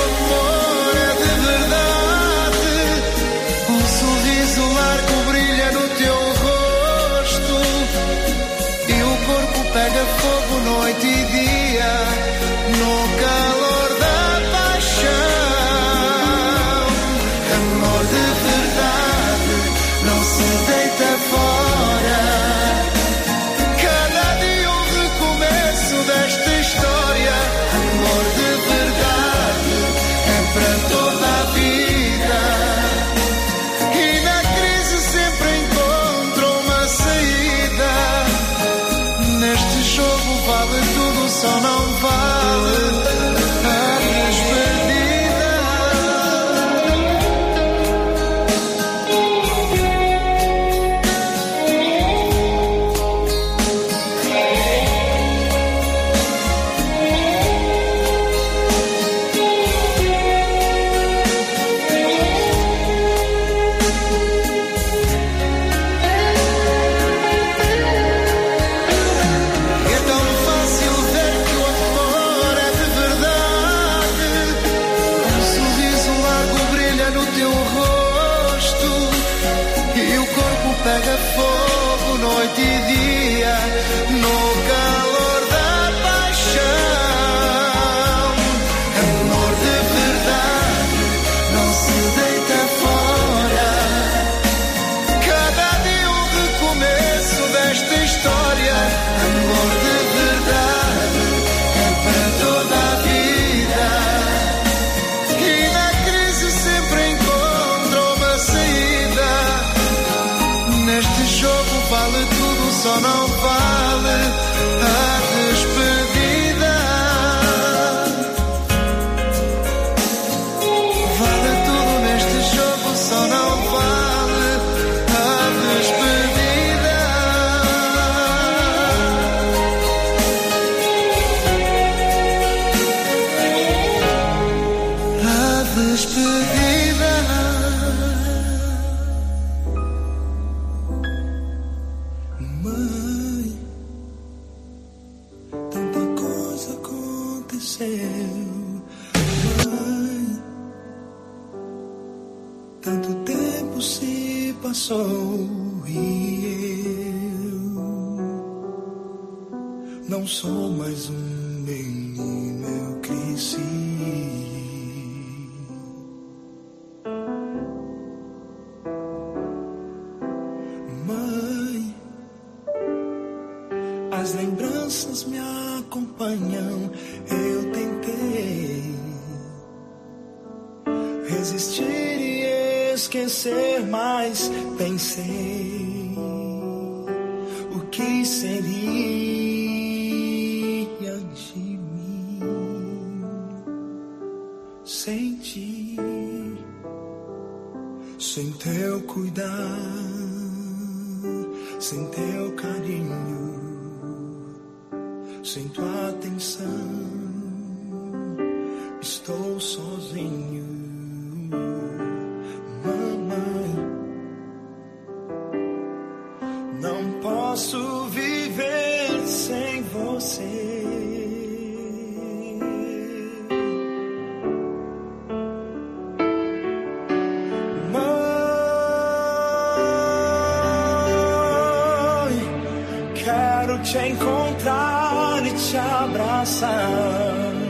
fogo noite e dia, no calor da paixão. Amor de verdade não se deita fora. Cada dia um recomeço desta história. Amor de verdade é para toda a vida. E na crise sempre encontra uma saída. Neste jogo vale tudo, só não vale a despedida. Vale tudo neste jogo, só não vale a despedida. A despedida. Mãe, tanta coisa aconteceu. Mãe, tanto tempo se passou e eu não sou mais um menino, eu cresci. Mãe, as lembranças me acompanham. Eu tentei resistir e esquecer, mas pensei o que seria de mim sem ti, sem teu cuidar, sem teu carinho, sem tua atenção. Estou sozinho. Mamãe, não posso viver sem você. Mãe, quero te encontrar e te abraçar.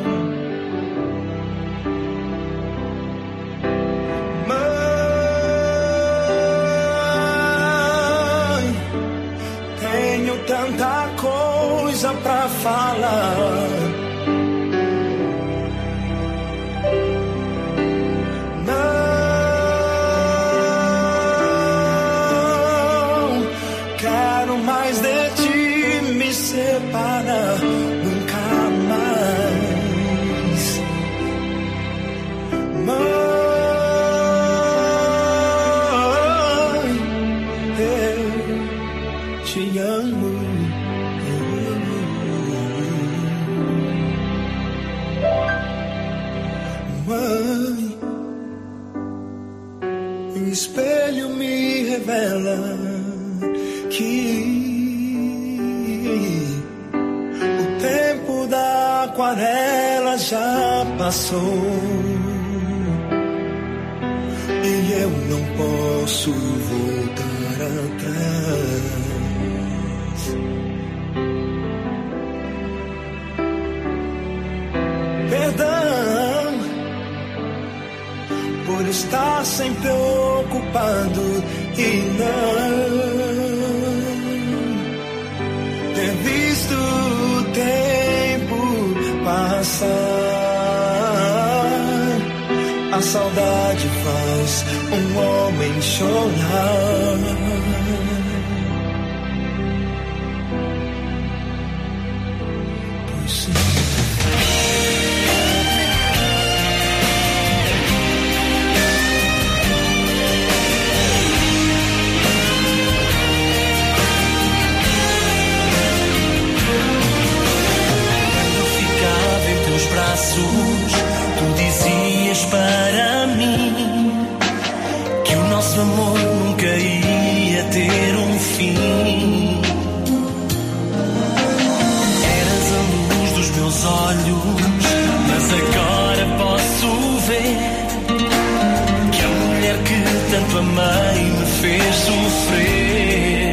Tanta coisa pra falar. Não quero mais de ti me separar, nunca mais. Mãe, eu te amo. Mãe, o espelho me revela que o tempo da aquarela já passou e eu não posso voltar atrás. Perdão por estar sempre ocupado e não ter visto o tempo passar. A saudade faz um homem chorar. Pois sim. Tu dizias para mim que o nosso amor nunca ia ter um fim. Eras a luz dos meus olhos, mas agora posso ver que a mulher que tanto amei me fez sofrer.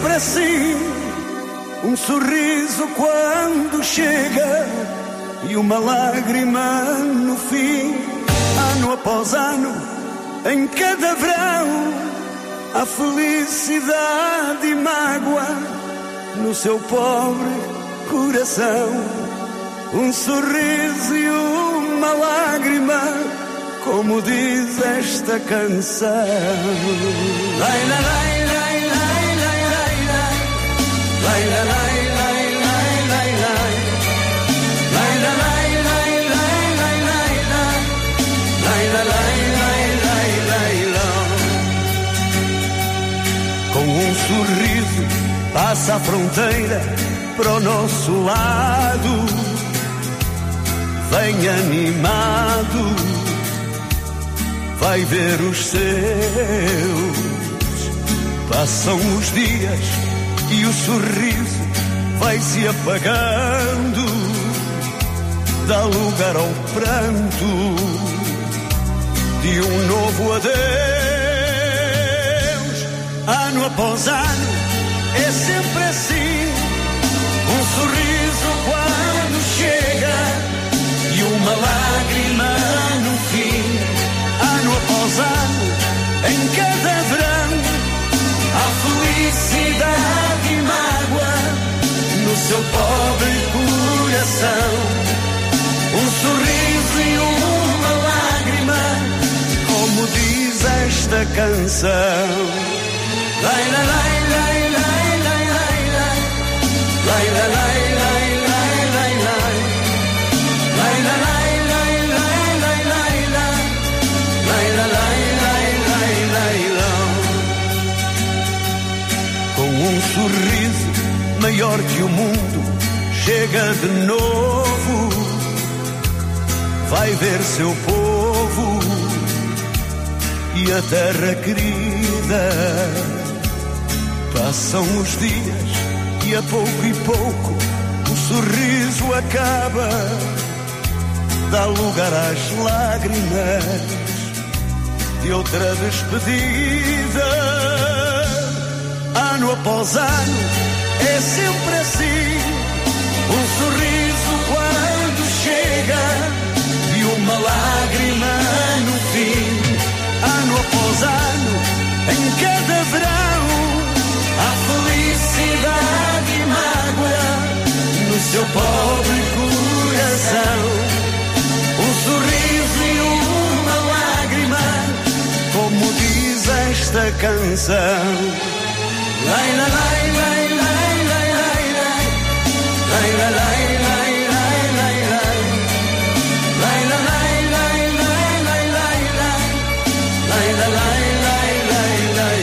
sempre assim, um sorriso quando chega e uma lágrima no fim. Ano após ano, em cada verão, há felicidade e mágoa no seu pobre coração. Um sorriso e uma lágrima, como diz esta canção. Lai, lai, lai, lai, lai, lai, lai, lai. Lai, lai, lai, lai, lai, lai, lai. Lai, lai, lai, lai, lai, lai, lai, lai. Lai, lai, lai, lai, lai, lai, lai. Com um sorriso passa a fronteira para o nosso lado. Vem animado, vai ver os seus. Passam os dias e o sorriso vai se apagando, dá lugar ao pranto de um novo adeus. Ano após ano é sempre assim, um sorriso quando chega e uma lágrima no fim. Ano após ano, em cada verão, há felicidade e mágoa no seu pobre coração. Um sorriso e uma lágrima, como diz esta canção. Lai, lai, lai, lai, lai, lai, lai, lai. Lai, lai, lai, lai, lai, lai, lai. Lai, lai, lai, lai, lai, lai, lai, lai. Lai, lai, lai, lai, lai, lai, lai. Com um sorriso maior que o mundo, chega de novo, vai ver seu povo e a terra querida. Passam os dias e a pouco e pouco o sorriso acaba, dá lugar às lágrimas de outra despedida. Ano após ano é sempre assim, um sorriso quando chega e uma lágrima no fim. Ano após ano, em cada verão, há felicidade e mágoa no seu pobre coração. Um sorriso e uma lágrima, como diz esta canção. Lai, lai, lai, lai, lai, lai, lai, lai. Lai, lai, lai, lai, lai, lai, lai. Lai, lai, lai, lai, lai, lai, lai, lai. Lai, lai, lai, lai, lai,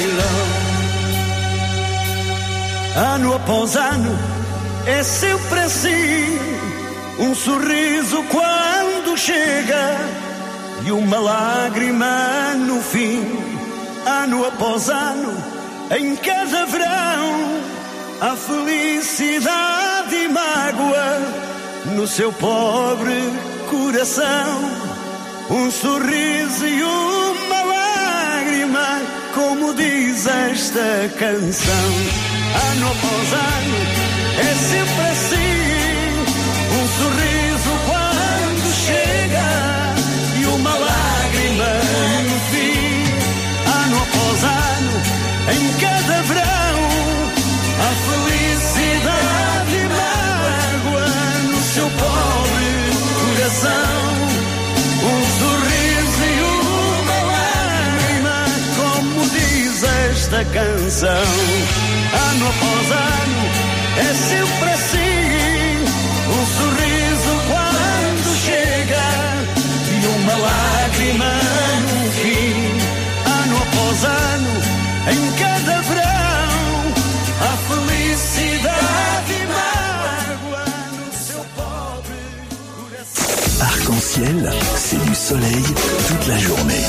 lai, lai. Ano após ano é sempre assim, um sorriso quando chega e uma lágrima no fim. Ano após ano, em cada verão, há felicidade e mágoa no seu pobre coração. Um sorriso e uma lágrima, como diz esta canção. Ano após ano é sempre assim, um sorriso quando chega e uma lágrima no fim. Ano após ano, em cada verão, há felicidade e mágoa no seu pobre coração. Um sorriso e uma lágrima, como diz esta canção. Ano após ano é sempre assim, um sorriso quando chega e uma lágrima no fim. Ano após ano, em cada verão, há felicidade e mágoa no seu pobre coração. Arc-en-ciel, c'est du soleil toute la journée.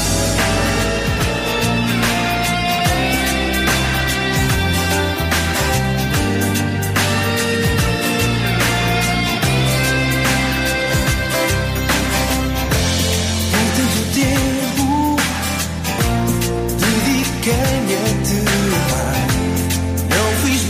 Dediquei-me a te amar, não fiz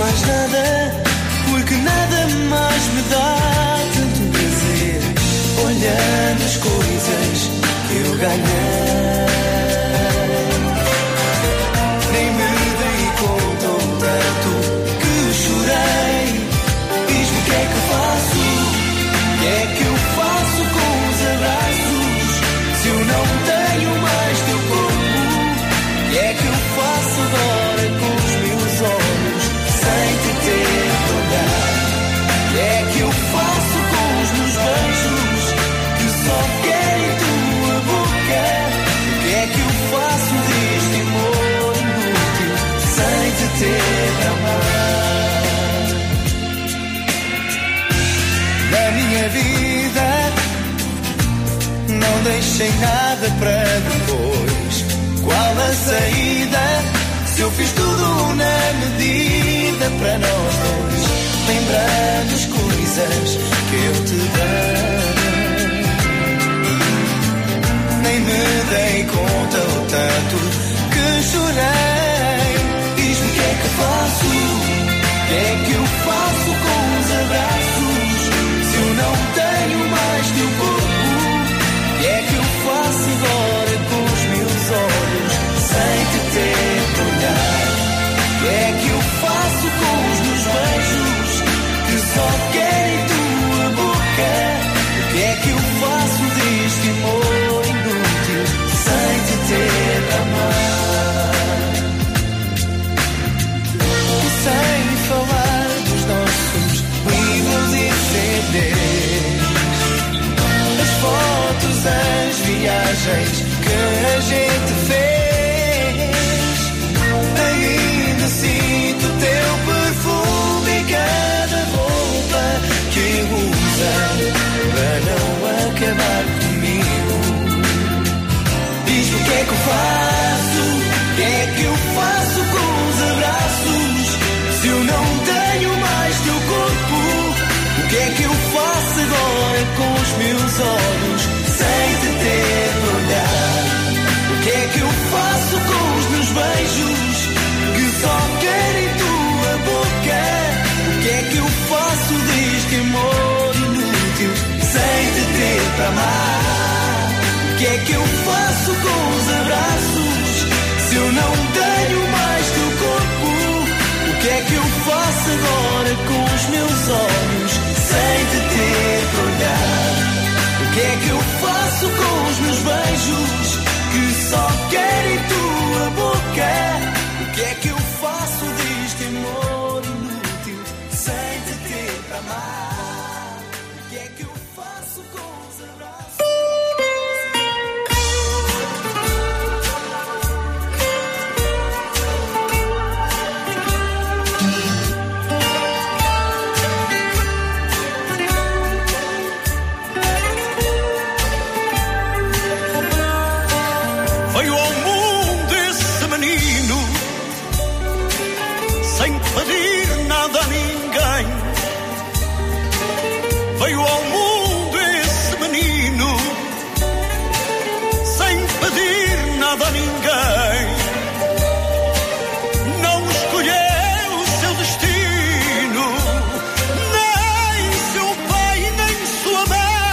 nada para depois. Qual a saída? Se eu fiz tudo na medida para nós dois. Lembrando as coisas que eu te dei. Nem me dei conta o tanto que chorei. Diz-me o que é que faço? O que é que eu faço com os abraços? Se eu não tenho mais teu corpo, o que é que eu faço agora com os meus olhos sem te ter que olhar? O que é que eu faço com os meus beijos que só querem tua boca? O que é que eu faço deste amor inútil sem te ter que amar? E sem falar dos nossos livros e CDs, as fotos, as viagens que a gente fez. Ainda sinto o teu perfume em cada roupa que usa para não acabar comigo. Diz-me o que é que eu faço? O que é que eu faço com os abraços? Se eu não tenho mais teu corpo, o que é que eu faço agora com os meus olhos sem te ter de olhar? O que é que eu faço com os meus beijos que só querem tua boca? O que é que eu faço deste amor inútil sem te ter para amar? O que é que eu faço com os abraços se eu não tenho mais teu corpo? O que é que eu faço agora com os meus olhos sem te ter que olhar? O que é que eu faço com os meus beijos que só querem tua boca? O que é que eu faço deste amor inútil sem te ter para amar? O que é que eu faço com os abraços? Veio ao mundo esse menino sem pedir nada a ninguém. Veio ao mundo esse menino sem pedir nada a ninguém. Não escolheu o seu destino, nem seu pai, nem sua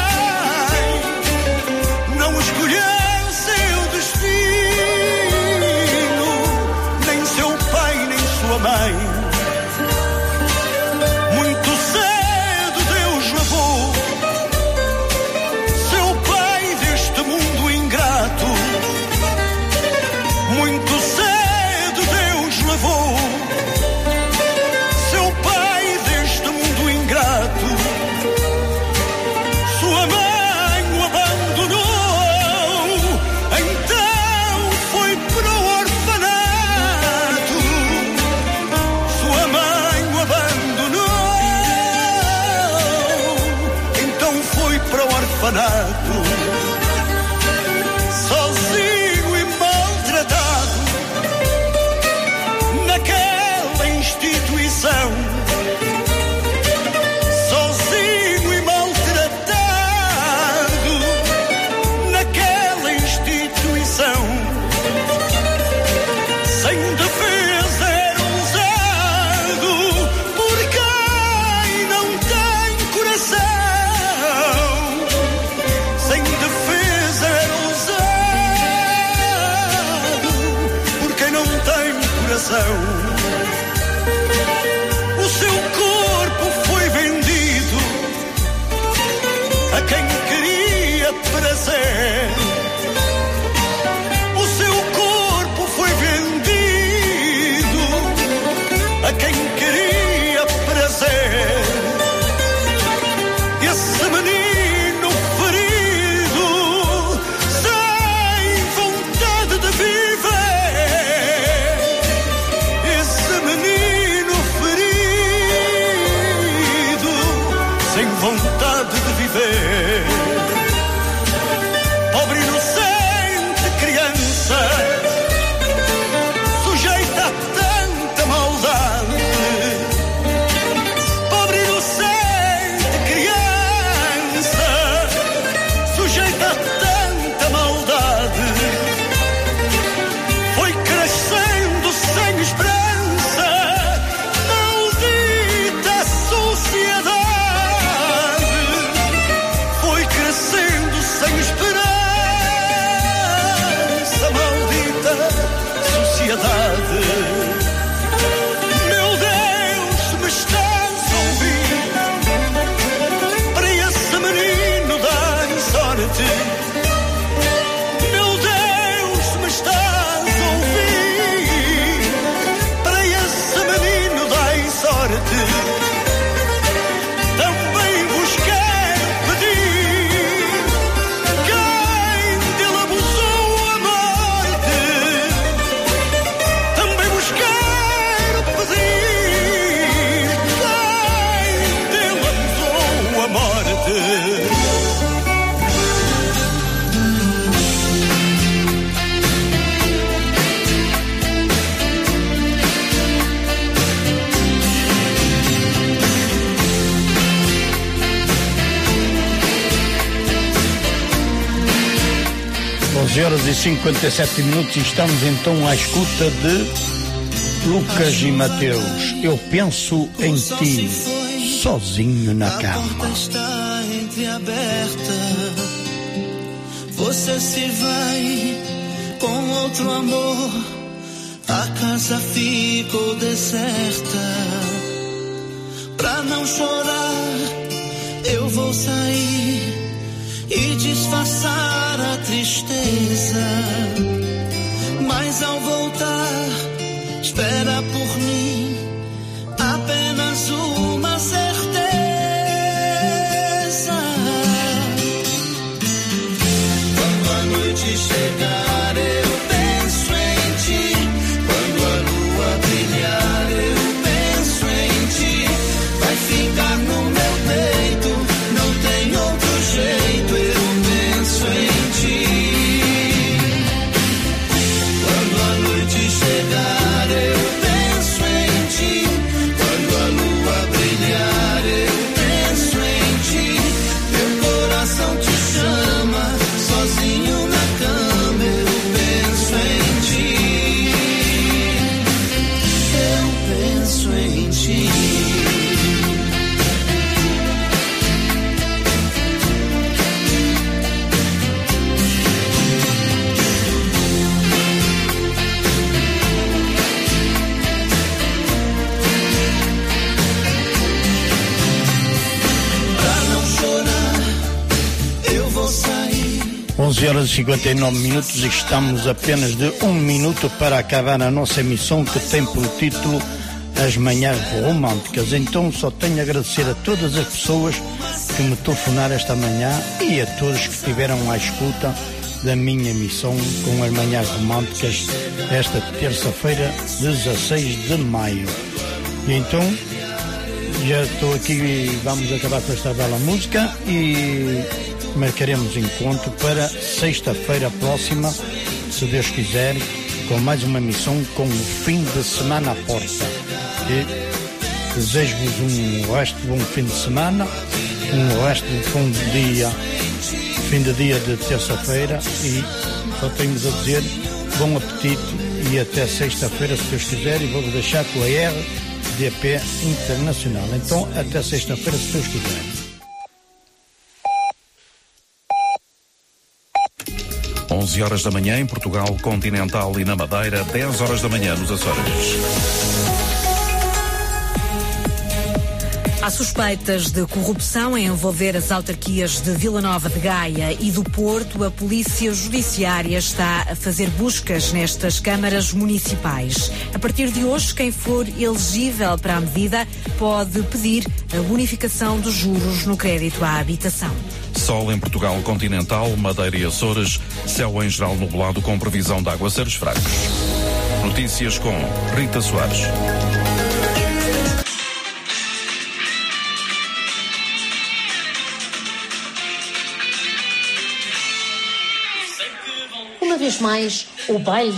mãe. Não escolheu mãe. Muito cedo Deus levou seu pai deste mundo ingrato. Muito cedo Deus levou seu pai deste mundo ingrato. Sua mãe o abandonou, então foi para o orfanato. Para o orfanato, sozinho e maltratado naquela instituição. Sozinho e maltratado naquela instituição. Sem defesa era usado por quem não tem coração. Sem defesa era usado por quem não tem coração. O seu corpo foi vendido a quem queria prazer. O seu corpo foi vendido a quem queria prazer. Esse menino ferido, sem vontade de viver. Esse 11h57 e estamos então à escuta de Lucas e Mateus. Eu penso em ti, sozinho na cama. A porta está entreaberta. Você se vai com outro amor. A casa ficou deserta. Pra não chorar, eu vou sair e disfarçar a tristeza. Mas ao voltar, espera por mim apenas uma certeza. Quando a noite chegar, eu penso em ti. Quando a lua brilhar, eu penso em ti. Vai ficar no meu peito, não tem outro jeito, eu penso em ti. Quando a noite chegar, eu penso em ti. Quando a lua brilhar, eu penso em ti. Meu coração te chama, sozinho na cama, eu penso em ti. Eu penso em ti. Pra não chorar, eu vou sair. 11h59 e estamos apenas de 1 minuto para acabar a nossa emissão, que tem por título As Manhãs Românticas. Então só tenho a agradecer a todas as pessoas que me telefonaram esta manhã e a todos que estiveram à escuta da minha emissão com as Manhãs Românticas esta terça-feira, 16 de maio. E então já estou aqui e vamos acabar com esta bela música e marcaremos encontro para sexta-feira próxima, se Deus quiser, com mais uma emissão com o fim de semana à porta. E desejo-vos um resto de bom fim de semana, um resto de bom dia, fim de dia de terça-feira, e só tenho-vos a dizer bom apetite e até sexta-feira, se Deus quiser, e vou-vos deixar com a RDP Internacional. Então, até sexta-feira, se Deus quiser. 11 horas da manhã em Portugal Continental e na Madeira, 10 horas da manhã nos Açores. Há suspeitas de corrupção a envolver as autarquias de Vila Nova de Gaia e do Porto. A Polícia Judiciária está a fazer buscas nestas câmaras municipais. A partir de hoje, quem for elegível para a medida pode pedir a bonificação dos juros no crédito à habitação. Sol em Portugal Continental, Madeira e Açores, céu em geral nublado com previsão de aguaceiros fracos. Notícias com Rita Soares. Uma vez mais, o baile